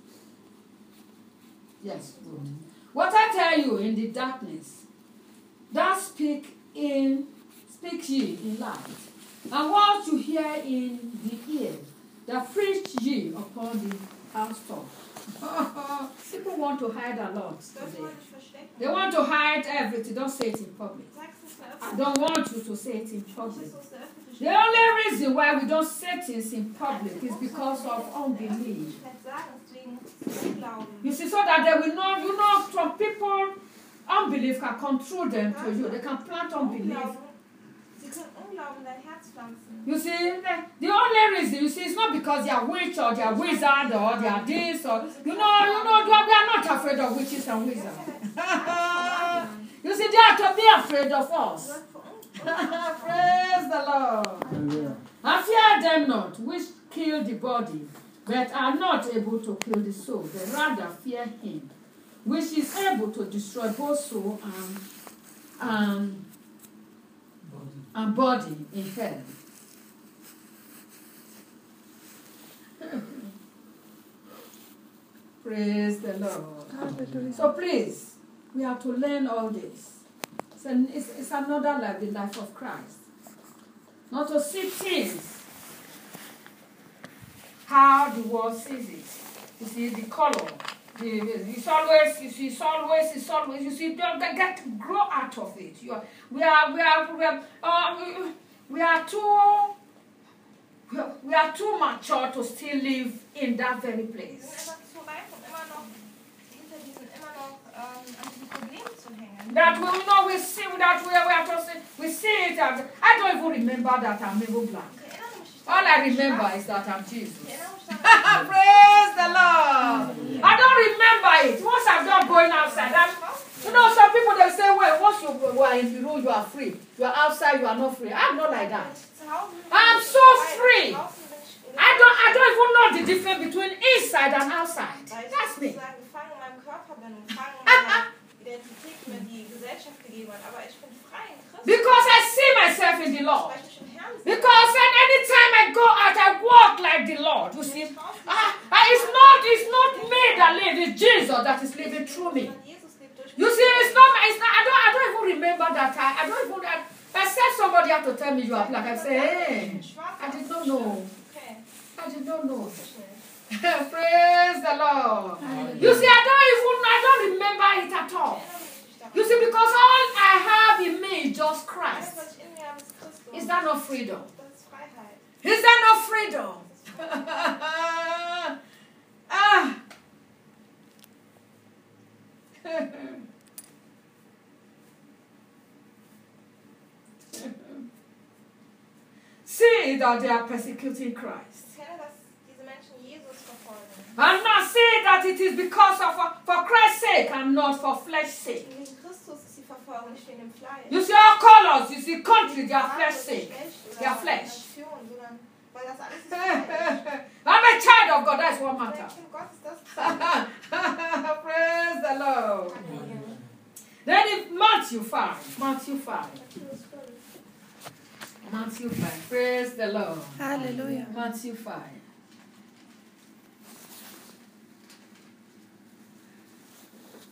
Yes, good. What I tell you in the darkness, that speak in, speak ye in light, and what you hear in the ear, that preach ye upon the housetop. People want to hide a lot
Das soll
today.
man nicht verstecken.
They want to hide everything. Don't say it in public.
Sag's nicht mehr
I
öffentlich.
don't want you to say it in
Du
public.
musst es der Öffentlichkeit
The only reason why we don't say things in public is because of unbelief.
sagen, deswegen Unglauben.
You see, so that they will not, you know, some people, unbelief can control them to you. They can plant unbelief.
Unglauben. Sie können Unglauben in dein Herz pflanzen.
You see, the, the only reason, you see, it's not because they are witch or they are wizard or they are this or, you know, you know, we are not afraid of witches and wizards. You see, they are to be afraid of us. Praise the Lord. And fear them not, which kill the body, but are not able to kill the soul, but rather fear him, which is able to destroy both soul and, and, and body in hell. Praise the Lord.
Hallelujah.
So please, we have to learn all this. It's, an, it's, it's another life, the life of Christ. Not to see things how the world sees it. You see the color. The, it's always, you see, it's always, it's always, you see, don't get, grow out of it. You are, we are, we are, we are, uh, we, we are too, we are, we are too mature to still live in that very
Wir
place.
sind einfach zu reif, um immer noch hinter diesen, immer noch ähm, an diesen Problemen zu hängen.
That we you know we see that we, we are just we see it as I don't even remember that I'm even black.
Ich erinnere mich nicht
All
daran,
I
dass ich
remember
schwarz
is that I'm Jesus.
bin. Ich erinnere mich daran,
Praise the Lord. I don't remember it. Once I'm not going outside, I'm, you know, some people they say, well, once you, you are in the room, you are free. You are outside, you are not free. I'm not like that.
zu Hause bin ich
I'm
nicht
so
frei.
free.
Draußen bin ich in der
I don't I don't even know the difference between inside and outside.
Weil ich
That's me.
sozusagen gefangen in meinem Körper bin und gefangen in meiner Identität, die mir die Gesellschaft gegeben hat. Aber ich bin frei in Christus.
Because I see myself in the Lord.
Weil ich mich im Herrn sehe.
Because then anytime I go out, I walk like the Lord. You see, ah, ah, it's not, it's not me that lives, it's Jesus that is living through me.
Sondern Jesus lebt durch
You
mich.
see, it's not, it's not. I don't, I don't even remember that. I, I don't even. I, except somebody have to tell me you are black. I say, hey, I did not know.
Okay,
I did not know.
wusste ich nicht.
Praise the Lord. You see, I don't even, I don't remember it at all.
Ich erinnere mich nicht daran.
You see, because all I have in me is just
Alles,
Christ.
was ich in mir habe, ist Christus.
Is that not freedom?
Das ist Freiheit.
Is that not freedom? ah. See that they are persecuting Christ.
Ich kenne, dass diese Menschen Jesus verfolgen.
And now see that it is because of for Christ's sake and not for flesh's sake.
Wegen Christus ist sie verfolgen, nicht wegen dem Fleisch.
You see our colors, you see country, they are
Farbe,
flesh's sake.
Geschlecht
They are
oder
flesh.
Nation, sondern weil das alles ist Fleisch.
I'm a child of God, that's what
Weil
matters.
ein Kind Gottes, das ist
Praise the Lord. Then in Matthew five, Matthew five, Matthew five, praise the Lord.
Hallelujah.
Matthew five.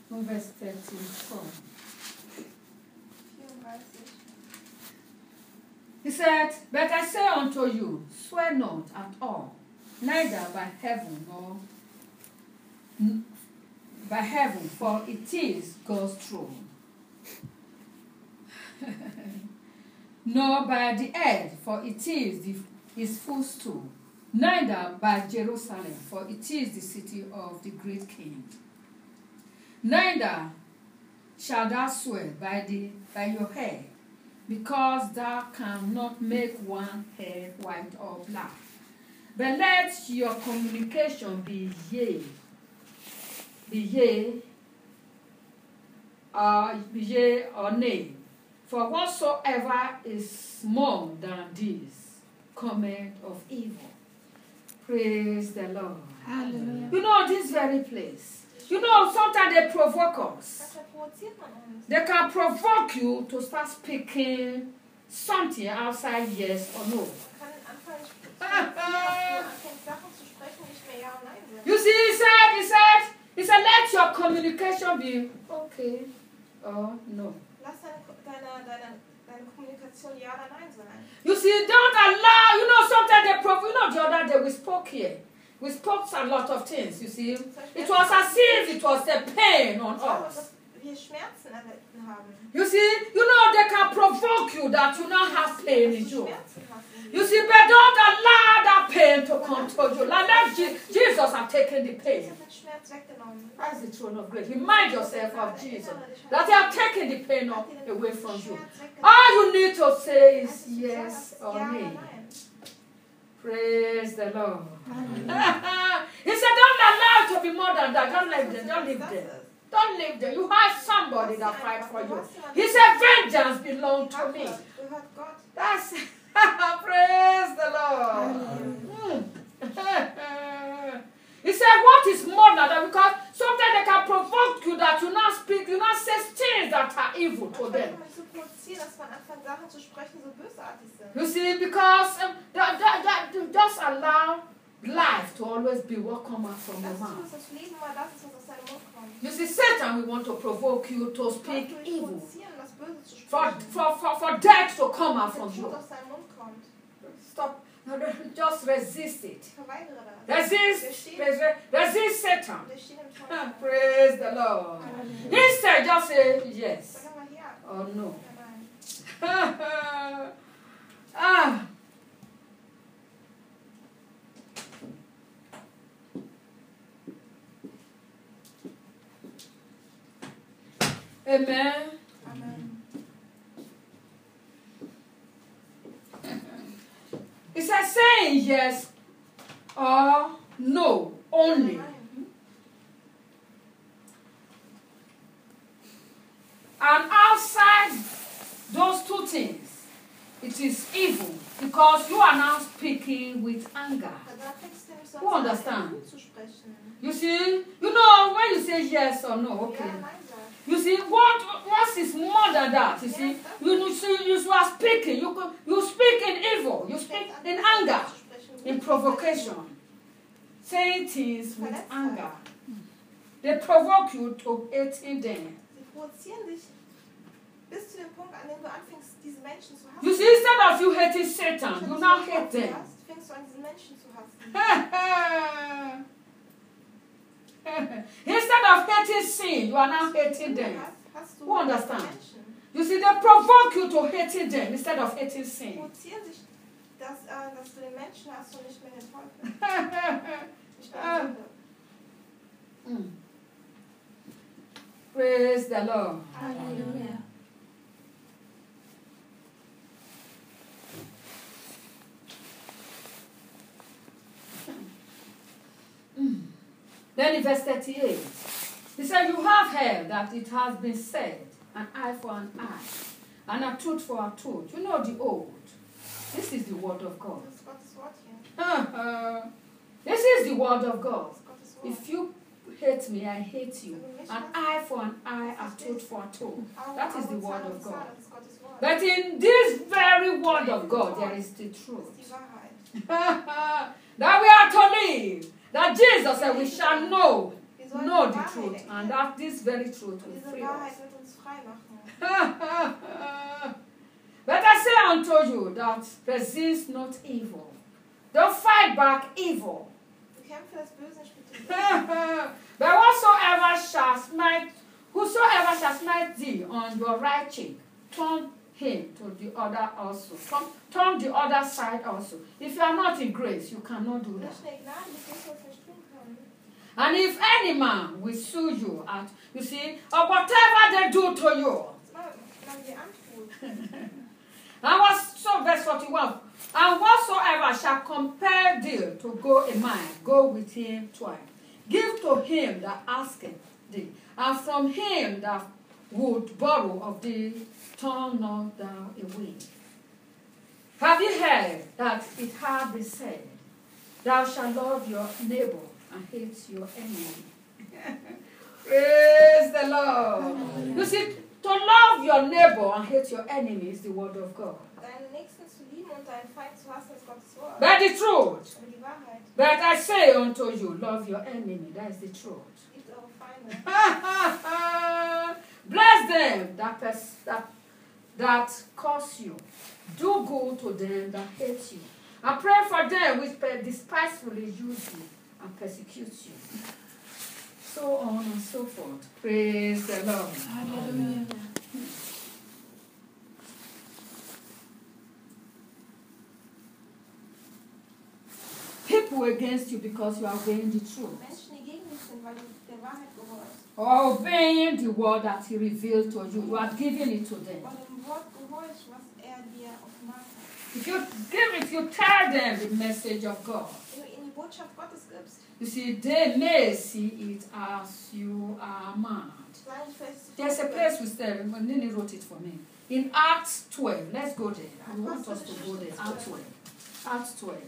Und Vers thirty-four.
vierunddreißig.
He said, but I say unto you, swear not at all, neither by heaven nor n- by heaven, for it is God's throne, nor by the earth, for it is the, his footstool, neither by Jerusalem, for it is the city of the great king. Neither shalt thou swear by the by your hair, because thou cannot make one hair white or black. But let your communication be yea, be yea, or be yea or nay. For whatsoever is more than this cometh of evil. Praise the Lord.
Hallelujah.
You know this very place. You know, sometimes they provoke us.
Manchmal provoziert man uns.
They can provoke you to start speaking something outside yes or no.
Man kann anfangen zu provozieren, dass man anfängt Sachen zu sprechen, nicht mehr Ja und Nein sind.
You see, he said, he said, he said, let your communication be okay or no.
Lass deine, deine, deine, deine Kommunikation Ja oder Nein sein.
You see, don't allow, you know, sometimes they provoke, you know, the other day we spoke here. We spoke a lot of things, you see. It was as if it was a pain on
Es war so,
us.
dass wir Schmerzen erlitten haben.
You see, you know, they can provoke you that you not have pain in
Dass du
you.
Schmerzen hast.
You see, but don't allow that pain to control you. Like that, Je- Jesus has taken the
Ich
pain.
habe den Schmerz weggenommen.
That's the throne of grace. Remind yourself of Jesus. That he has taken the pain of- away from you. All you need to say is yes or nay. Praise the Lord. He said, don't allow it to be more than that. Don't leave them. Don't leave them. Don't leave them. You have somebody that fight for you. He said, vengeance belongs to me.
Gehört Gott.
That's praise the Lord. Mm. He said, what is more than that? Because sometimes they can provoke you that you not speak, you not say things that are evil to
Manchmal
them.
kann man so provozieren, dass man anfängt Sachen zu sprechen, so bösartig sind.
You see, because um, that, that, that, just allow life to always be what comes out from your
Lass zu,
mouth.
dass das Leben mal das ist, was aus deinem Mund kommt.
You see, Satan will want to provoke you to speak
Gott will dich
evil,
provozieren, das Böse zu
for,
sprechen.
for, for, for death to come out
Dass
from
der
you.
Tod aus deinem Mund kommt.
Stop. Just resist it.
Verweigere das.
Resist,
Wir stehen,
resist, resist Satan.
wir stehen im Teufel.
Praise the Lord. Instead, just say yes
Sag mal ja.
or no.
Ja, nein.
ah. Amen.
Amen.
It says saying yes or no only.
Nein.
And outside those two things, it is evil because you are now speaking with anger.
Da fängst du nämlich sonst
Who
an,
understand?
gut zu sprechen.
You see, you know when you say yes or no, okay.
Ja, nein sag.
You see, what what is more than that? You see, you you see, you are speaking. You could- you speak in evil. You speak in anger, in provocation, saying things with anger. They provoke you to hating them.
Sie provozieren dich bis zu dem Punkt, an dem du anfängst, diese Menschen zu hassen.
You see, instead of you hating Satan, you now hate them.
Fängst du an, diese Menschen zu hassen.
Instead of hating sin, you are now hating them.
Hast du
Who understand?
Menschen,
You see, they provoke you to hating them instead of hating sin.
provozieren dich, dass, äh, dass du den Menschen hast und nicht mehr den Teufel. Nicht mehr die Sünde.
Mm. Praise the Lord.
Hallelujah.
Mm. Then in verse thirty-eight, he said, you have heard that it has been said, an eye for an eye, and a tooth for a tooth. You know the old. This is the word of God.
Das ist Gottes Wort hier.
This is the word of God.
Das ist Gottes Wort.
If you hate me, I hate you. An eye for an eye, a tooth for a tooth.
Auge,
That is the
Auge,
word
Zahn
of
um Zahn,
God.
das ist Gottes Wort.
But in this very word of God, there is the
Das ist
truth.
die Wahrheit.
That we are to live. That Jesus said we shall know,
Wir sollen
know
die
the
Wahrheit
truth, and that this very truth
Und
will
diese
free
Wahrheit
us.
wird uns frei machen.
But I say unto you that resist not evil. Don't fight back evil.
Bekämpfe das Böse nicht mit dem Bösen.
But whatsoever shall smite, whosoever shall smite thee on your right cheek, turn him to the other also. Turn, turn the other side also. If you are not in grace, you cannot do that.
Nicht in Gnade, das wirst du uns nicht tun können.
And if any man will sue you at, you see, or whatever they do to you,
Das man dir antut.
and what's so verse forty-one, and whatsoever shall compel thee to go a mile, go with him twice. Give to him that asketh thee, and from him that would borrow of thee, turn not thou away. Have you heard that it hath been said, thou shalt love your neighbor and hate your enemy? Praise the Lord. You see, to love your neighbor and hate your enemy is the word of God.
Deinen Nächsten zu lieben und deinen Feind zu hassen, ist Gottes Wort.
But the truth.
Aber die Wahrheit.
But I say unto you, love your enemy. That is the truth.
Liebt eure Feinde.
Bless them that, pers- that, that curse you. Do good to them that hate you. And pray for them which per- despitefully use you and persecute you. So on and so forth. Praise the Lord.
Hallelujah.
People against you because you are obeying the truth.
Menschen, die gegen dich sind, weil du der Wahrheit gehorchst.
Or obeying the word that he revealed to you. You are giving it to them.
Und dem Wort gehorchst, was er dir offenbart hat.
If you give it, you tell them the message of God.
Wenn du ihnen die Botschaft Gottes gibst,
You see, they may see it as you are mad.
sei nicht fest.
There's a place we said, when Nini wrote it for me. In Acts twelve, let's go there. I want us to go there. Acts twelve. Acts twelve.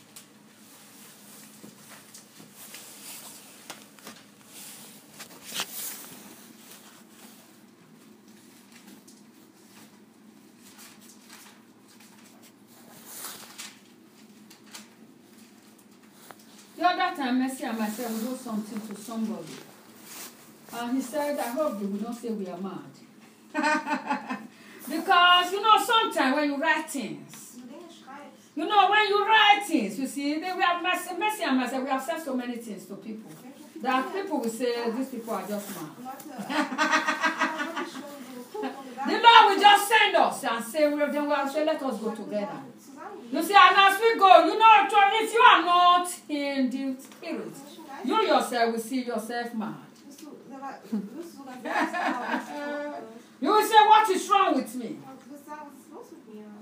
The other time, Mercy and myself wrote something to somebody. And he said, I hope they will not say we are mad. Because, you know, sometimes when you write things,
Wenn du Dinge schreibst,
you know, when you write things, you see, they, we have, Mercy Mercy and myself, we have said so many things to people.
wenn du viel
That
Dinge-
people will say, these people are just mad.
Leute, äh, haben wirklich schon so geguckt und gedacht,
The Lord will just send us and say, well, then we'll say, let us go together. You see, and as we go, you know, if you are not in the spirit, you yourself will see yourself mad.
Bist du, wirst du sogar selbst glauben, dass du verrückt bist.
You will say, what is wrong with me?
Und du wirst sagen, was ist los mit mir?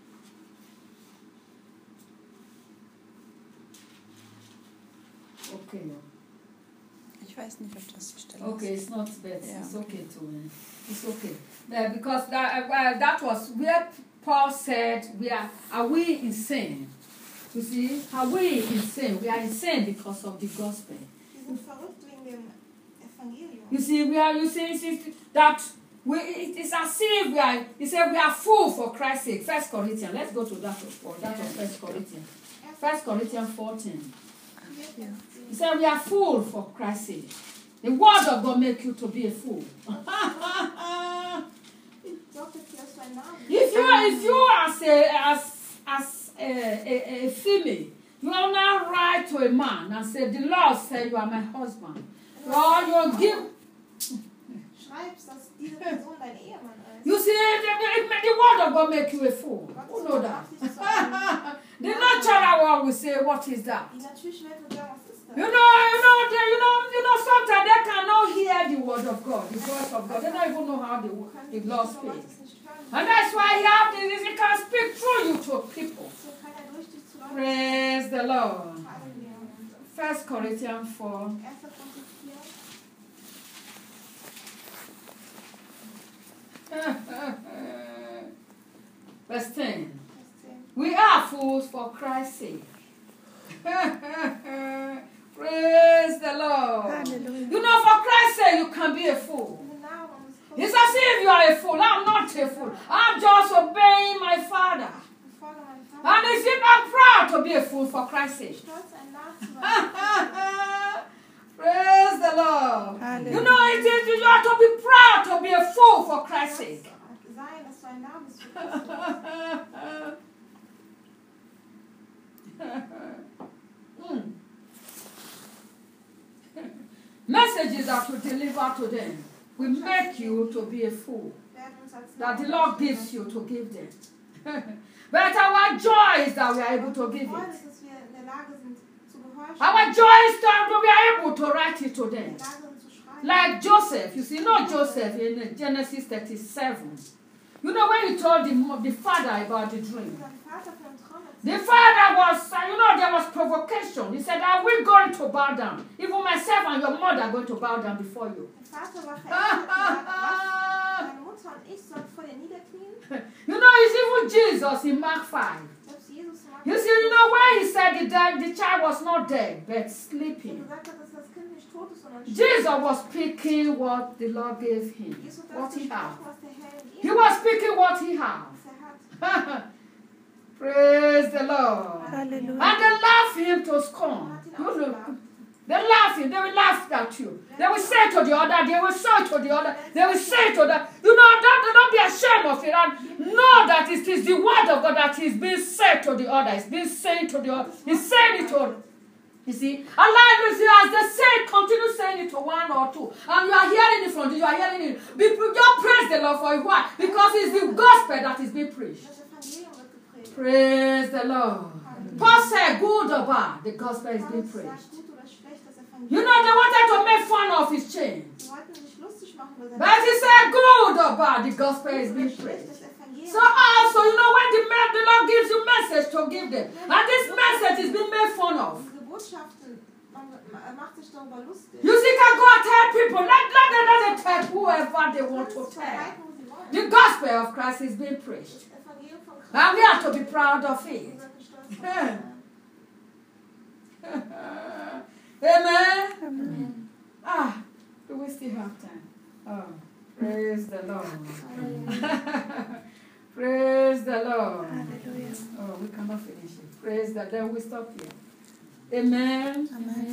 Okay.
Ich weiß nicht, ob das die Stelle
Okay,
ist.
it's not bad.
Yeah.
It's okay to uh, it's okay. Uh, because that uh, uh, that was where Paul said, "We are are we in sin?" You see, are we in sin? We are in sin because of the gospel.
Wir sind verrückt wegen dem Evangelium.
You see, we are. You see, you see that we. It is as if we are. He said we are full for Christ's sake. First Corinthians. Let's go to that of that of First Corinthians. First Corinthians fourteen.
Yeah.
He said we are full for Christ's sake. The word of God make you to be a fool.
Sorgt dafür, dass du ein Name bist.
If you if you as a as as a, a, a female, you are not right to a man and say the Lord said you are my husband. Or you give
Schreibst, dass diese Person dein Ehemann ist.
you see the, the, the word of God make you a fool.
Gott
Who
ist
know
so
that?
kraftig, dass du ein-
The natural one will say, what is that?
Die natürliche Welt wird sagen, was ist das?
You know, you know, they, you know, you know, sometimes they cannot hear the word of God, the voice of God. They don't even know how the,
Du kannst
the
die
Lord
Stimme
speaks.
Gottes nicht hören.
And that's why he have this, he can speak through you to people.
So kann er durch dich zu Leuten.
Praise the Lord.
Halleluja.
First Corinthians four.
erster Korinther vier.
Verse ten.
Vers zehn.
We are fools for Christ's sake. Praise the Lord.
Hallelujah.
You know, for Christ's sake, you can be a fool.
In den Namen um des
It's
Christus.
as if you are a fool. I'm not a fool. I'm just obeying my Father.
Ich folge meinem Vater.
And is it I'm proud to be a fool for Christ's sake?
Stolz, ein Narr zu sein.
Praise the Lord.
Hallelujah.
You for Christ's
Lass
sake.
sein, dass du ein Narr bist für Christus.
Mm. Messages that we deliver to them will make you to be a fool.
Werden uns als
That the
Narren
Lord
darstellen.
gives you to give them. But our joy is that we are able to give
Freude
it.
ist, dass wir in der Lage sind zu gehorchen.
Our joy is that we are able to write it to
In
them.
der Lage sind zu schreiben.
Like Joseph, you see, not Joseph in Genesis thirty-seven. You know when he told the, mo- the father about the dream.
Sein Vater von einem Traum erzählt.
The father was, uh, you know, there was provocation. He said, are we going to bow down? Even myself and your mother are going to bow down before you.
Der Vater war verärgert und sagte, was? Meine Mutter und ich sollen vor dir niederknien?
You know, it's even Jesus in Mark five.
Selbst Jesus mag
You see, you know, when he said the, dead, the child was not dead, but
der
sleeping.
gesagt hat, dass das Kind nicht tot ist, sondern
Jesus was speaking what the Lord gave him,
Jesus hat
what
das
he had.
gesprochen, was der Herr ihm
He
gegeben
was
hat,
speaking what he had.
was er hat.
Praise the Lord.
Hallelujah.
And they laugh him to scorn.
Er hat ihn
You know,
ausgelacht.
they laugh him, they will laugh at you. They will say to the other, they will say to the other, they will say to the, you know, don't, don't be ashamed of it. And know that it is the word of God that is being said to the other. It's being said to the other. He's saying it to, you see. Allah, you see, as they say, continue saying it to one or two. And you are hearing it from you, you are hearing it. Be, just praise the Lord for it. Why? Because it's the gospel that is being preached.
Das Evangelium wird gepredigt.
Praise the Lord. Paul said, good or bad, the gospel is being
Paulus
preached.
sagt, gut oder schlecht, das Evangelium.
You know, they wanted to make fun of his chains.
Sie wollten sich lustig machen über sein
But he said, good or bad, the gospel is
Gut
being
oder schlecht,
preached.
das Evangelium.
So also, you know, when the, man, the Lord gives you message to give them, and this message is being made fun of.
Diese Botschaften, man man macht sich darüber lustig.
You see, can go and tell people, let, let, them, let them tell whoever they want to
Kannst
tell.
verbreiten, wo sie wollen.
The gospel of Christ is being preached.
Das Evangelium von Christus.
And we have to be proud of
Wir
it.
sollten stolz drauf sein.
Amen.
Amen.
Ah, do we still have time? Oh, praise the Lord. Praise the Lord.
Hallelujah.
Oh, we cannot finish it. Praise the Lord. Then we stop here. Amen.
Amen.